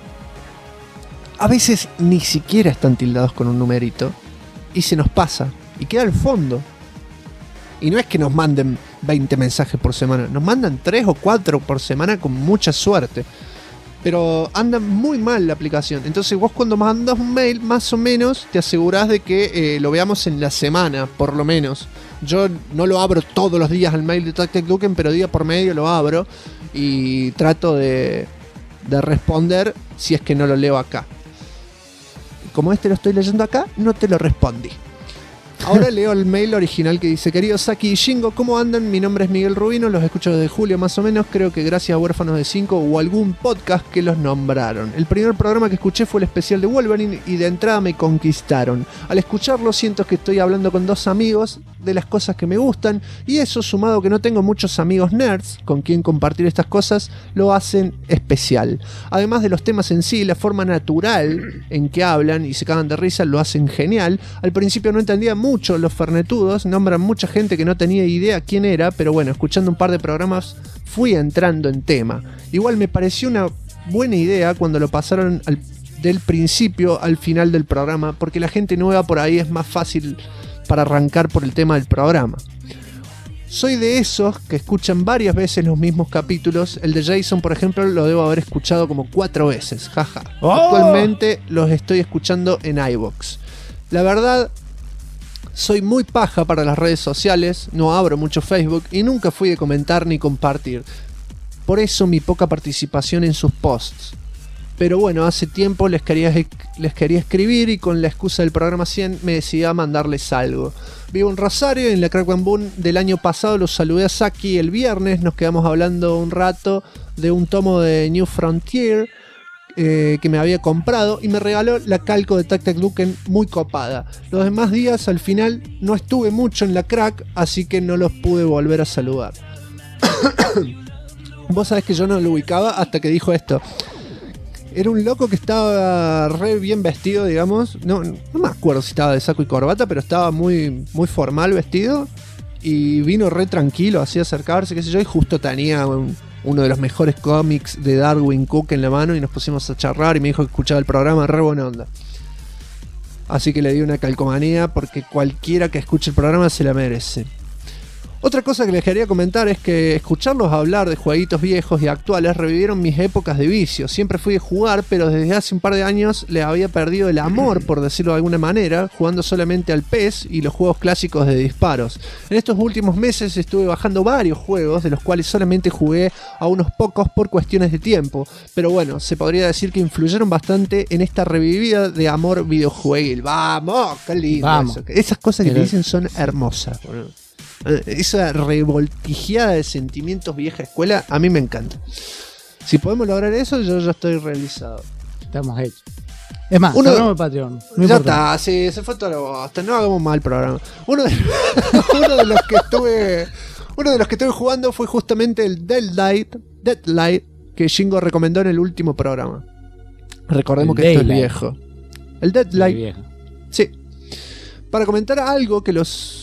A veces ni siquiera están tildados con un numerito y se nos pasa y queda al fondo. Y no es que nos manden 20 mensajes por semana, nos mandan 3 o 4 por semana con mucha suerte. Pero anda muy mal la aplicación. Entonces vos cuando mandas un mail, más o menos te asegurás de que lo veamos en la semana, por lo menos. Yo no lo abro todos los días al mail de Tactecduken, pero día por medio lo abro y trato de responder si es que no lo leo acá. Como lo estoy leyendo acá, no te lo respondí. Ahora leo el mail original que dice: querido Saki y Shingo, ¿cómo andan? Mi nombre es Miguel Rubino, los escucho desde julio más o menos, creo que gracias a Huérfanos de 5 o algún podcast que los nombraron. El primer programa que escuché fue el especial de Wolverine y de entrada me conquistaron. Al escucharlo siento que estoy hablando con 2 amigos de las cosas que me gustan, y eso, sumado que no tengo muchos amigos nerds con quien compartir estas cosas, lo hacen especial. Además de los temas en sí, la forma natural en que hablan y se cagan de risa lo hacen genial. Al principio no entendía mucho los fernetudos, nombran mucha gente que no tenía idea quién era, pero bueno, escuchando un par de programas fui entrando en tema. Igual me pareció una buena idea cuando lo pasaron del principio al final del programa, porque la gente nueva por ahí es más fácil para arrancar por el tema del programa. Soy de esos que escuchan varias veces los mismos capítulos. El de Jason, por ejemplo, lo debo haber escuchado como 4 veces, jaja. Actualmente los estoy escuchando en iVoox. La verdad, Soy muy paja para las redes sociales, no abro mucho Facebook y nunca fui de comentar ni compartir. Por eso mi poca participación en sus posts. Pero bueno, hace tiempo les quería escribir y con la excusa del programa 100 me decidí a mandarles algo. Vivo en Rosario y en la Crack Bamboo del año pasado los saludé a Saki el viernes, nos quedamos hablando un rato de un tomo de New Frontier que me había comprado y me regaló la calco de Tac Tac Duken muy copada. Los demás días al final no estuve mucho en la Crack, así que no los pude volver a saludar. Vos sabés que yo no lo ubicaba hasta que dijo esto. Era un loco que estaba re bien vestido, digamos. No me acuerdo si estaba de saco y corbata, pero estaba muy, muy formal vestido. Y vino re tranquilo, así a acercarse, qué sé yo. Y justo tenía uno de los mejores cómics de Darwin Cook en la mano. Y nos pusimos a charlar y me dijo que escuchaba el programa, re buena onda. Así que le di una calcomanía porque cualquiera que escuche el programa se la merece. Otra cosa que les quería comentar es que escucharlos hablar de jueguitos viejos y actuales revivieron mis épocas de vicio. Siempre fui de jugar, pero desde hace un par de años le había perdido el amor, por decirlo de alguna manera, jugando solamente al PES y los juegos clásicos de disparos. En estos últimos meses estuve bajando varios juegos, de los cuales solamente jugué a unos pocos por cuestiones de tiempo. Pero bueno, se podría decir que influyeron bastante en esta revivida de amor videojueguil. ¡Vamos! ¡Qué lindo! Vamos. Eso. Esas cosas que te dicen son hermosas, boludo. Esa revoltijeada de sentimientos vieja escuela a mí me encanta. Si podemos lograr eso, yo ya estoy realizado. Estamos hechos. Es más, cerramos el Patreon. No ya está, sí, se fue todo lo bosta. No hagamos mal el programa. Uno de los que estuve jugando fue justamente el Deadlight que Shingo recomendó en el último programa. Recordemos que esto es viejo. El Deadlight. Sí. Para comentar algo de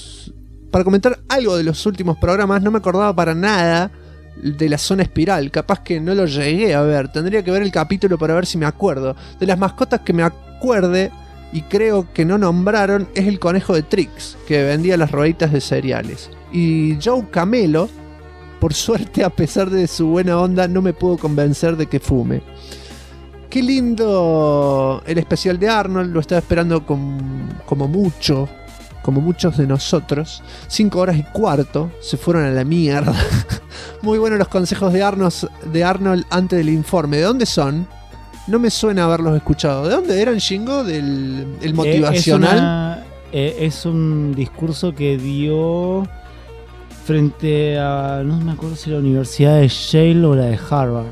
los últimos programas, no me acordaba para nada de la zona espiral. Capaz que no lo llegué a ver. Tendría que ver el capítulo para ver si me acuerdo. De las mascotas que me acuerde y creo que no nombraron es el conejo de Trix, que vendía las rueditas de cereales. Y Joe Camelo, por suerte, a pesar de su buena onda, no me pudo convencer de que fume. Qué lindo el especial de Arnold. Lo estaba esperando como muchos de nosotros. 5 horas y cuarto se fueron a la mierda. Muy buenos los consejos de Arnold antes del informe. ¿De dónde son? No me suena haberlos escuchado. ¿De dónde eran, Shingo? ¿Del motivacional? Es un discurso que dio frente a... no me acuerdo si la Universidad de Yale o la de Harvard.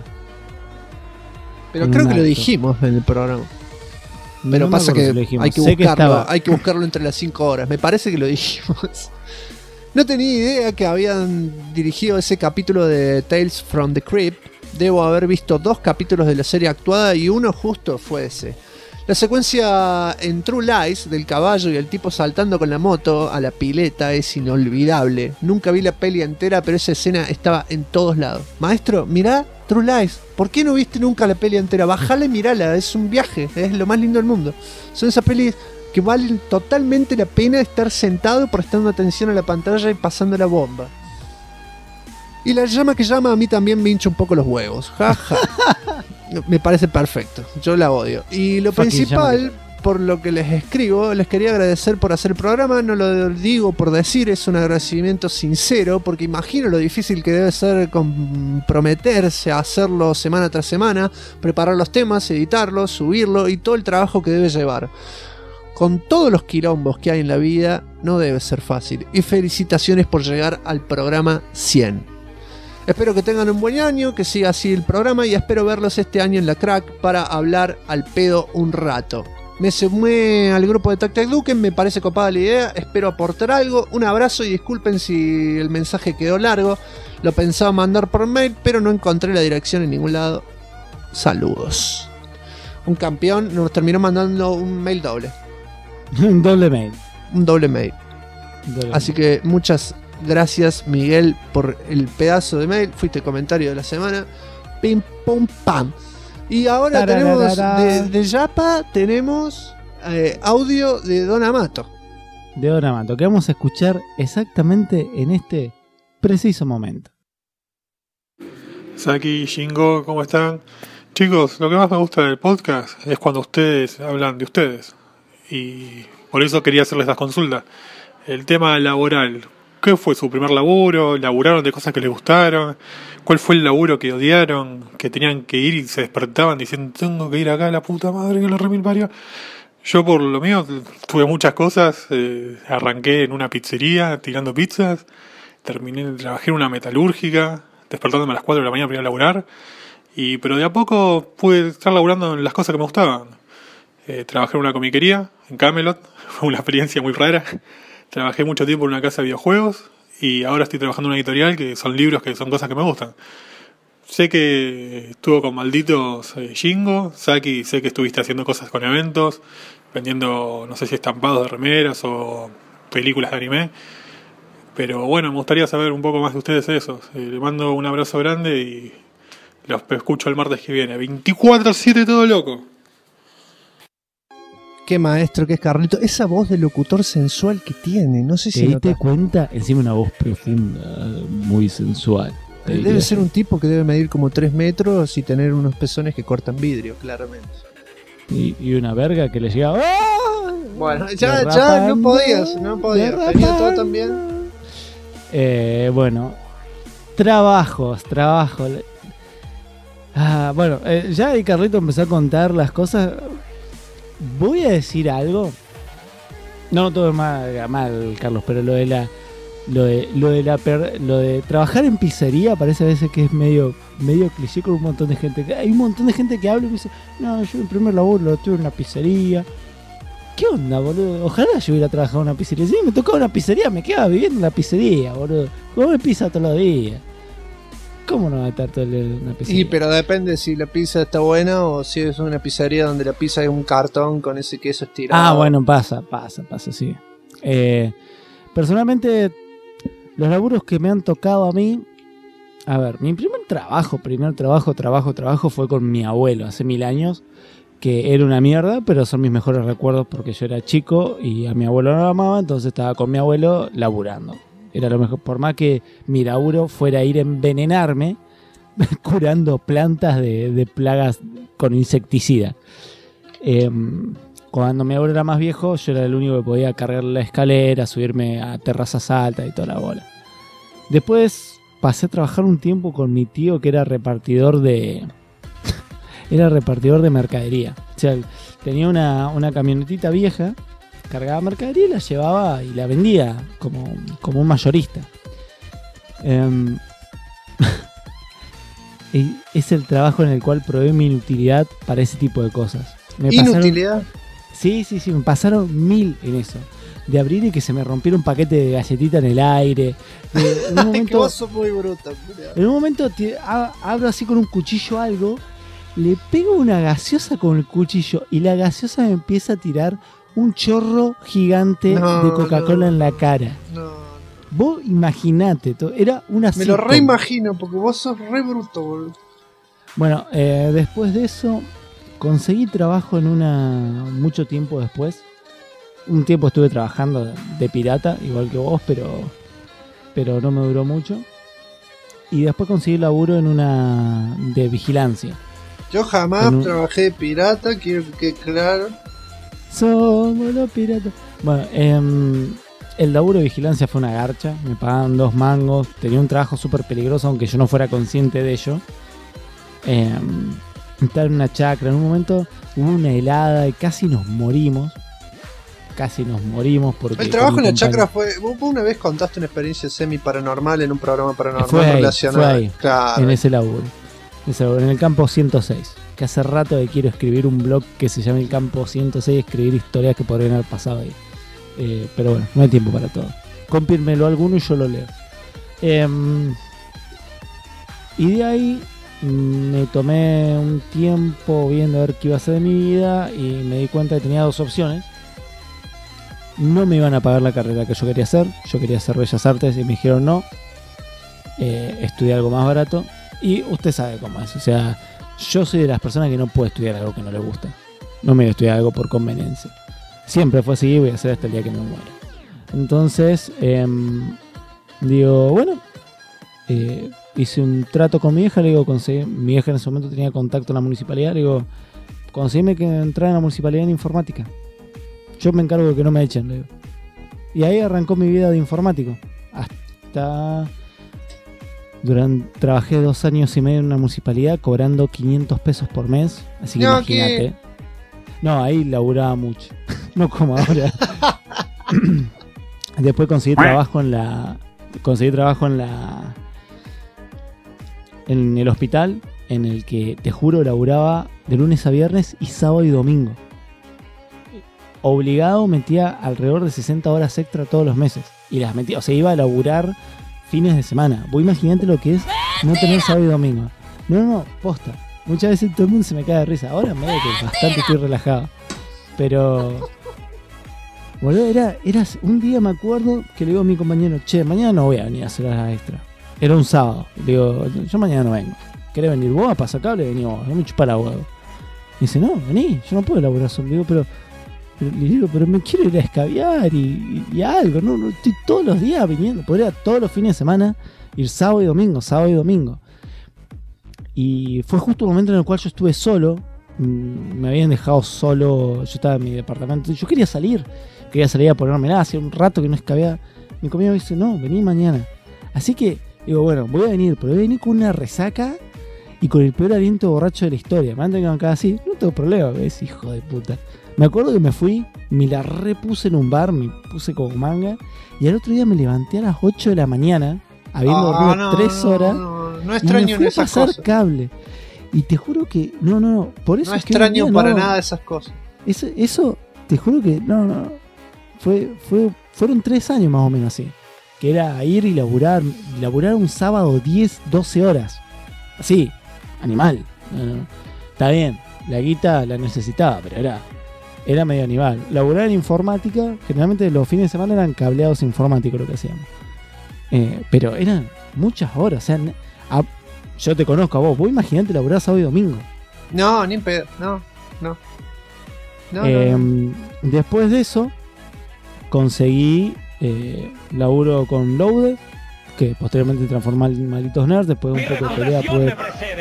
Pero creo que lo dijimos en el programa. Pero no pasa que hay que buscarlo entre las 5 horas. Me parece que lo dijimos. No tenía idea que habían dirigido ese capítulo de Tales from the Crypt. Debo haber visto 2 capítulos de la serie actuada y uno justo fue ese. La secuencia en True Lies del caballo y el tipo saltando con la moto a la pileta es inolvidable. Nunca vi la peli entera, pero esa escena estaba en todos lados. Maestro, mirá True Lies. ¿Por qué no viste nunca la peli entera? Bajala y mirala, es un viaje, es lo más lindo del mundo. Son esas pelis que valen totalmente la pena estar sentado prestando atención a la pantalla y pasando la bomba. Y la llama que llama a mí también me hincha un poco los huevos. Jaja. Me parece perfecto. Yo la odio. Y lo principal, por lo que les escribo, les quería agradecer por hacer el programa. No lo digo por decir, es un agradecimiento sincero, porque imagino lo difícil que debe ser comprometerse a hacerlo semana tras semana, preparar los temas, editarlos, subirlo y todo el trabajo que debe llevar. Con todos los quilombos que hay en la vida, no debe ser fácil. Y felicitaciones por llegar al programa 100. Espero que tengan un buen año, que siga así el programa y espero verlos este año en la Crack para hablar al pedo un rato. Me sumé al grupo de Tac Tac Duken, me parece copada la idea, espero aportar algo. Un abrazo y disculpen si el mensaje quedó largo. Lo pensaba mandar por mail, pero no encontré la dirección en ningún lado. Saludos. Un campeón nos terminó mandando un mail doble. Un doble mail. Un doble mail. Así que muchas gracias, Miguel, por el pedazo de mail. Fuiste el comentario de la semana. Pim, pum, pam. Y ahora tenemos de Yapa, tenemos audio de Don Amato. De Don Amato, que vamos a escuchar exactamente en este preciso momento. Saki, Shingo, ¿cómo están? Chicos, lo que más me gusta del podcast es cuando ustedes hablan de ustedes. Y por eso quería hacerles las consultas. El tema laboral. ¿Qué fue su primer laburo? ¿Laburaron de cosas que les gustaron? ¿Cuál fue el laburo que odiaron? Que tenían que ir y se despertaban diciendo, tengo que ir acá, la puta madre que lo remil parió. Yo por lo mío tuve muchas cosas. Arranqué en una pizzería tirando pizzas. Trabajé en una metalúrgica, despertándome a las 4 de la mañana para ir a laburar. Pero de a poco pude estar laburando en las cosas que me gustaban. Trabajé en una comiquería, en Camelot. Fue una experiencia muy rara. Trabajé mucho tiempo en una casa de videojuegos. Y ahora estoy trabajando en una editorial que son libros que son cosas que me gustan. Sé que estuvo con malditos Jingo, Saki, sé que estuviste haciendo cosas con eventos, vendiendo, no sé si estampados de remeras o películas de anime. Pero bueno, me gustaría saber un poco más de ustedes esos. Le mando un abrazo grande y los escucho el martes que viene. 24/7 todo loco. Qué maestro que es Carlito. Esa voz de locutor sensual que tiene, no sé si ¿te diste cuenta? Encima una voz profunda, muy sensual. Debe ser un tipo que debe medir como 3 metros y tener unos pezones que cortan vidrio, claramente. Y una verga que le llegaba. ¡Oh! Bueno, ya no podías. Tenía todo también. Bueno, trabajos. Bueno, ya ahí Carlito empezó a contar las cosas. Voy a decir algo. No todo es mal, Carlos, pero lo de trabajar en pizzería parece a veces que es medio cliché con un montón de gente. Hay un montón de gente que habla y me dice, no, yo en primer laburo lo tuve en una pizzería. ¿Qué onda, boludo? Ojalá yo hubiera trabajado en una pizzería. Si me tocaba una pizzería, me quedaba viviendo en la pizzería, boludo. Come pizza todos los días. ¿Cómo no va a estar todo el día en una pizzería? Sí, pero depende si la pizza está buena o si es una pizzería donde la pizza es un cartón con ese queso estirado. Ah, bueno, pasa, sí. Personalmente, los laburos que me han tocado a mí... A ver, mi primer trabajo fue con mi abuelo hace 1000 años, que era una mierda, pero son mis mejores recuerdos porque yo era chico y a mi abuelo no lo amaba, entonces estaba con mi abuelo laburando. Era lo mejor, por más que mi laburo fuera ir a envenenarme curando plantas de plagas con insecticida. Cuando mi abuelo era más viejo, yo era el único que podía cargar la escalera, subirme a terrazas altas y toda la bola. Después pasé a trabajar un tiempo con mi tío que era repartidor de mercadería. O sea, tenía una camionetita vieja, cargaba mercadería y la llevaba y la vendía como un mayorista. Es el trabajo en el cual probé mi inutilidad para ese tipo de cosas. ¿Inutilidad? Sí, me pasaron 1000 en eso. De abrir y que se me rompiera un paquete de galletita en el aire. En un momento, que vos sos muy bruta. En un momento abro así con un cuchillo algo, le pego una gaseosa con el cuchillo y la gaseosa me empieza a tirar un chorro gigante de Coca-Cola en la cara. No. Vos imaginate, era una Me lo reimagino porque vos sos re bruto, boludo. Bueno, después de eso conseguí trabajo mucho tiempo después. Un tiempo estuve trabajando de pirata, igual que vos, pero no me duró mucho. Y después conseguí laburo en una de vigilancia. Yo jamás trabajé de pirata, quiero que quede claro. Somos los piratas. Bueno, el laburo de vigilancia fue una garcha. Me pagaban 2 mangos. Tenía un trabajo súper peligroso, aunque yo no fuera consciente de ello. Estaba en una chacra. En un momento hubo una helada y casi nos morimos. Porque... El trabajo en la chacra fue... Vos una vez contaste una experiencia semi-paranormal en un programa paranormal relacionado. Fue ahí, claro. En ese laburo. En el campo 106. Que hace rato que quiero escribir un blog que se llama El Campo 106, escribir historias que podrían haber pasado ahí. Pero bueno, no hay tiempo para todo. Compírmelo alguno y yo lo leo. Y de ahí me tomé un tiempo viendo a ver qué iba a hacer de mi vida y me di cuenta que tenía 2 opciones. No me iban a pagar la carrera que yo quería hacer. Yo quería hacer Bellas Artes y me dijeron no. Estudié algo más barato. Y usted sabe cómo es. O sea, yo soy de las personas que no puede estudiar algo que no le gusta. No me voy a estudiar algo por conveniencia. Siempre fue así y voy a hacer hasta el día que me muera. Entonces, digo, bueno, hice un trato con mi hija. Le digo, mi hija en ese momento tenía contacto en la municipalidad. Le digo, conseguime que entrara en la municipalidad en informática. Yo me encargo de que no me echen, le digo. Y ahí arrancó mi vida de informático. Hasta... Trabajé 2 años y medio en una municipalidad cobrando 500 pesos por mes. Así que imagínate. No, ahí laburaba mucho. No como ahora. Después conseguí trabajo en el hospital, en el que, te juro, laburaba de lunes a viernes y sábado y domingo. Obligado, metía alrededor de 60 horas extra todos los meses. Y las metía, o sea, iba a laburar fines de semana. Vos imaginate lo que es no tener sábado y domingo. No, posta. Muchas veces todo el mundo se me cae de risa. Ahora medio que bastante estoy relajado. Pero... boludo, era un día me acuerdo que le digo a mi compañero, che, mañana no voy a venir a hacer horas extra. Era un sábado. Le digo, yo mañana no vengo. ¿Querés venir vos a pasacable? Vení vos, no me chupá la huevo. Y dice, no, vení, yo no puedo laburar solo. Le digo, pero me quiero ir a escabiar y algo. No, estoy todos los días viniendo. Podría todos los fines de semana ir sábado y domingo. Y fue justo el momento en el cual yo estuve solo. Me habían dejado solo. Yo estaba en mi departamento. Yo quería salir a ponerme. Hacía un rato que no escabeaba. Mi compañero me dice, no, vení mañana. Así que digo, bueno, voy a venir. Pero voy a venir con una resaca y con el peor aliento borracho de la historia. Me han tenido acá así. No tengo problema, ¿ves? Hijo de puta. Me acuerdo que me fui, me la repuse en un bar, me puse como manga. Y al otro día me levanté a las 8 de la mañana, habiendo dormido 3 horas. No extraño y me fui a pasar cosas. Cable. Y te juro que, no, por eso no es que extraño día, para nada esas cosas. Eso, te juro que, fueron 3 años más o menos así. Que era ir y laburar un sábado 10, 12 horas. Así, animal. No. Está bien, la guita la necesitaba, pero era medio animal. Laburar en informática, generalmente los fines de semana eran cableados informáticos lo que hacíamos. Pero eran muchas horas. O sea, yo te conozco a vos. Vos imaginate laburar sábado y domingo. No, ni en pedo. No. Después de eso, conseguí laburo con Loader, que posteriormente transformé en Malditos Nerds. Después de un poco de pelea,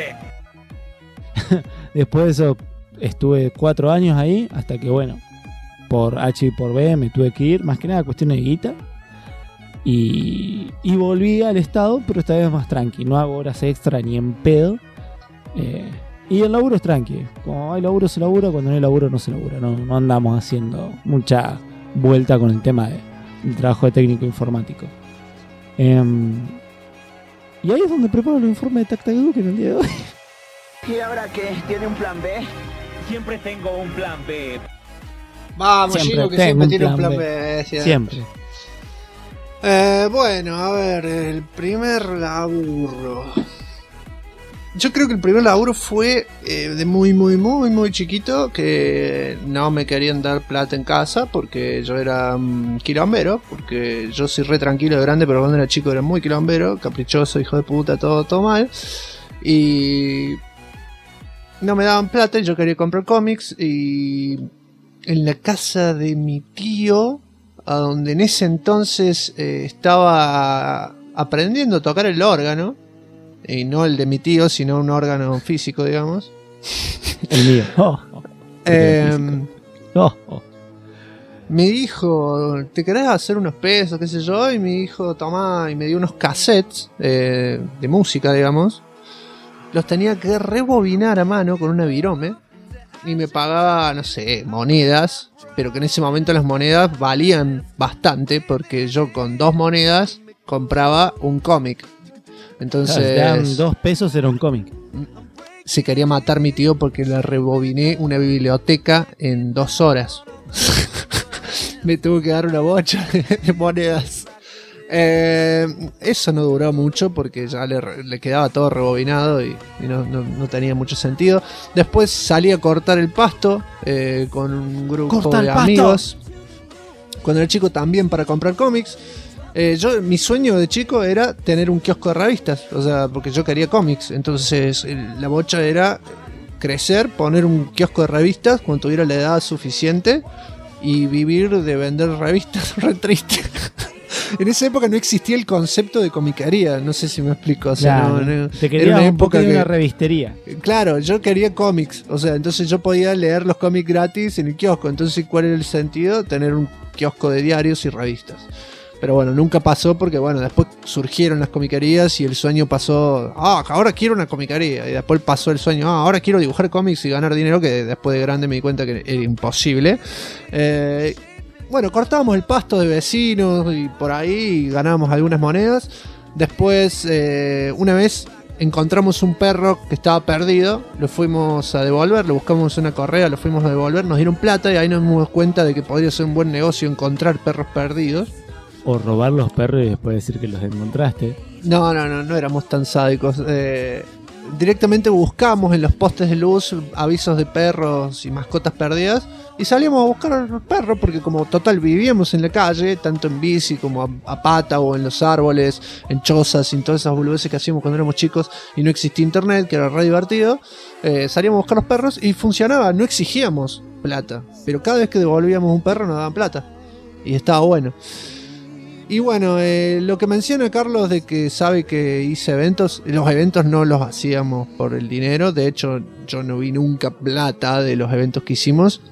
después de eso estuve 4 años ahí, hasta que bueno, por H y por B me tuve que ir, más que nada cuestión de guita, y volví al estado, pero esta vez más tranqui, no hago horas extra ni en pedo, y el laburo es tranqui, como hay laburo se labura, cuando no hay laburo no se labura, no andamos haciendo mucha vuelta con el tema del trabajo de técnico informático. Y ahí es donde preparo el informe de TacTacDuck en el día de hoy. ¿Y ahora qué? ¿Tiene un plan B? Siempre tengo un plan B. Vamos, Gino, que siempre tiene un plan B. Siempre. Bueno, a ver, el primer laburo. Yo creo que el primer laburo fue de muy chiquito, que no me querían dar plata en casa porque yo era quilombero, porque yo soy re tranquilo de grande, pero cuando era chico era muy quilombero, caprichoso, hijo de puta, todo mal. Y no me daban plata, yo quería comprar cómics, y en la casa de mi tío, a donde en ese entonces estaba aprendiendo a tocar el órgano, y no el de mi tío, sino un órgano físico, digamos. El mío. Me dijo, ¿te querés hacer unos pesos, qué sé yo? Y me dijo, tomá, y me dio unos cassettes de música, digamos. Los tenía que rebobinar a mano con una virome. Y me pagaba, no sé, monedas. Pero que en ese momento las monedas valían bastante, porque yo con 2 monedas compraba un cómic. Entonces, claro, si daban 2 pesos era un cómic. Se quería matar mi tío porque le rebobiné una biblioteca en 2 horas. Me tuvo que dar una bocha de monedas. Eso no duró mucho porque ya le quedaba todo rebobinado y no tenía mucho sentido. Después salí a cortar el pasto con un grupo de amigos. Cuando era chico también para comprar cómics. Mi sueño de chico era tener un kiosco de revistas, o sea, porque yo quería cómics. Entonces la bocha era crecer, poner un kiosco de revistas cuando tuviera la edad suficiente y vivir de vender revistas. Re triste. En esa época no existía el concepto de comiquería, no sé si me explico. O sea, claro, te quería una época de una revistería. Claro, yo quería cómics, o sea, entonces yo podía leer los cómics gratis en el kiosco. Entonces, ¿cuál era el sentido? Tener un kiosco de diarios y revistas. Pero bueno, nunca pasó porque bueno, después surgieron las comiquerías y el sueño pasó, ahora quiero una comiquería. Y después pasó el sueño, ahora quiero dibujar cómics y ganar dinero, que después de grande me di cuenta que era imposible. Bueno, cortábamos el pasto de vecinos y por ahí ganábamos algunas monedas. Después, una vez encontramos un perro que estaba perdido, lo fuimos a devolver, lo buscamos en una correa, lo fuimos a devolver, nos dieron plata y ahí nos dimos cuenta de que podría ser un buen negocio encontrar perros perdidos. O robar los perros y después decir que los encontraste. No éramos tan sádicos. Directamente buscamos en los postes de luz avisos de perros y mascotas perdidas y salíamos a buscar a los perros porque como total vivíamos en la calle, tanto en bici como a pata o en los árboles, en chozas y en todas esas boludeces que hacíamos cuando éramos chicos y no existía internet, que era re divertido. Salíamos a buscar los perros y funcionaba, no exigíamos plata, pero cada vez que devolvíamos un perro nos daban plata y estaba bueno. Y bueno, lo que menciona Carlos de que sabe que hice eventos, los eventos no los hacíamos por el dinero, de hecho yo no vi nunca plata de los eventos que hicimos,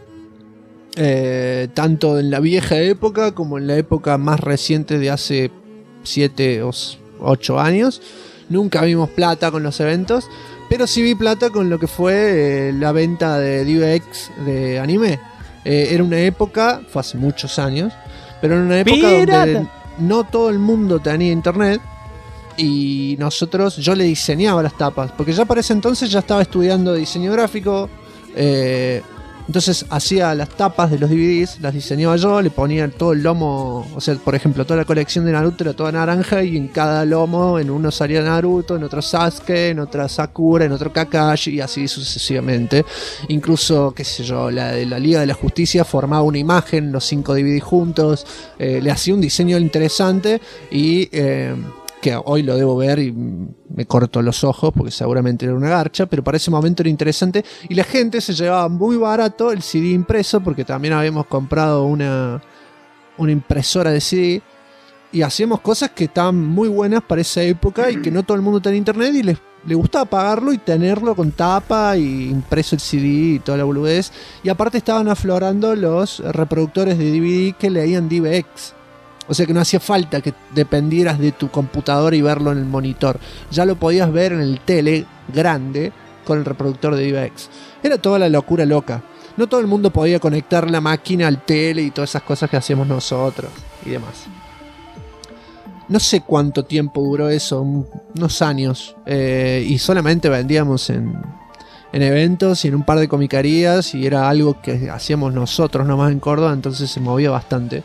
tanto en la vieja época como en la época más reciente de hace 7 o 8 años, nunca vimos plata con los eventos, pero sí vi plata con lo que fue la venta de DivX de anime. Era una época, fue hace muchos años, pero en una época donde no todo el mundo tenía internet y yo le diseñaba las tapas, porque ya para ese entonces ya estaba estudiando diseño gráfico, entonces hacía las tapas de los DVDs, las diseñaba yo, le ponía todo el lomo, o sea, por ejemplo, toda la colección de Naruto era toda naranja y en cada lomo, en uno salía Naruto, en otro Sasuke, en otra Sakura, en otro Kakashi y así sucesivamente. Incluso, qué sé yo, la de la Liga de la Justicia formaba una imagen, los 5 DVD juntos, le hacía un diseño interesante y que hoy lo debo ver y me corto los ojos porque seguramente era una garcha, pero para ese momento era interesante y la gente se llevaba muy barato el CD impreso porque también habíamos comprado una impresora de CD y hacíamos cosas que estaban muy buenas para esa época y que no todo el mundo tenía internet y le gustaba pagarlo y tenerlo con tapa y impreso el CD y toda la boludez, y aparte estaban aflorando los reproductores de DVD que leían DivX. O sea que no hacía falta que dependieras de tu computadora y verlo en el monitor. Ya lo podías ver en el tele grande con el reproductor de DivX. Era toda la locura loca. No todo el mundo podía conectar la máquina al tele y todas esas cosas que hacíamos nosotros y demás. No sé cuánto tiempo duró eso, unos años. Y solamente vendíamos en eventos y en un par de comicarías y era algo que hacíamos nosotros nomás en Córdoba, entonces se movía bastante.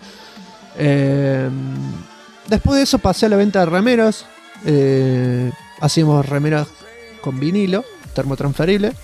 Después de eso pasé a la venta de remeras. Hacíamos remeras con vinilo termotransferible,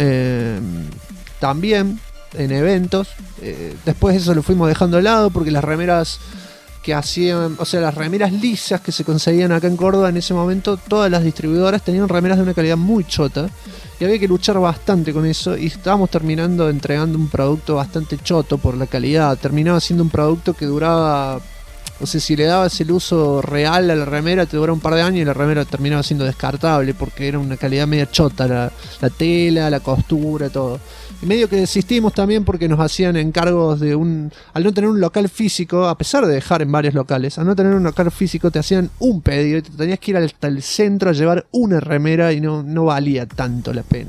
también en eventos. Después eso lo fuimos dejando de lado porque las remeras que hacían, o sea, las remeras lisas que se conseguían acá en Córdoba en ese momento, todas las distribuidoras tenían remeras de una calidad muy chota y había que luchar bastante con eso y estábamos terminando entregando un producto bastante choto por la calidad. Terminaba siendo un producto que duraba, o sea, si le dabas el uso real a la remera te duraba un par de años y la remera terminaba siendo descartable porque era una calidad media chota, la tela, la costura, todo. Y medio que desistimos también porque nos hacían encargos de al no tener un local físico, a pesar de dejar en varios locales, al no tener un local físico te hacían un pedido y te tenías que ir hasta el centro a llevar una remera y no valía tanto la pena.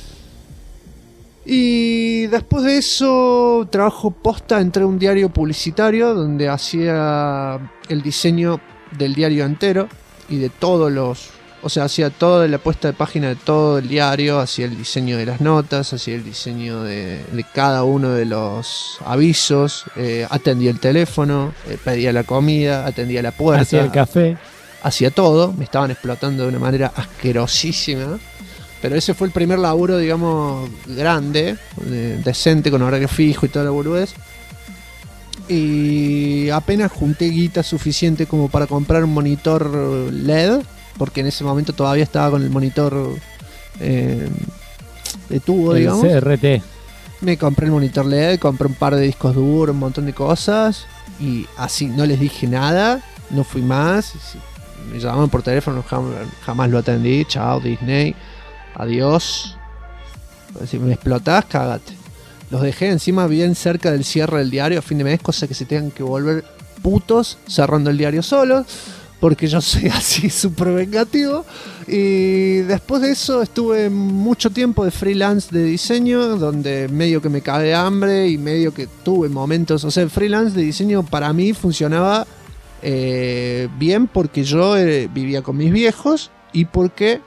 Y después de eso, trabajo posta, entré a un diario publicitario donde hacía el diseño del diario entero y de todos los... O sea, hacía toda la puesta de página de todo el diario, hacía el diseño de las notas, hacía el diseño de cada uno de los avisos, atendía el teléfono, pedía la comida, atendía la puerta. Hacía el café. Hacía todo, me estaban explotando de una manera asquerosísima. Pero ese fue el primer laburo, digamos, grande, decente, con horario fijo y toda la boludez. Y apenas junté guita suficiente como para comprar un monitor LED, porque en ese momento todavía estaba con el monitor de tubo, digamos. El CRT. Me compré el monitor LED, compré un par de discos duros, un montón de cosas. Y así no les dije nada, no fui más. Me llamaban por teléfono, jamás lo atendí. Chao, Disney. Adiós. Si me explotás, cágate. los dejé encima bien cerca del cierre del diario a fin de mes, cosa que se tengan que volver putos cerrando el diario solos, porque yo soy así súper vengativo. Y después de eso estuve mucho tiempo de freelance de diseño, donde medio que me cagué de hambre y medio que tuve momentos. O sea, el freelance de diseño para mí funcionaba bien porque yo vivía con mis viejos y porque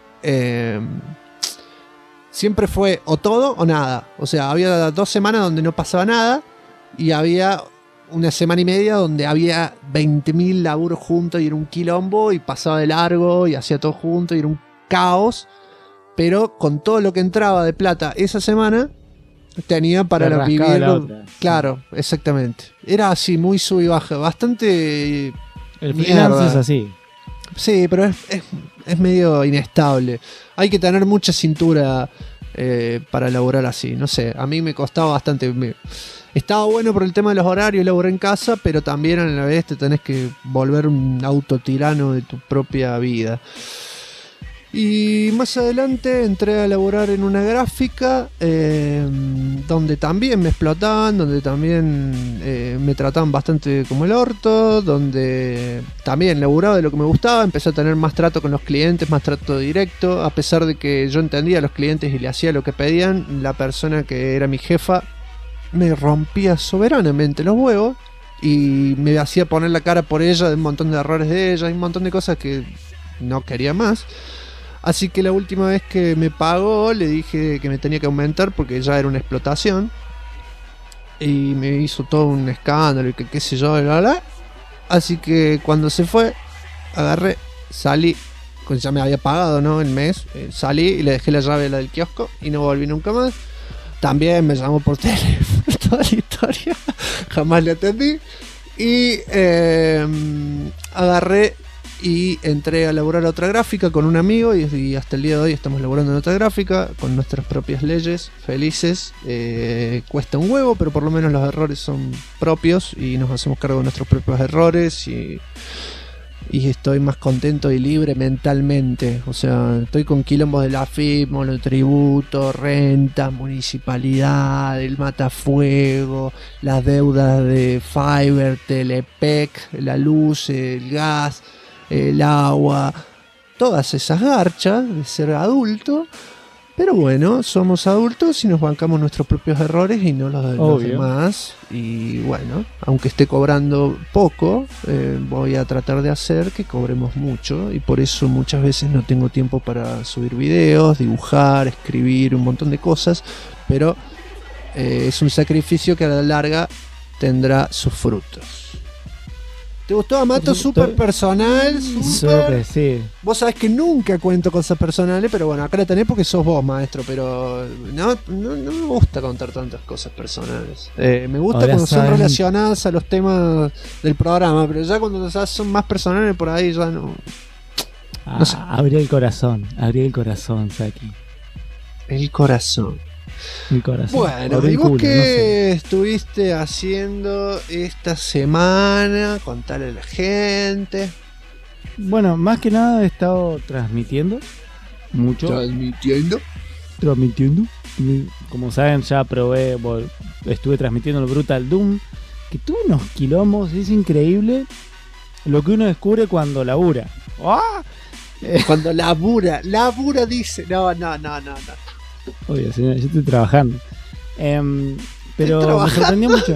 siempre fue o todo o nada. O sea, había 2 semanas donde no pasaba nada y había una semana y media donde había 20.000 laburos juntos y era un quilombo y pasaba de largo y hacía todo junto y era un caos, pero con todo lo que entraba de plata esa semana tenía para vivir. Claro, exactamente. Era así, muy sub y baja, bastante. El freelance es así. Sí, pero es medio inestable. Hay que tener mucha cintura para elaborar así. No sé, a mí me costaba bastante. Estaba bueno por el tema de los horarios, laburé en casa, pero también a la vez te tenés que volver un autotirano de tu propia vida. Y más adelante entré a laburar en una gráfica donde también me explotaban, donde también me trataban bastante como el orto, donde también laburaba de lo que me gustaba, empecé a tener más trato con los clientes, más trato directo, a pesar de que yo entendía a los clientes y le hacía lo que pedían, la persona que era mi jefa me rompía soberanamente los huevos y me hacía poner la cara por ella de un montón de errores de ella y un montón de cosas que no quería más. Así que la última vez que me pagó le dije que me tenía que aumentar porque ya era una explotación y me hizo todo un escándalo y que qué sé yo, así que cuando se fue agarré, salí, ya me había pagado, ¿no? El mes, salí y le dejé la llave del kiosco y no volví nunca más. También me llamó por teléfono, toda la historia, jamás le atendí. Y agarré y entré a laburar otra gráfica con un amigo y hasta el día de hoy estamos laburando en otra gráfica con nuestras propias leyes, felices. Cuesta un huevo, pero por lo menos los errores son propios y nos hacemos cargo de nuestros propios errores y estoy más contento y libre mentalmente. O sea, estoy con quilombos de la FIP, monotributo, rentas, municipalidad, el matafuego, las deudas de Fiverr, Telepec, la luz, el gas, el agua, todas esas garchas de ser adulto. Pero bueno, somos adultos y nos bancamos nuestros propios errores y no los de los demás. Y bueno, aunque esté cobrando poco, voy a tratar de hacer que cobremos mucho. Y por eso muchas veces no tengo tiempo para subir videos, dibujar, escribir, un montón de cosas. Pero es un sacrificio que a la larga tendrá sus frutos. ¿Te gustó, Amato? Súper personal, súper. Sí. Vos sabés que nunca cuento cosas personales, pero bueno, acá la tenés porque sos vos, maestro. Pero no me gusta contar tantas cosas personales. Me gusta cuando son relacionadas a los temas del programa, pero ya cuando son más personales por ahí ya no. No sé. Abrí el corazón, Saki. El corazón. Mi corazón. Bueno, ¿y vos qué estuviste haciendo esta semana? Contale a la gente. Bueno, más que nada he estado transmitiendo mucho. Transmitiendo. Como saben, ya estuve transmitiendo el Brutal Doom, que tuvo unos quilombos, es increíble lo que uno descubre cuando labura. ¡Ah! Cuando labura dice, no. Obvio, señor, yo estoy trabajando. Pero me sorprendió mucho.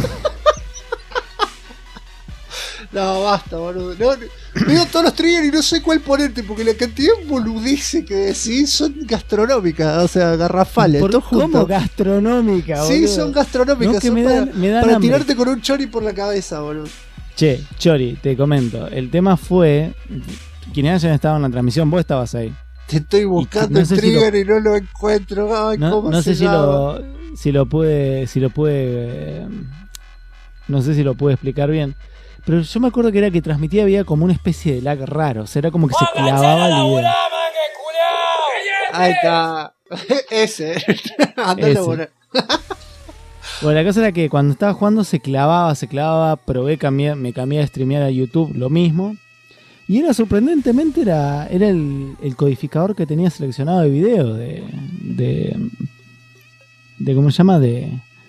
No, basta, boludo. Veo todos los triggers y no sé cuál ponerte, porque la cantidad de boludeces que decís son gastronómicas, o sea, garrafales. ¿Cómo gastronómicas, boludo? Sí, son gastronómicas. No, que son me dan para tirarte con un chori por la cabeza, boludo. Che, Chori, te comento. El tema fue... Quienes hayan estado en la transmisión, vos estabas ahí. Te estoy buscando el trigger y no lo encuentro. Ay, no sé si lo puede no sé si lo puede explicar bien, pero yo me acuerdo que era que transmitía, había como una especie de lag raro, o sea, era como que se clavaba el video. Ahí está. Ese. Andale a poner. Bueno, la cosa era que cuando estaba jugando se clavaba, me cambié de streamear a YouTube, lo mismo. Y era sorprendentemente, era el codificador que tenía seleccionado de video, de ¿cómo se llama? De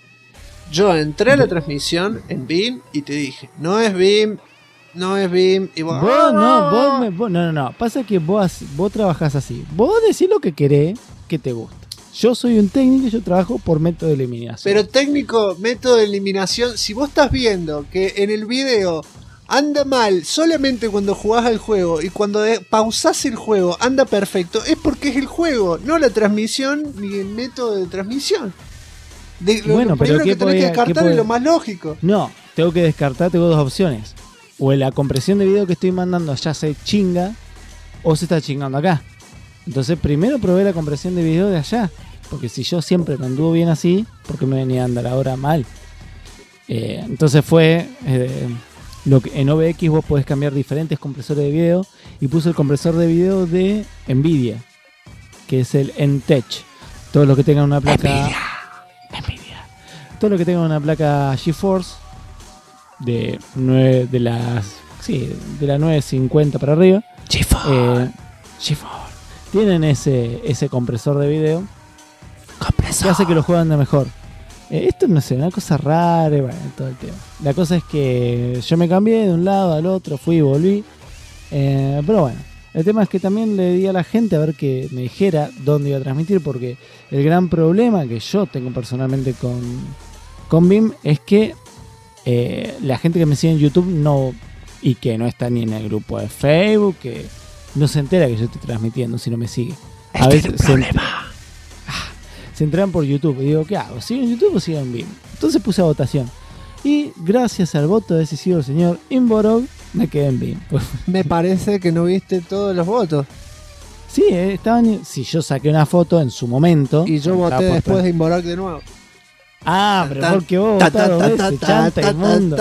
Yo entré a la transmisión en BIM y te dije, no es BIM, y vos... No. Pasa que vos trabajás así. Vos decís lo que querés, que te gusta. Yo soy un técnico y yo trabajo por método de eliminación. Pero técnico, método de eliminación, si vos estás viendo que en el video anda mal solamente cuando jugás al juego y cuando pausás el juego anda perfecto, es porque es el juego, no la transmisión ni el método de transmisión. Lo primero que tenés que descartar es lo más lógico. No, tengo que descartar, tengo dos opciones. O la compresión de video que estoy mandando allá se chinga, o se está chingando acá. Entonces primero probé la compresión de video de allá, porque si yo siempre me anduvo bien así, ¿por qué me venía a andar ahora mal? Entonces fue lo que en OBX vos podés cambiar diferentes compresores de video, y puse el compresor de video de Nvidia, que es el NTech. Todos los que tengan una placa Nvidia. Todos los que tengan una placa GeForce de la 950 para arriba, GeForce tienen ese compresor de video que hace que los juegos anden mejor. Esto no sé, una cosa rara, bueno, todo el tema. La cosa es que yo me cambié de un lado al otro, fui y volví, pero bueno, el tema es que también le di a la gente a ver que me dijera dónde iba a transmitir, porque el gran problema que yo tengo personalmente con BIM es que la gente que me sigue en YouTube no, y que no está ni en el grupo de Facebook, que no se entera que yo estoy transmitiendo si no me sigue. A veces se entran por YouTube y digo, ¿qué hago? ¿Sigo en YouTube o sigo en BIM? Entonces puse a votación y gracias al voto decisivo del señor Inborog me quedé en BIM. Me parece que no viste todos los votos. Sí, estaban. Si yo saqué una foto en su momento y yo voté después de Inborog de nuevo. Ah, pero porque vos votaste dos veces, chanta inmundo.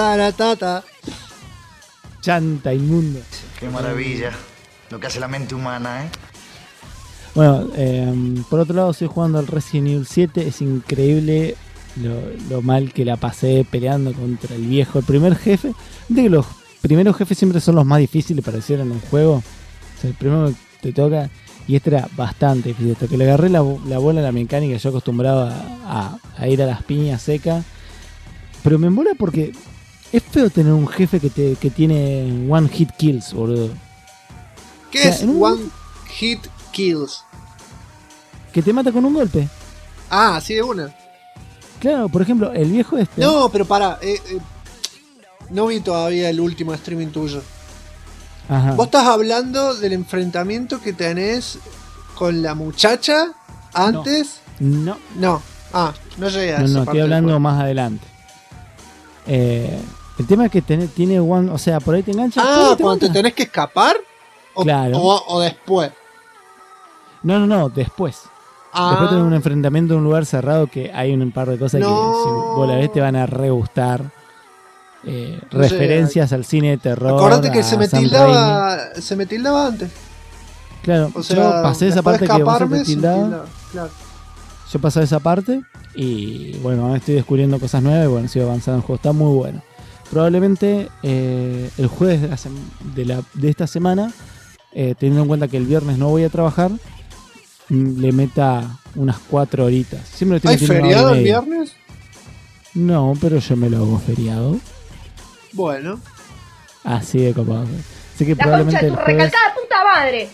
Chanta inmundo. Qué maravilla lo que hace la mente humana, ¿eh? Bueno, por otro lado estoy jugando al Resident Evil 7. Es increíble lo mal que la pasé peleando contra el viejo, el primer jefe. Viste que los primeros jefes siempre son los más difíciles para hacer en un juego. O sea, el primero que te toca, y este era bastante difícil. Hasta que le agarré la bola a la mecánica, yo acostumbrado a ir a las piñas secas. Pero me embola porque es feo tener un jefe que tiene one hit kills, boludo. ¿Qué es one hit kills? Que te mata con un golpe. Ah, así de una. Claro, por ejemplo, el viejo este. No, pero para. No vi todavía el último streaming tuyo. Ajá. ¿Vos estás hablando del enfrentamiento que tenés con la muchacha antes? No. Ah, no llegué a esa No, parte estoy hablando más adelante. El tema es que tiene one. O sea, por ahí te enganchas. Ah, cuando te tenés que escapar. Claro. O después. No, después. Después tenés un enfrentamiento en un lugar cerrado que hay un par de cosas que si vos la ves te van a re gustar. Referencias al cine de terror. Acordate que se me tildaba antes. Claro, o sea, yo pasé esa parte que vos te tildaba. Claro. Yo pasé esa parte y bueno, ahora estoy descubriendo cosas nuevas y bueno, sigo avanzando en el juego, está muy bueno. Probablemente el jueves de esta semana, teniendo en cuenta que el viernes no voy a trabajar, le meta unas 4 horitas. Siempre ¿Hay feriado el viernes? No, pero yo me lo hago feriado. Bueno. Así de copado. Así que la probablemente concha de tu recalcada puta madre.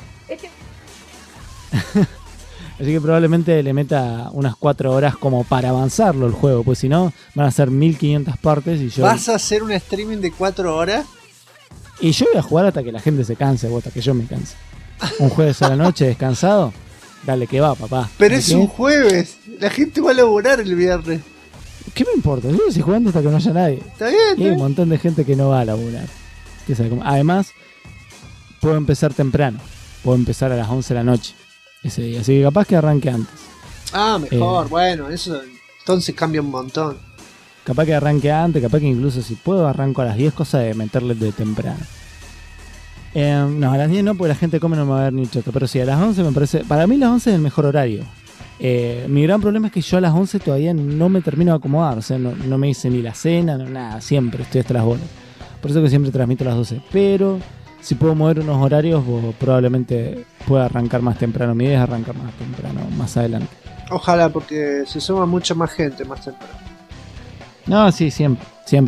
Así que probablemente le meta unas 4 horas como para avanzarlo el juego, pues si no van a ser 1500 partes y yo... ¿Vas a hacer un streaming de 4 horas? Y yo voy a jugar hasta que la gente se canse, o hasta que yo me canse. Un jueves a la noche descansado, dale que va, papá. Pero es un jueves, la gente va a laburar el viernes. ¿Qué me importa? Yo estoy jugando hasta que no haya nadie. Está bien. Y hay un montón de gente que no va a laburar. Además, puedo empezar temprano. Puedo empezar a las 11 de la noche ese día. Así que capaz que arranque antes. Ah, mejor. Bueno, eso entonces cambia un montón. Capaz que arranque antes, capaz que incluso si puedo arranco a las 10, cosa de meterle de temprano. No, a las 10 no, porque la gente come no me va a ver ni choto. Pero sí, a las 11 me parece... Para mí las 11 es el mejor horario. Mi gran problema es que yo a las 11 todavía no me termino de acomodar. O sea, no me hice ni la cena, nada. Siempre estoy hasta las bolas. Por eso que siempre transmito a las 12. Pero si puedo mover unos horarios, probablemente pueda arrancar más temprano. Mi idea es arrancar más temprano, más adelante. Ojalá, porque se suma mucha más gente más temprano. No, sí, siempre.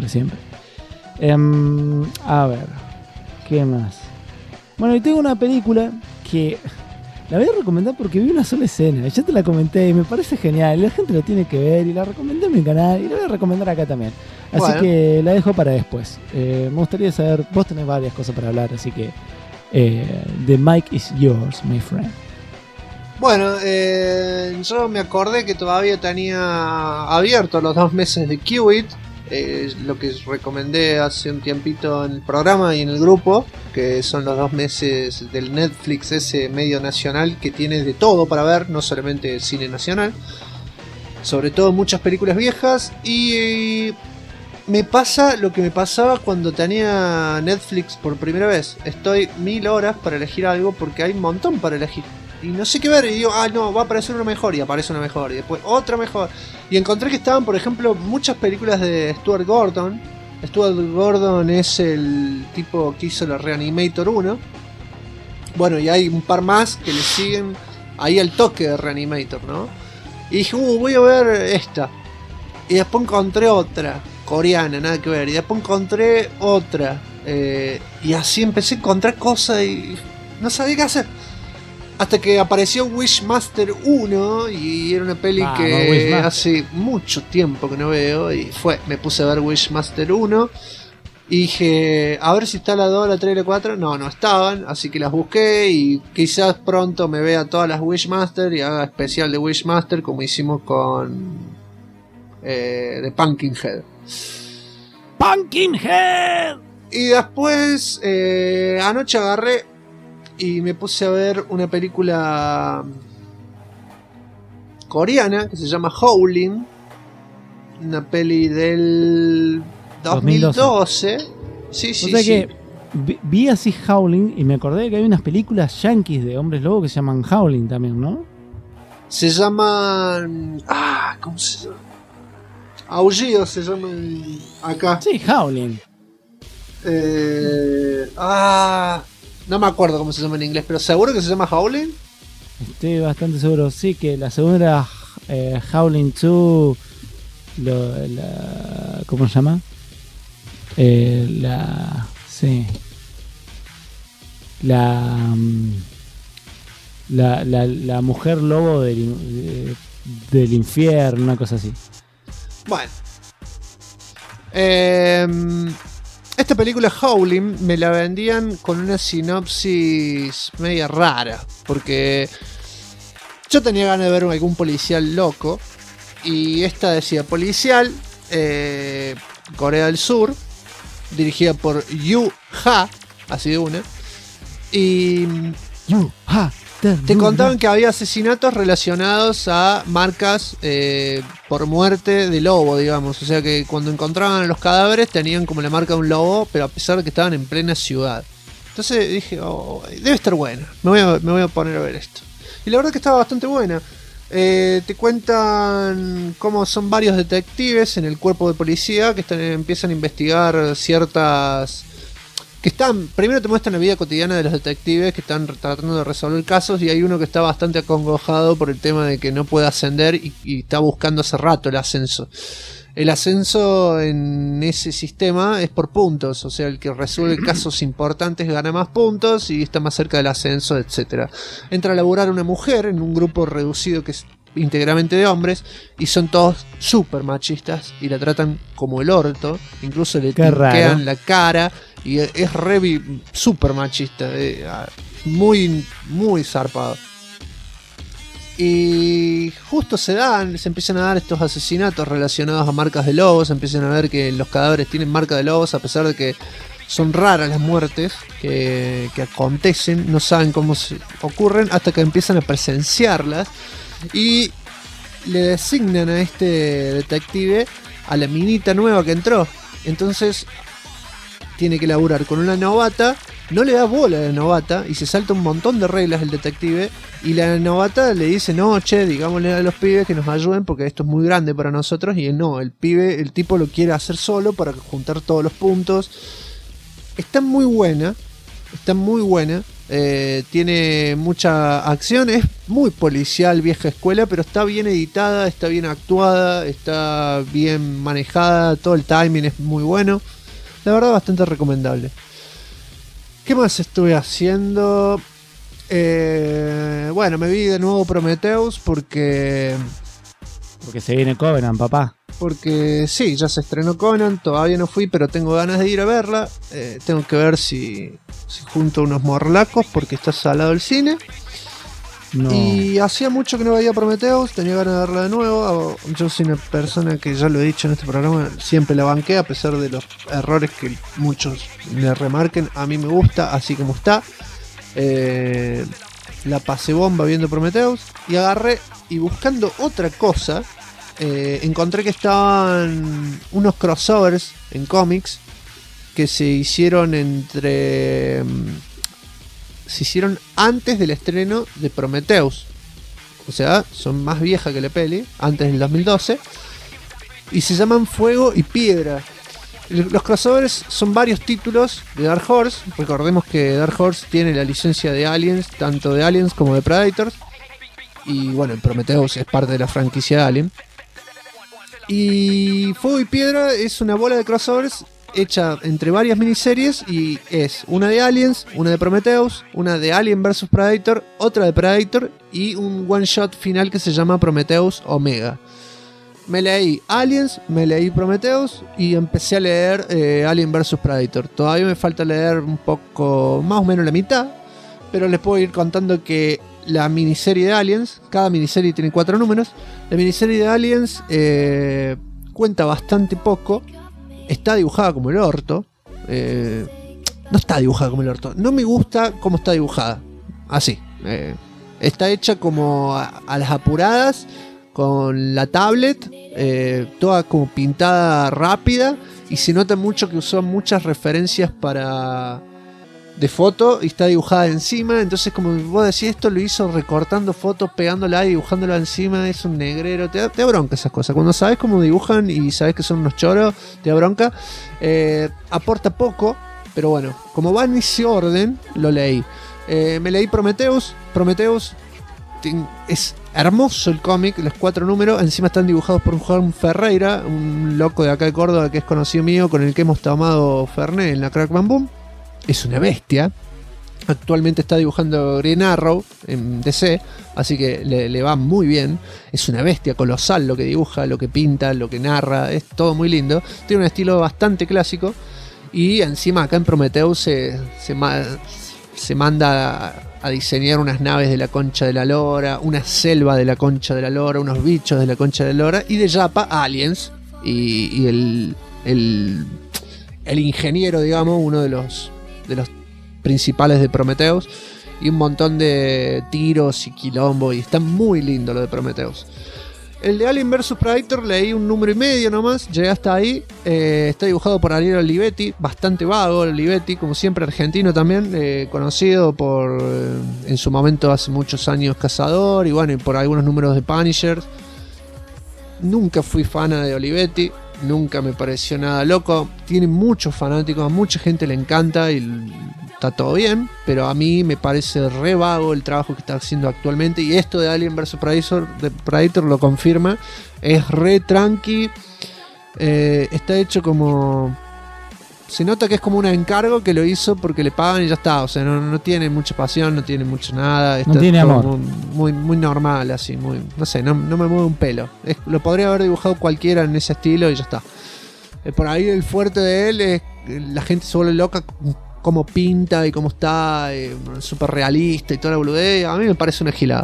A ver, ¿qué más? Bueno, y tengo una película que la voy a recomendar porque vi una sola escena. Ya te la comenté y me parece genial. La gente lo tiene que ver y la recomendé en mi canal y la voy a recomendar acá también. Así que la dejo para después. Me gustaría saber, vos tenés varias cosas para hablar, así que the mic is yours, my friend. Bueno, yo me acordé que todavía tenía abierto los 2 meses de Qubit, lo que recomendé hace un tiempito en el programa y en el grupo, que son los 2 meses del Netflix, ese medio nacional que tiene de todo para ver, no solamente cine nacional, sobre todo muchas películas viejas, y me pasa lo que me pasaba cuando tenía Netflix por primera vez. Estoy 1000 horas para elegir algo porque hay un montón para elegir. Y no sé qué ver, y digo, no, va a aparecer una mejor, y aparece una mejor, y después otra mejor. Y encontré que estaban, por ejemplo, muchas películas de Stuart Gordon. Stuart Gordon es el tipo que hizo la Reanimator 1. Bueno, y hay un par más que le siguen ahí al toque de Reanimator, ¿no? Y dije, voy a ver esta. Y después encontré otra, coreana, nada que ver. Y después encontré otra. Y así empecé a encontrar cosas y no sabía qué hacer. Hasta que apareció Wishmaster 1 y era una peli que hace mucho tiempo que no veo. Y me puse a ver Wishmaster 1 y dije, a ver si está la 2, la 3 y la 4. No estaban, así que las busqué y quizás pronto me vea todas las Wishmaster y haga especial de Wishmaster como hicimos con The Pumpkinhead. ¡Pumpkinhead! Y después anoche agarré y me puse a ver una película coreana que se llama Howling, una peli del 2012. Sí. O sea que vi así Howling y me acordé que hay unas películas yankees de hombres lobo que se llaman Howling también, ¿no? Se llaman... ¿cómo se llama? Aullidos se llaman acá. Sí, Howling. No me acuerdo cómo se llama en inglés, pero seguro que se llama Howling. Estoy bastante seguro, sí, que la segunda era Howling 2. ¿Cómo se llama? Sí. La mujer lobo del infierno, una cosa así. Bueno. Esta película Howling me la vendían con una sinopsis media rara, porque yo tenía ganas de ver algún policial loco y esta decía policial, Corea del Sur, dirigida por Yu Ha, así de una, y Yu Ha. Te contaban que había asesinatos relacionados a marcas por muerte de lobo, digamos. O sea que cuando encontraban a los cadáveres tenían como la marca de un lobo, pero a pesar de que estaban en plena ciudad. Entonces dije, debe estar buena. Me voy a poner a ver esto. Y la verdad que estaba bastante buena. Te cuentan cómo son varios detectives en el cuerpo de policía que empiezan a investigar ciertas... primero te muestran la vida cotidiana de los detectives que están tratando de resolver casos, y hay uno que está bastante acongojado por el tema de que no puede ascender y está buscando hace rato el ascenso. El ascenso en ese sistema es por puntos, o sea, el que resuelve casos importantes gana más puntos y está más cerca del ascenso, etc. Entra a laburar una mujer en un grupo reducido que es íntegramente de hombres y son todos súper machistas y la tratan como el orto, incluso le tinquean la cara. Y es súper machista, muy, muy zarpado. Y justo se empiezan a dar estos asesinatos relacionados a marcas de lobos. Se empiezan a ver que los cadáveres tienen marca de lobos, a pesar de que son raras las muertes que acontecen. No saben cómo se ocurren hasta que empiezan a presenciarlas. Y le designan a este detective a la minita nueva que entró. Entonces tiene que laburar con una novata, no le da bola a la novata y se salta un montón de reglas el detective, y la novata le dice, no, che, digámosle a los pibes que nos ayuden porque esto es muy grande para nosotros, y el tipo lo quiere hacer solo para juntar todos los puntos. Está muy buena, Tiene mucha acción, es muy policial, vieja escuela, pero está bien editada, está bien actuada, está bien manejada, todo el timing es muy bueno. La verdad, bastante recomendable. ¿Qué más estuve haciendo? Bueno, me vi de nuevo Prometheus porque se viene Covenant, papá. Porque sí, ya se estrenó Covenant, todavía no fui, pero tengo ganas de ir a verla. Tengo que ver si junto unos morlacos porque está salado el cine. No. Y hacía mucho que no veía Prometheus, tenía ganas de verla de nuevo. Yo soy una persona que, ya lo he dicho en este programa, siempre la banqué a pesar de los errores que muchos le remarquen. A mí me gusta así como está. La pasé bomba viendo Prometheus y agarré y buscando otra cosa encontré que estaban unos crossovers en cómics que se hicieron se hicieron antes del estreno de Prometheus, o sea, son más viejas que la peli, antes del 2012, y se llaman Fuego y Piedra. Los crossovers son varios títulos de Dark Horse. Recordemos que Dark Horse tiene la licencia de Aliens, tanto de Aliens como de Predators. Y bueno, Prometheus es parte de la franquicia de Alien. Y Fuego y Piedra es una bola de crossovers hecha entre varias miniseries. Y es una de Aliens, una de Prometheus, una de Alien vs Predator, otra de Predator y un one shot final que se llama Prometheus Omega. Me leí Aliens, me leí Prometheus y empecé a leer Alien vs Predator. Todavía me falta leer un poco, más o menos la mitad, pero les puedo ir contando que la miniserie de Aliens, cada miniserie tiene 4 números, la miniserie de Aliens cuenta bastante poco, está dibujada como el orto, no está dibujada como el orto, no me gusta cómo está dibujada, así, está hecha como a las apuradas, con la tablet, toda como pintada rápida, y se nota mucho que usó muchas referencias de foto y está dibujada encima. Entonces, como vos decís, esto lo hizo recortando fotos, pegándola y dibujándola encima. Es un negrero, te da bronca esas cosas. Cuando sabes cómo dibujan y sabes que son unos choros, te da bronca. Aporta poco, pero bueno, como va en ese orden, lo leí. Me leí Prometheus. Es hermoso el cómic, los 4 números. Encima están dibujados por un Juan Ferreira, un loco de acá de Córdoba que es conocido mío, con el que hemos tomado Fernet en la Crack Bam Boom. Es una bestia. Actualmente está dibujando Green Arrow en DC, así que le va muy bien. Es una bestia colosal lo que dibuja, lo que pinta, lo que narra. Es todo muy lindo. Tiene un estilo bastante clásico. Y encima acá en Prometheus se manda a diseñar unas naves de la concha de la lora, una selva de la concha de la lora, unos bichos de la concha de la lora, y de Yapa Aliens y el ingeniero, digamos, uno de los principales de Prometheus, y un montón de tiros y quilombo, y está muy lindo lo de Prometheus. El de Alien vs Predator leí 1 número y medio nomás, llegué hasta ahí. Está dibujado por Ariel Olivetti, bastante vago Olivetti, como siempre argentino también, conocido por, en su momento hace muchos años, Cazador, y bueno, y por algunos números de Punisher. Nunca fui fan de Olivetti, nunca me pareció nada loco. Tiene muchos fanáticos, a mucha gente le encanta y está todo bien, pero a mí me parece re vago el trabajo que está haciendo actualmente, y esto de Alien vs Predator lo confirma. Es re tranqui, está hecho como... Se nota que es como un encargo que lo hizo porque le pagan y ya está. O sea, no tiene mucha pasión, no tiene mucho nada. Está, no tiene amor. Muy normal, así, muy, no sé, no me mueve un pelo. Lo podría haber dibujado cualquiera en ese estilo y ya está. Por ahí el fuerte de él es la gente se vuelve loca cómo pinta y cómo está, súper realista y toda la boludez. A mí me parece una gilada.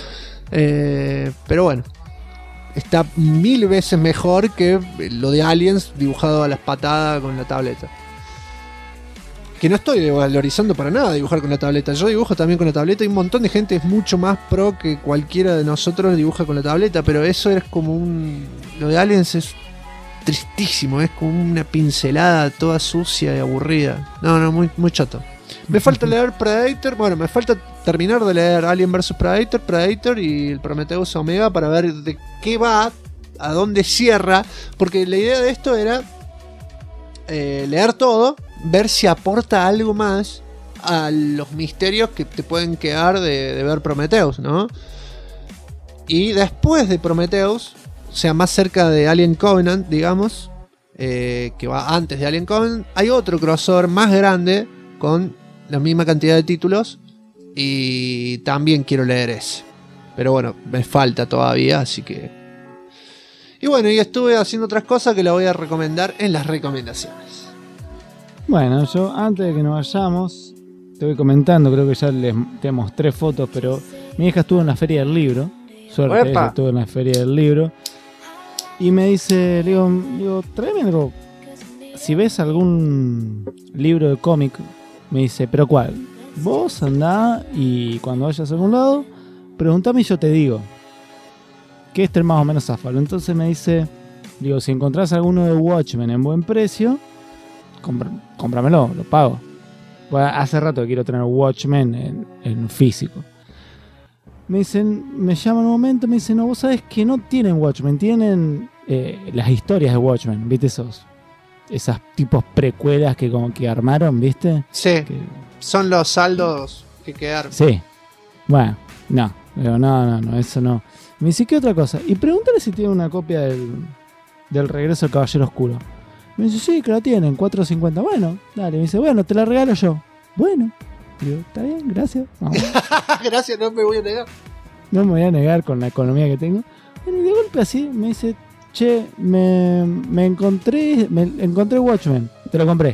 Pero bueno, está 1000 veces mejor que lo de Aliens dibujado a las patadas con la tableta. Que no estoy valorizando para nada dibujar con la tableta. Yo dibujo también con la tableta y un montón de gente es mucho más pro que cualquiera de nosotros dibuja con la tableta. Pero eso es como lo de Aliens es tristísimo. Es como una pincelada toda sucia y aburrida. No, muy chato. Me falta leer Predator. Bueno, me falta terminar de leer Alien vs Predator y el Prometheus Omega para ver de qué va, a dónde cierra. Porque la idea de esto era leer todo, ver si aporta algo más a los misterios que te pueden quedar de ver Prometheus, ¿no? Y después de Prometheus, o sea, más cerca de Alien Covenant, digamos, que va antes de Alien Covenant, hay otro crossover más grande con la misma cantidad de títulos y también quiero leer ese. Pero bueno, me falta todavía, así que... Y bueno, y estuve haciendo otras cosas que las voy a recomendar en las recomendaciones. Bueno, yo antes de que nos vayamos, te voy comentando, creo que ya te mostré fotos, pero mi hija estuvo en la Feria del Libro. Suerte, ella estuvo en la Feria del Libro. Y me dice, le digo, tráeme algo. Si ves algún libro de cómic, me dice, ¿pero cuál? Vos andá y cuando vayas a algún lado, preguntame y yo te digo. Que esté más o menos zafalo. Entonces me dice, digo, si encontrás alguno de Watchmen en buen precio, cómpramelo, lo pago. Bueno, hace rato que quiero tener Watchmen en físico. Me dicen, me llaman un momento, me dicen, no, vos sabés que no tienen Watchmen, tienen las historias de Watchmen, ¿viste? Esas tipos precuelas que como que armaron, ¿viste? Sí, son los saldos que quedaron. Sí, bueno, no, eso no. Me dice, ¿qué otra cosa? Y pregúntale si tiene una copia del Regreso del Caballero Oscuro. Me dice, sí, que la tienen, 4.50. Bueno, dale, me dice, bueno, te la regalo yo. Bueno, digo, está bien, gracias. Gracias, no me voy a negar. No me voy a negar con la economía que tengo. Bueno, y de golpe así me dice, che, me encontré Watchmen, te lo compré.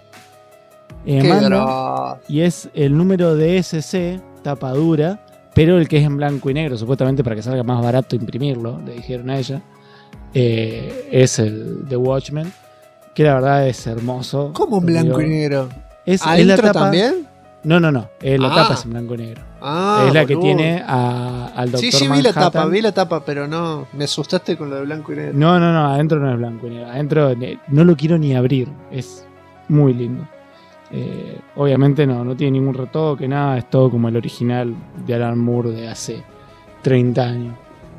Y es el número de SC, tapa dura, pero el que es en blanco y negro, supuestamente para que salga más barato imprimirlo, le dijeron a ella. Es el de Watchmen, que la verdad es hermoso. ¿Cómo en blanco y negro? ¿Es la tapa también? No. La tapa es en blanco y negro. Es la que tiene al Dr. Sí, Manhattan. vi la tapa, pero no, me asustaste con lo de blanco y negro. No, adentro no es blanco y negro. Adentro no lo quiero ni abrir. Es muy lindo. Obviamente no tiene ningún retoque, nada. Es todo como el original de Alan Moore de hace 30 años.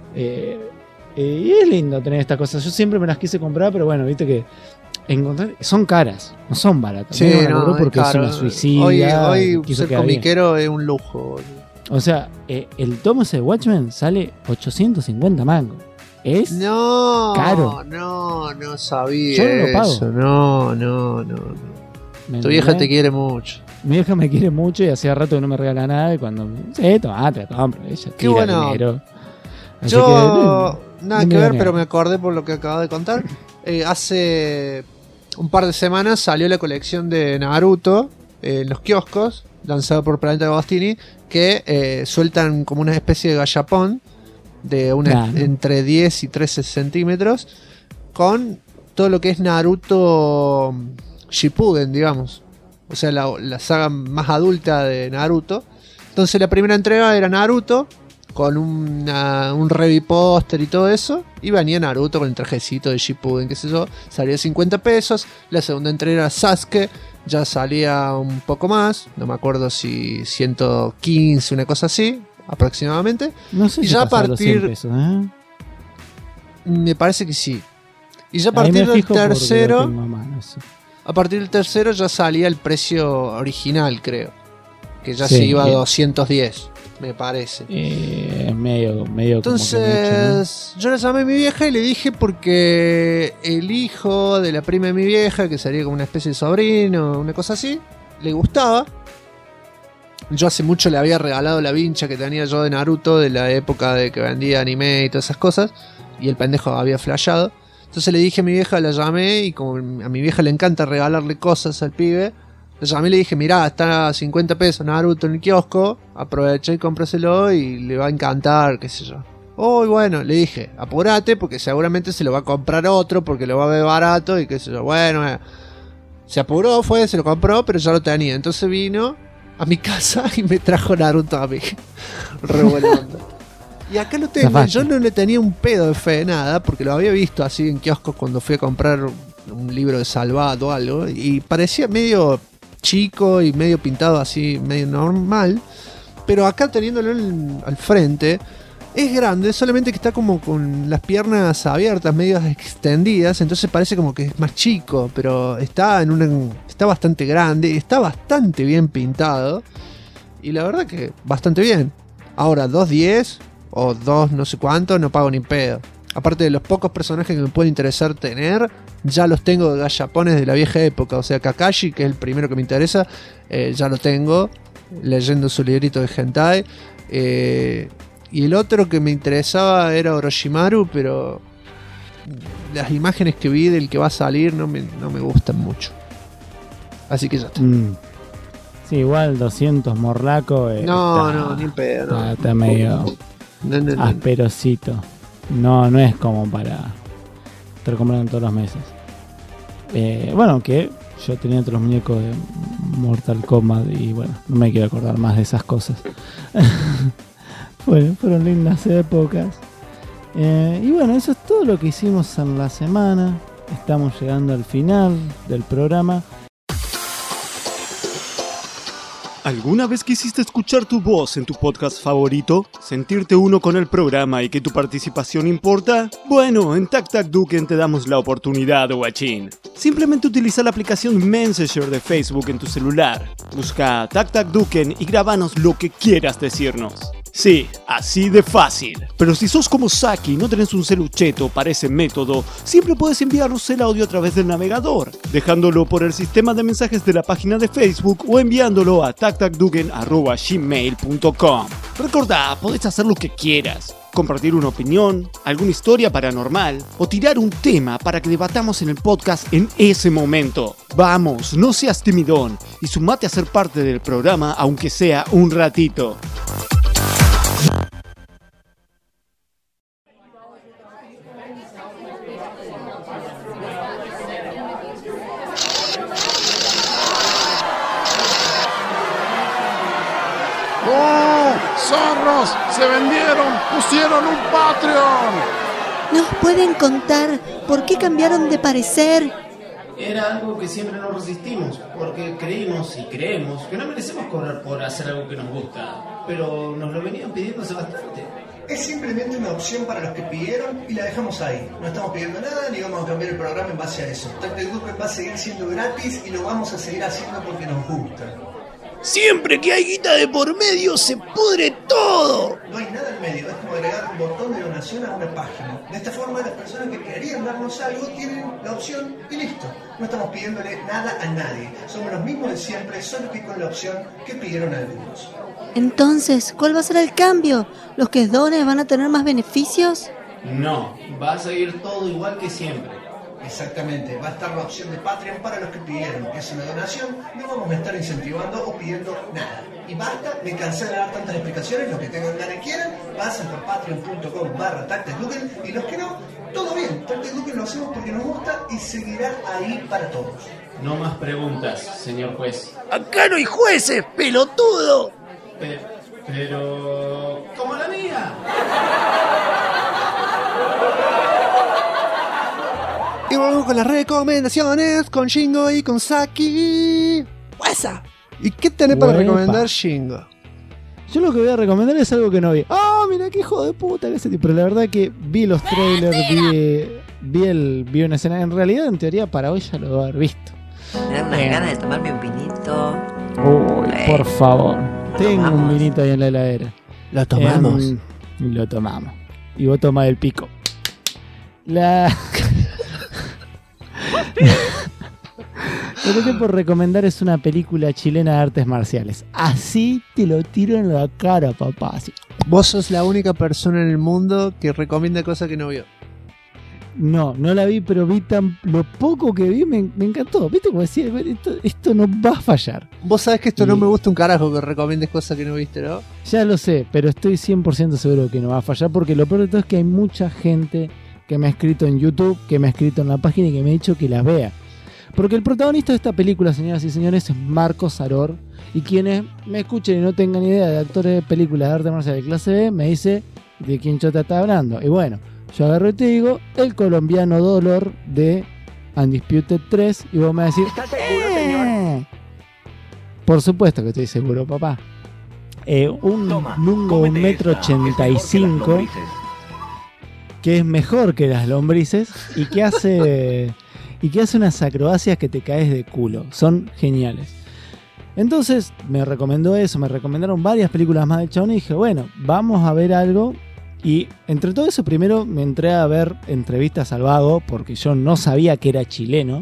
Y es lindo tener estas cosas. Yo siempre me las quise comprar, pero bueno, viste que son caras, no son baratas. Sí, porque es una suicida. Hoy ser comiquero es un lujo. O sea, el tomo ese de Watchmen sale 850 mangos. Es caro. No sabía. Yo no lo pago. Eso. No. Tu vieja te quiere mucho. Mi vieja me quiere mucho y hacía rato que no me regala nada. Y cuando te compro. Ella qué bueno. Dinero. Así yo nada que ver, pero me acordé por lo que acabo de contar. Hace un par de semanas salió la colección de Naruto en los kioscos, lanzado por Planeta Agostini, que sueltan como una especie de gallapón de entre 10 y 13 centímetros con todo lo que es Naruto Shippuden, digamos. O sea, la saga más adulta de Naruto. Entonces la primera entrega era Naruto con un review póster y todo eso, y venía Naruto con el trajecito de Shippuden, qué sé yo, salía 50 pesos. La segunda entrega era Sasuke, ya salía un poco más, no me acuerdo si 115, una cosa así aproximadamente. No sé y si ya a partir pesos, me parece que sí. Y ya a partir del tercero, a partir del tercero ya salía el precio original, creo, que ya se iba a 210. Me parece. Medio entonces como que mucho, ¿no? yo le llamé a mi vieja y le dije, porque el hijo de la prima de mi vieja, que sería como una especie de sobrino, una cosa así, le gustaba. Yo hace mucho le había regalado la vincha que tenía yo de Naruto, de la época de que vendía anime y todas esas cosas, y el pendejo había flashado. Entonces le dije a mi vieja, la llamé, y como a mi vieja le encanta regalarle cosas al pibe, le llamé y le dije, mirá, está a 50 pesos Naruto en el kiosco, aprovecha y cómpraselo y le va a encantar, qué sé yo. Oh, y bueno, le dije, apurate porque seguramente se lo va a comprar otro porque lo va a ver barato y qué sé yo. Bueno, se apuró, se lo compró, pero ya lo tenía. Entonces vino a mi casa y me trajo Naruto a mí. Re buena onda. Y acá lo tengo. Yo no le tenía un pedo de fe de nada porque lo había visto así en kioscos cuando fui a comprar un libro de Salvat o algo, y parecía medio chico y medio pintado así, medio normal, pero acá teniéndolo al frente Es grande, solamente que está como con las piernas abiertas, medio extendidas, entonces parece como que es más chico, pero está bastante grande, está bastante bien pintado y la verdad que bastante bien. Ahora, 2.10 o 2 no sé cuánto, no pago ni pedo. Aparte de los pocos personajes que me puede interesar tener, ya los tengo de gallapones de la vieja época. O sea, Kakashi, que es el primero que me interesa, ya lo tengo, leyendo su librito de hentai. Y el otro que me interesaba era Orochimaru, pero las imágenes que vi del que va a salir no me gustan mucho. Así que ya está. Sí, igual 200 morlaco. No, ni pedo. No. Está medio asperosito. No es como para estar comprando todos los meses. Bueno, que yo tenía otros muñecos de Mortal Kombat y bueno, no me quiero acordar más de esas cosas. Bueno, fueron lindas épocas. Y bueno, eso es todo lo que hicimos en la semana. Estamos llegando al final del programa. ¿Alguna vez quisiste escuchar tu voz en tu podcast favorito? ¿Sentirte uno con el programa y que tu participación importa? Bueno, en TacTacDuken te damos la oportunidad, guachín. Simplemente utiliza la aplicación Messenger de Facebook en tu celular. Busca TacTacDuken y grábanos lo que quieras decirnos. Sí, así de fácil. Pero si sos como Saki y no tenés un celucheto para ese método, siempre puedes enviarnos el audio a través del navegador, dejándolo por el sistema de mensajes de la página de Facebook o enviándolo a tactacduken@gmail.com. Recordá, podés hacer lo que quieras. Compartir una opinión, alguna historia paranormal o tirar un tema para que debatamos en el podcast en ese momento. Vamos, no seas timidón y sumate a ser parte del programa aunque sea un ratito. ¡Zorros! ¡Se vendieron! ¡Pusieron un Patreon! ¿Nos pueden contar por qué cambiaron de parecer? Era algo que siempre nos resistimos, porque creímos y creemos que no merecemos cobrar por hacer algo que nos gusta, pero nos lo venían pidiendo hace bastante. Es simplemente una opción para los que pidieron y la dejamos ahí. No estamos pidiendo nada ni vamos a cambiar el programa en base a eso. TacTacDuken va a seguir siendo gratis y lo vamos a seguir haciendo porque nos gusta. Siempre que hay guita de por medio se pudre todo. No hay nada en medio, es como agregar un botón de donación a una página. De esta forma las personas que querían darnos algo tienen la opción y listo. No estamos pidiéndole nada a nadie. Somos los mismos de siempre, solo que con la opción que pidieron algunos. Entonces, ¿cuál va a ser el cambio? ¿Los que donen van a tener más beneficios? No, va a seguir todo igual que siempre. Exactamente, va a estar la opción de Patreon para los que pidieron. Es una donación, no vamos a estar incentivando o pidiendo nada. Y basta, me cansé de dar tantas explicaciones, los que tengan ganas y quieran, pasen por patreon.com/TacTacDuken y los que no, todo bien, TacTacDuken lo hacemos porque nos gusta y seguirá ahí para todos. No más preguntas, señor juez. Acá no hay jueces, pelotudo. Pero... ¡como la mía! Y volvemos con las recomendaciones con Shingo y con Saki. ¡Huesa! ¿Y qué tenés para recomendar, Shingo? Yo lo que voy a recomendar es algo que no vi. ¡Ah, mira qué hijo de puta que ese tipo! Pero la verdad que vi los trailers, vi una escena. En realidad, en teoría, para hoy ya lo voy a haber visto. Me dan unas ganas de tomarme un vinito. Uy, por favor. Tengo un vinito ahí en la heladera. Lo tomamos. Lo tomamos. Y vos tomás el pico. Lo que estoy por recomendar es una película chilena de artes marciales. Así te lo tiro en la cara, papá. Así. Vos sos la única persona en el mundo que recomienda cosas que no vio. No la vi, pero vi lo poco que vi me encantó. ¿Viste cómo decía? Esto no va a fallar. Vos sabés que esto no me gusta un carajo que recomiendes cosas que no viste, ¿no? Ya lo sé, pero estoy 100% seguro que no va a fallar, porque lo peor de todo es que hay mucha gente que me ha escrito en YouTube, que me ha escrito en la página y que me ha dicho que las vea. Porque el protagonista de esta película, señoras y señores, es Marcos Saror. Y quienes me escuchen y no tengan idea de actores de películas de arte marcial de clase B, me dice de quién chota está hablando. Y bueno, yo agarro y te digo, el colombiano Dolor de Undisputed 3. Y vos me vas a decir, ¿estás seguro, señor? Por supuesto que estoy seguro, papá. un Mungo 1,85 m que es mejor que las lombrices y que hace unas acrobacias que te caes de culo. Son geniales. Entonces me recomendó eso, me recomendaron varias películas más del chabón y dije, bueno, vamos a ver algo. Y entre todo eso primero me entré a ver entrevistas al vago porque yo no sabía que era chileno.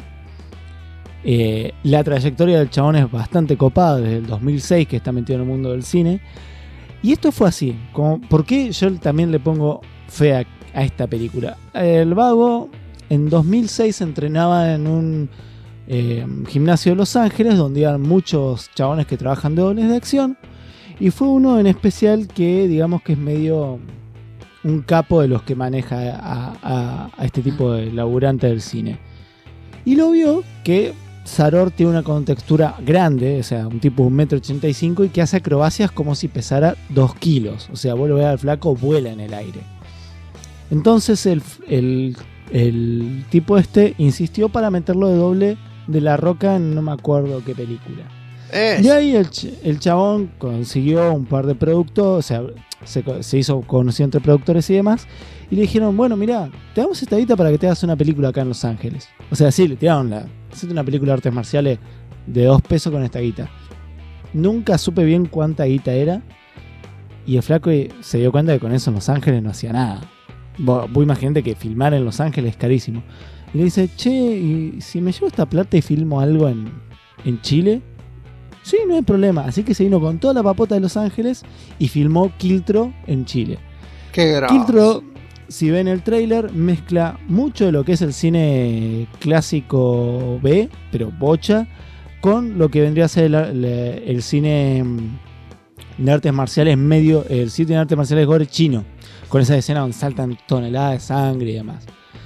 La trayectoria del chabón es bastante copada desde el 2006 que está metido en el mundo del cine. Y esto fue así, como, ¿por qué yo también le pongo fe a esta película? El vago en 2006 se entrenaba en un gimnasio de Los Ángeles donde hay muchos chabones que trabajan de dobles de acción. Y fue uno en especial que digamos que es medio un capo de los que maneja a este tipo de laburante del cine. Y lo vio que Saror tiene una contextura grande, o sea, un tipo de 1,85 m y que hace acrobacias como si pesara 2 kilos. O sea, vos lo ves al flaco, vuela en el aire. Entonces el tipo insistió para meterlo de doble de La Roca en no me acuerdo qué película. Y ahí el chabón consiguió un par de productos, o sea, se hizo conocido entre productores y demás. Y le dijeron, bueno, mirá, te damos esta guita para que te hagas una película acá en Los Ángeles. O sea, sí, le tiraron hacete una película de artes marciales de 2 pesos con esta guita. Nunca supe bien cuánta guita era. Y el flaco se dio cuenta que con eso en Los Ángeles no hacía nada. Vos imaginate que filmar en Los Ángeles es carísimo. Y le dice, che, ¿y si me llevo esta plata y filmo algo en Chile? Sí, no hay problema. Así que se vino con toda la papota de Los Ángeles y filmó Quiltro en Chile. Qué grave. Quiltro, si ven el tráiler, mezcla mucho de lo que es el cine clásico B, pero bocha, con lo que vendría a ser el cine de artes marciales medio, el cine de artes marciales gore chino, con esa escena donde saltan toneladas de sangre y demás.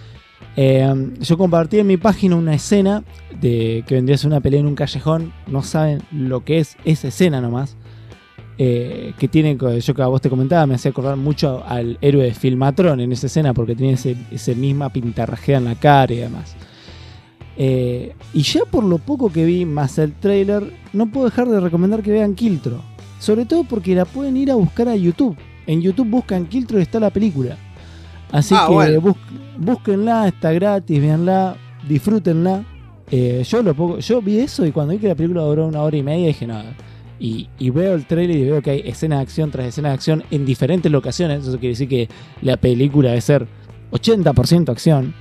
Yo compartí en mi página una escena de que vendría a ser una pelea en un callejón. No saben lo que es esa escena nomás. Que tiene, yo que a vos te comentaba, me hacía acordar mucho al héroe de Filmatron en esa escena porque tiene ese misma pintarrajea en la cara y demás. Y ya por lo poco que vi más el trailer, no puedo dejar de recomendar que vean Quiltro. Sobre todo porque la pueden ir a buscar a YouTube. En YouTube buscan Quiltro y está la película. Así que bueno, búsquenla, está gratis, véanla, disfrútenla. Yo vi eso y cuando vi que la película duró 1 hora y media dije nada. Y veo el trailer y veo que hay escenas de acción tras escenas de acción en diferentes locaciones. Eso quiere decir que la película debe ser 80% acción.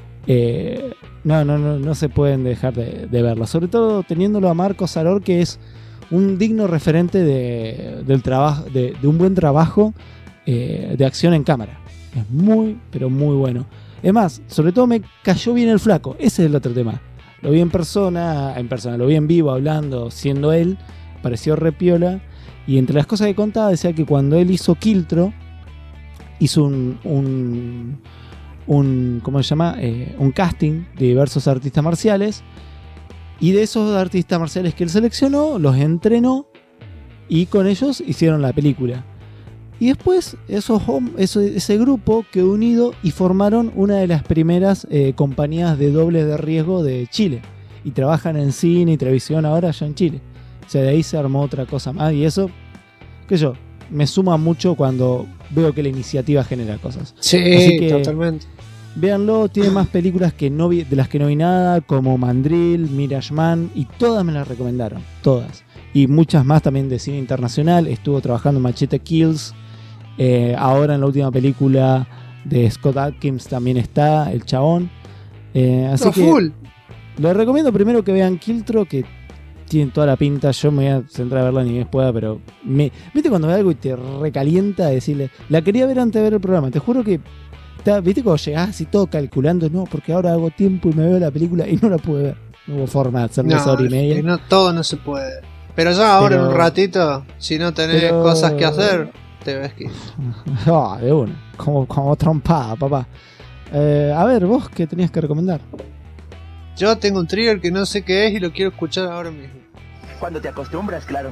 No se pueden dejar de verla. Sobre todo teniéndolo a Marco Saror, que es un digno referente del trabajo, de un buen trabajo de acción en cámara. Es muy, pero muy bueno. Es más, sobre todo me cayó bien el flaco. Ese es el otro tema. Lo vi en persona, lo vi en vivo hablando, siendo él. Pareció re piola. Y entre las cosas que contaba decía que cuando él hizo Quiltro, hizo un ¿cómo se llama? Un casting de diversos artistas marciales. Y de esos artistas marciales que él seleccionó, los entrenó y con ellos hicieron la película. Y después ese grupo quedó unido y formaron una de las primeras compañías de dobles de riesgo de Chile. Y trabajan en cine y televisión ahora allá en Chile. O sea, de ahí se armó otra cosa más. Y eso, me suma mucho cuando veo que la iniciativa genera cosas. Sí, así que, totalmente. Véanlo, tiene más películas que de las que no vi nada, como Mandrill, Mirage Man, y todas me las recomendaron, todas. Y muchas más también de cine internacional. Estuvo trabajando en Machete Kills. Ahora en la última película de Scott Adkins también está el chabón. Así que full. Les recomiendo primero que vean Quiltro, que tiene toda la pinta. Yo me voy a centrar a verla ni bien pueda, pero viste cuando ve algo y te recalienta decirle, la quería ver antes de ver el programa. Te juro que viste cuando llegás así todo calculando, no, porque ahora hago tiempo y me veo la película y no la pude ver. No hubo forma de hacerme esa hora y media. No, todo no se puede. Pero ya ahora en un ratito, si no tenés cosas que hacer, te ves que... de uno, como trompada, papá. A ver, vos, ¿qué tenías que recomendar? Yo tengo un trigger que no sé qué es y lo quiero escuchar ahora mismo. Cuando te acostumbras, claro.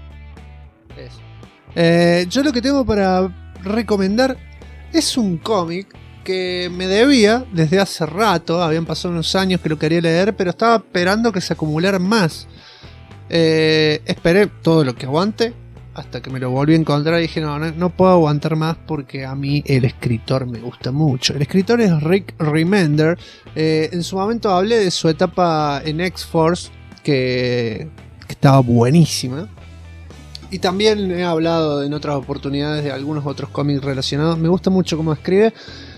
Eso. Yo lo que tengo para recomendar es un cómic que me debía desde hace rato. Habían pasado unos años que lo quería leer, pero estaba esperando que se acumularan más. Esperé todo lo que aguante hasta que me lo volví a encontrar y dije, no puedo aguantar más porque a mí el escritor me gusta mucho. El escritor es Rick Remender. En su momento hablé de su etapa en X-Force, que estaba buenísima. Y también he hablado en otras oportunidades de algunos otros cómics relacionados. Me gusta mucho cómo escribe.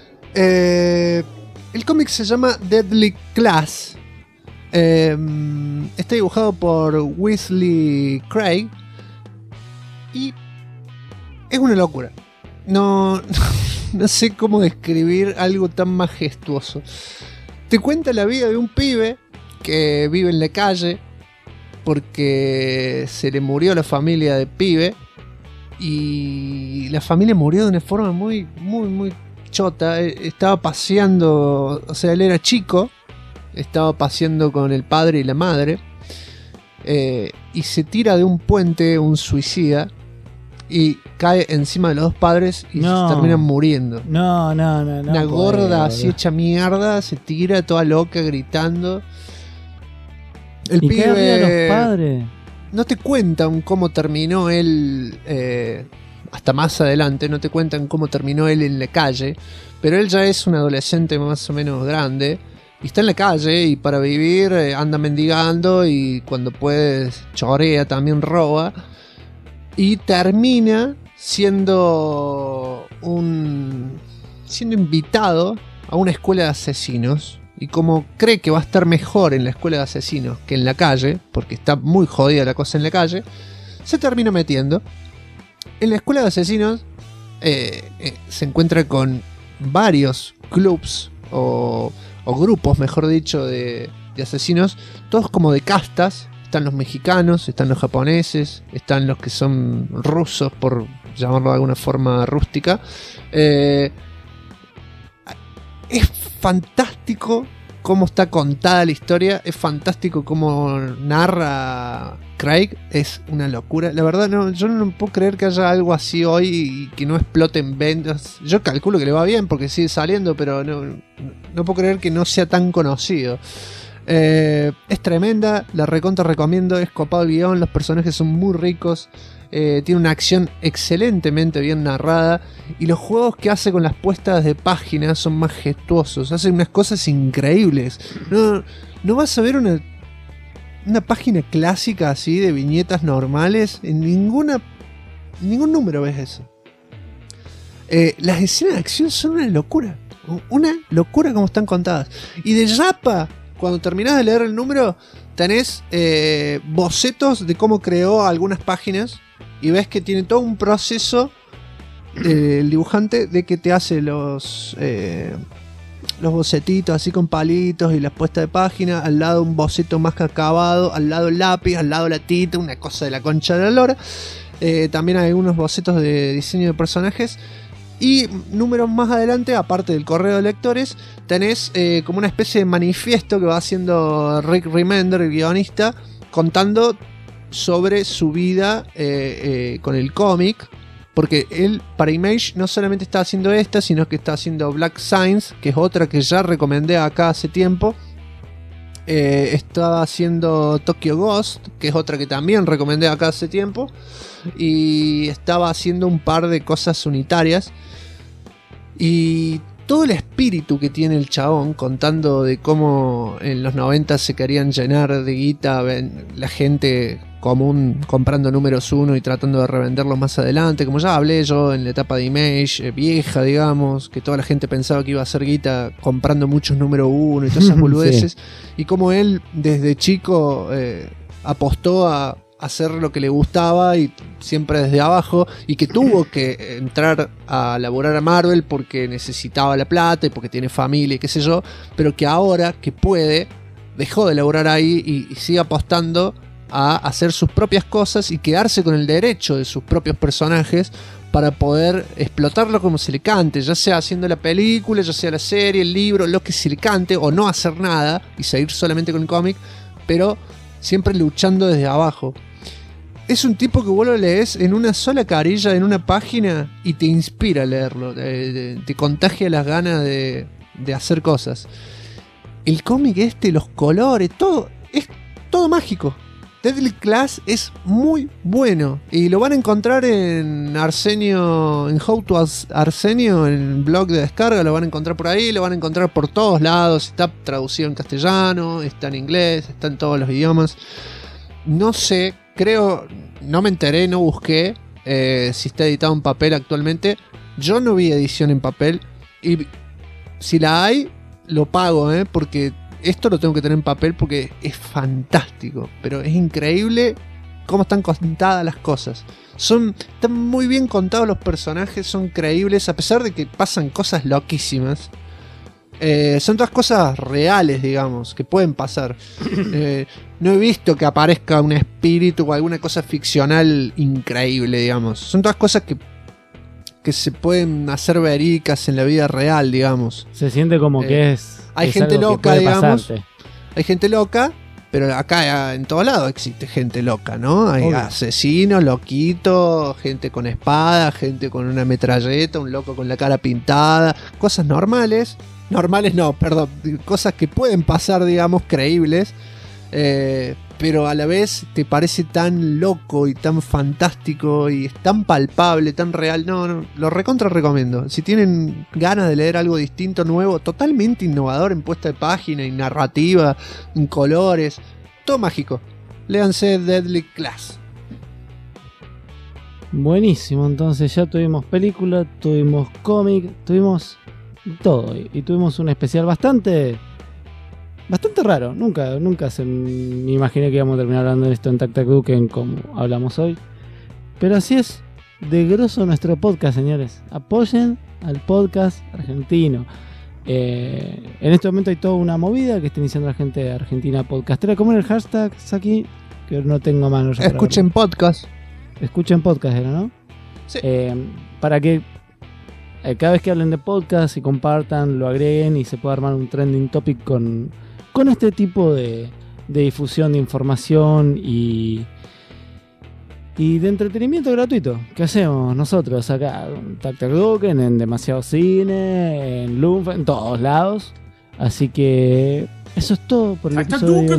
El cómic se llama Deadly Class. Está dibujado por Wesley Craig. Y es una locura. No sé cómo describir algo tan majestuoso. Te cuenta la vida de un pibe que vive en la calle porque se le murió la familia de pibe. Y la familia murió de una forma muy chota. Estaba paseando, o sea, él era chico, estaba paseando con el padre y la madre, y se tira de un puente, un suicida, y cae encima de los dos padres y se terminan muriendo. No. Una gorda así hecha mierda, se tira toda loca gritando. El ¿Y pibe, qué había los padres? No te cuentan cómo terminó él, hasta más adelante, no te cuentan cómo terminó él en la calle, pero él ya es un adolescente más o menos grande y está en la calle, y para vivir anda mendigando, y cuando puede chorea, también roba, y termina siendo invitado a una escuela de asesinos. Y como cree que va a estar mejor en la escuela de asesinos que en la calle, porque está muy jodida la cosa en la calle, se termina metiendo. En la escuela de asesinos se encuentra con varios clubs o grupos, mejor dicho, de asesinos, todos como de castas. Están los mexicanos, están los japoneses, están los que son rusos, por llamarlo de alguna forma rústica. Es fantástico cómo está contada la historia, es fantástico cómo narra Craig, es una locura. La verdad, yo no puedo creer que haya algo así hoy y que no explote en ventas. Yo calculo que le va bien porque sigue saliendo, pero no puedo creer que no sea tan conocido. Es tremenda, la recontra recomiendo, es copado el guión, los personajes son muy ricos, tiene una acción excelentemente bien narrada, y los juegos que hace con las puestas de página son majestuosos, hace unas cosas increíbles. No vas a ver una página clásica así de viñetas normales, en ningún número ves eso. Las escenas de acción son una locura como están contadas, y de Yapa, cuando terminás de leer el número, tenés bocetos de cómo creó algunas páginas, y ves que tiene todo un proceso el dibujante de que te hace los bocetitos así con palitos y las puestas de página, al lado un boceto más acabado, al lado el lápiz, al lado la tinta, una cosa de la concha de la lora. También hay unos bocetos de diseño de personajes. Y números más adelante, aparte del correo de lectores, tenés como una especie de manifiesto que va haciendo Rick Remender, el guionista, contando sobre su vida con el cómic. Porque él para Image no solamente está haciendo esta, sino que está haciendo Black Science, que es otra que ya recomendé acá hace tiempo. Estaba haciendo Tokyo Ghost, que es otra que también recomendé acá hace tiempo. Y estaba haciendo un par de cosas unitarias. Y todo el espíritu que tiene el chabón, contando de cómo en los 90 se querían llenar de guita la gente común comprando números 1 y tratando de revenderlos más adelante, como ya hablé yo en la etapa de Image vieja, digamos, que toda la gente pensaba que iba a hacer guita comprando muchos números 1 y todas esas boludeces. Sí. Y como él desde chico apostó a hacer lo que le gustaba y siempre desde abajo, y que tuvo que entrar a laburar a Marvel porque necesitaba la plata y porque tiene familia y qué sé yo, pero que ahora que puede dejó de laburar ahí y sigue apostando a hacer sus propias cosas y quedarse con el derecho de sus propios personajes para poder explotarlo como se le cante, ya sea haciendo la película, ya sea la serie, el libro, lo que se le cante, o no hacer nada y seguir solamente con el cómic, pero siempre luchando desde abajo. Es un tipo que vos lo lees en una sola carilla, en una página, y te inspira a leerlo, te contagia las ganas de hacer cosas. El cómic los colores, todo, es todo mágico. Deadly Class es muy bueno y lo van a encontrar en Arsenio, en How to Arsenio, en el blog de descarga, lo van a encontrar por ahí, lo van a encontrar por todos lados, está traducido en castellano, está en inglés, está en todos los idiomas. No sé, creo, no me enteré, no busqué si está editado en papel actualmente. Yo no vi edición en papel y si la hay, lo pago, porque esto lo tengo que tener en papel porque es fantástico, pero es increíble cómo están contadas las cosas. Están muy bien contados los personajes, son creíbles, a pesar de que pasan cosas loquísimas. Son todas cosas reales, digamos, que pueden pasar. No he visto que aparezca un espíritu o alguna cosa ficcional increíble, digamos. Son todas cosas que se pueden hacer verídicas en la vida real, digamos. Se siente como que hay gente loca, digamos. Hay gente loca, pero acá en todos lados existe gente loca, ¿no? Hay asesinos, loquitos, gente con espada, gente con una metralleta, un loco con la cara pintada, cosas normales. Normales no, perdón, cosas que pueden pasar, digamos, creíbles, pero a la vez te parece tan loco y tan fantástico y es tan palpable, tan real. No, lo recontra recomiendo. Si tienen ganas de leer algo distinto, nuevo, totalmente innovador en puesta de página, en narrativa, en colores, todo mágico, léanse Deadly Class. Buenísimo, entonces ya tuvimos película, tuvimos cómic, tuvimos todo y tuvimos un especial bastante raro. Nunca me imaginé que íbamos a terminar hablando de esto en Tac Tac Duken como hablamos hoy, pero así es de grosso nuestro podcast, señores. Apoyen al podcast argentino. En este momento hay toda una movida que está iniciando la gente de Argentina Podcastera. ¿Cómo era el hashtag, Saki? Que no tengo a mano. Escuchen podcast, era, ¿no? Sí. Para que cada vez que hablen de podcast y compartan, lo agreguen y se pueda armar un trending topic con este tipo de difusión de información y de entretenimiento gratuito que hacemos nosotros acá en Tac Tac Duken, en Demasiado Cine, en Lumfa, en todos lados. Así que eso es todo por el episodio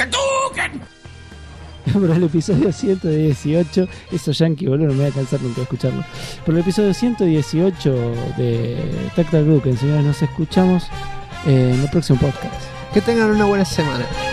118. Eso yankee, boludo, no me voy a cansar nunca de escucharlo. Por el episodio 118 de Tac Tac Duken, señores, nos escuchamos en el próximo podcast. Que tengan una buena semana.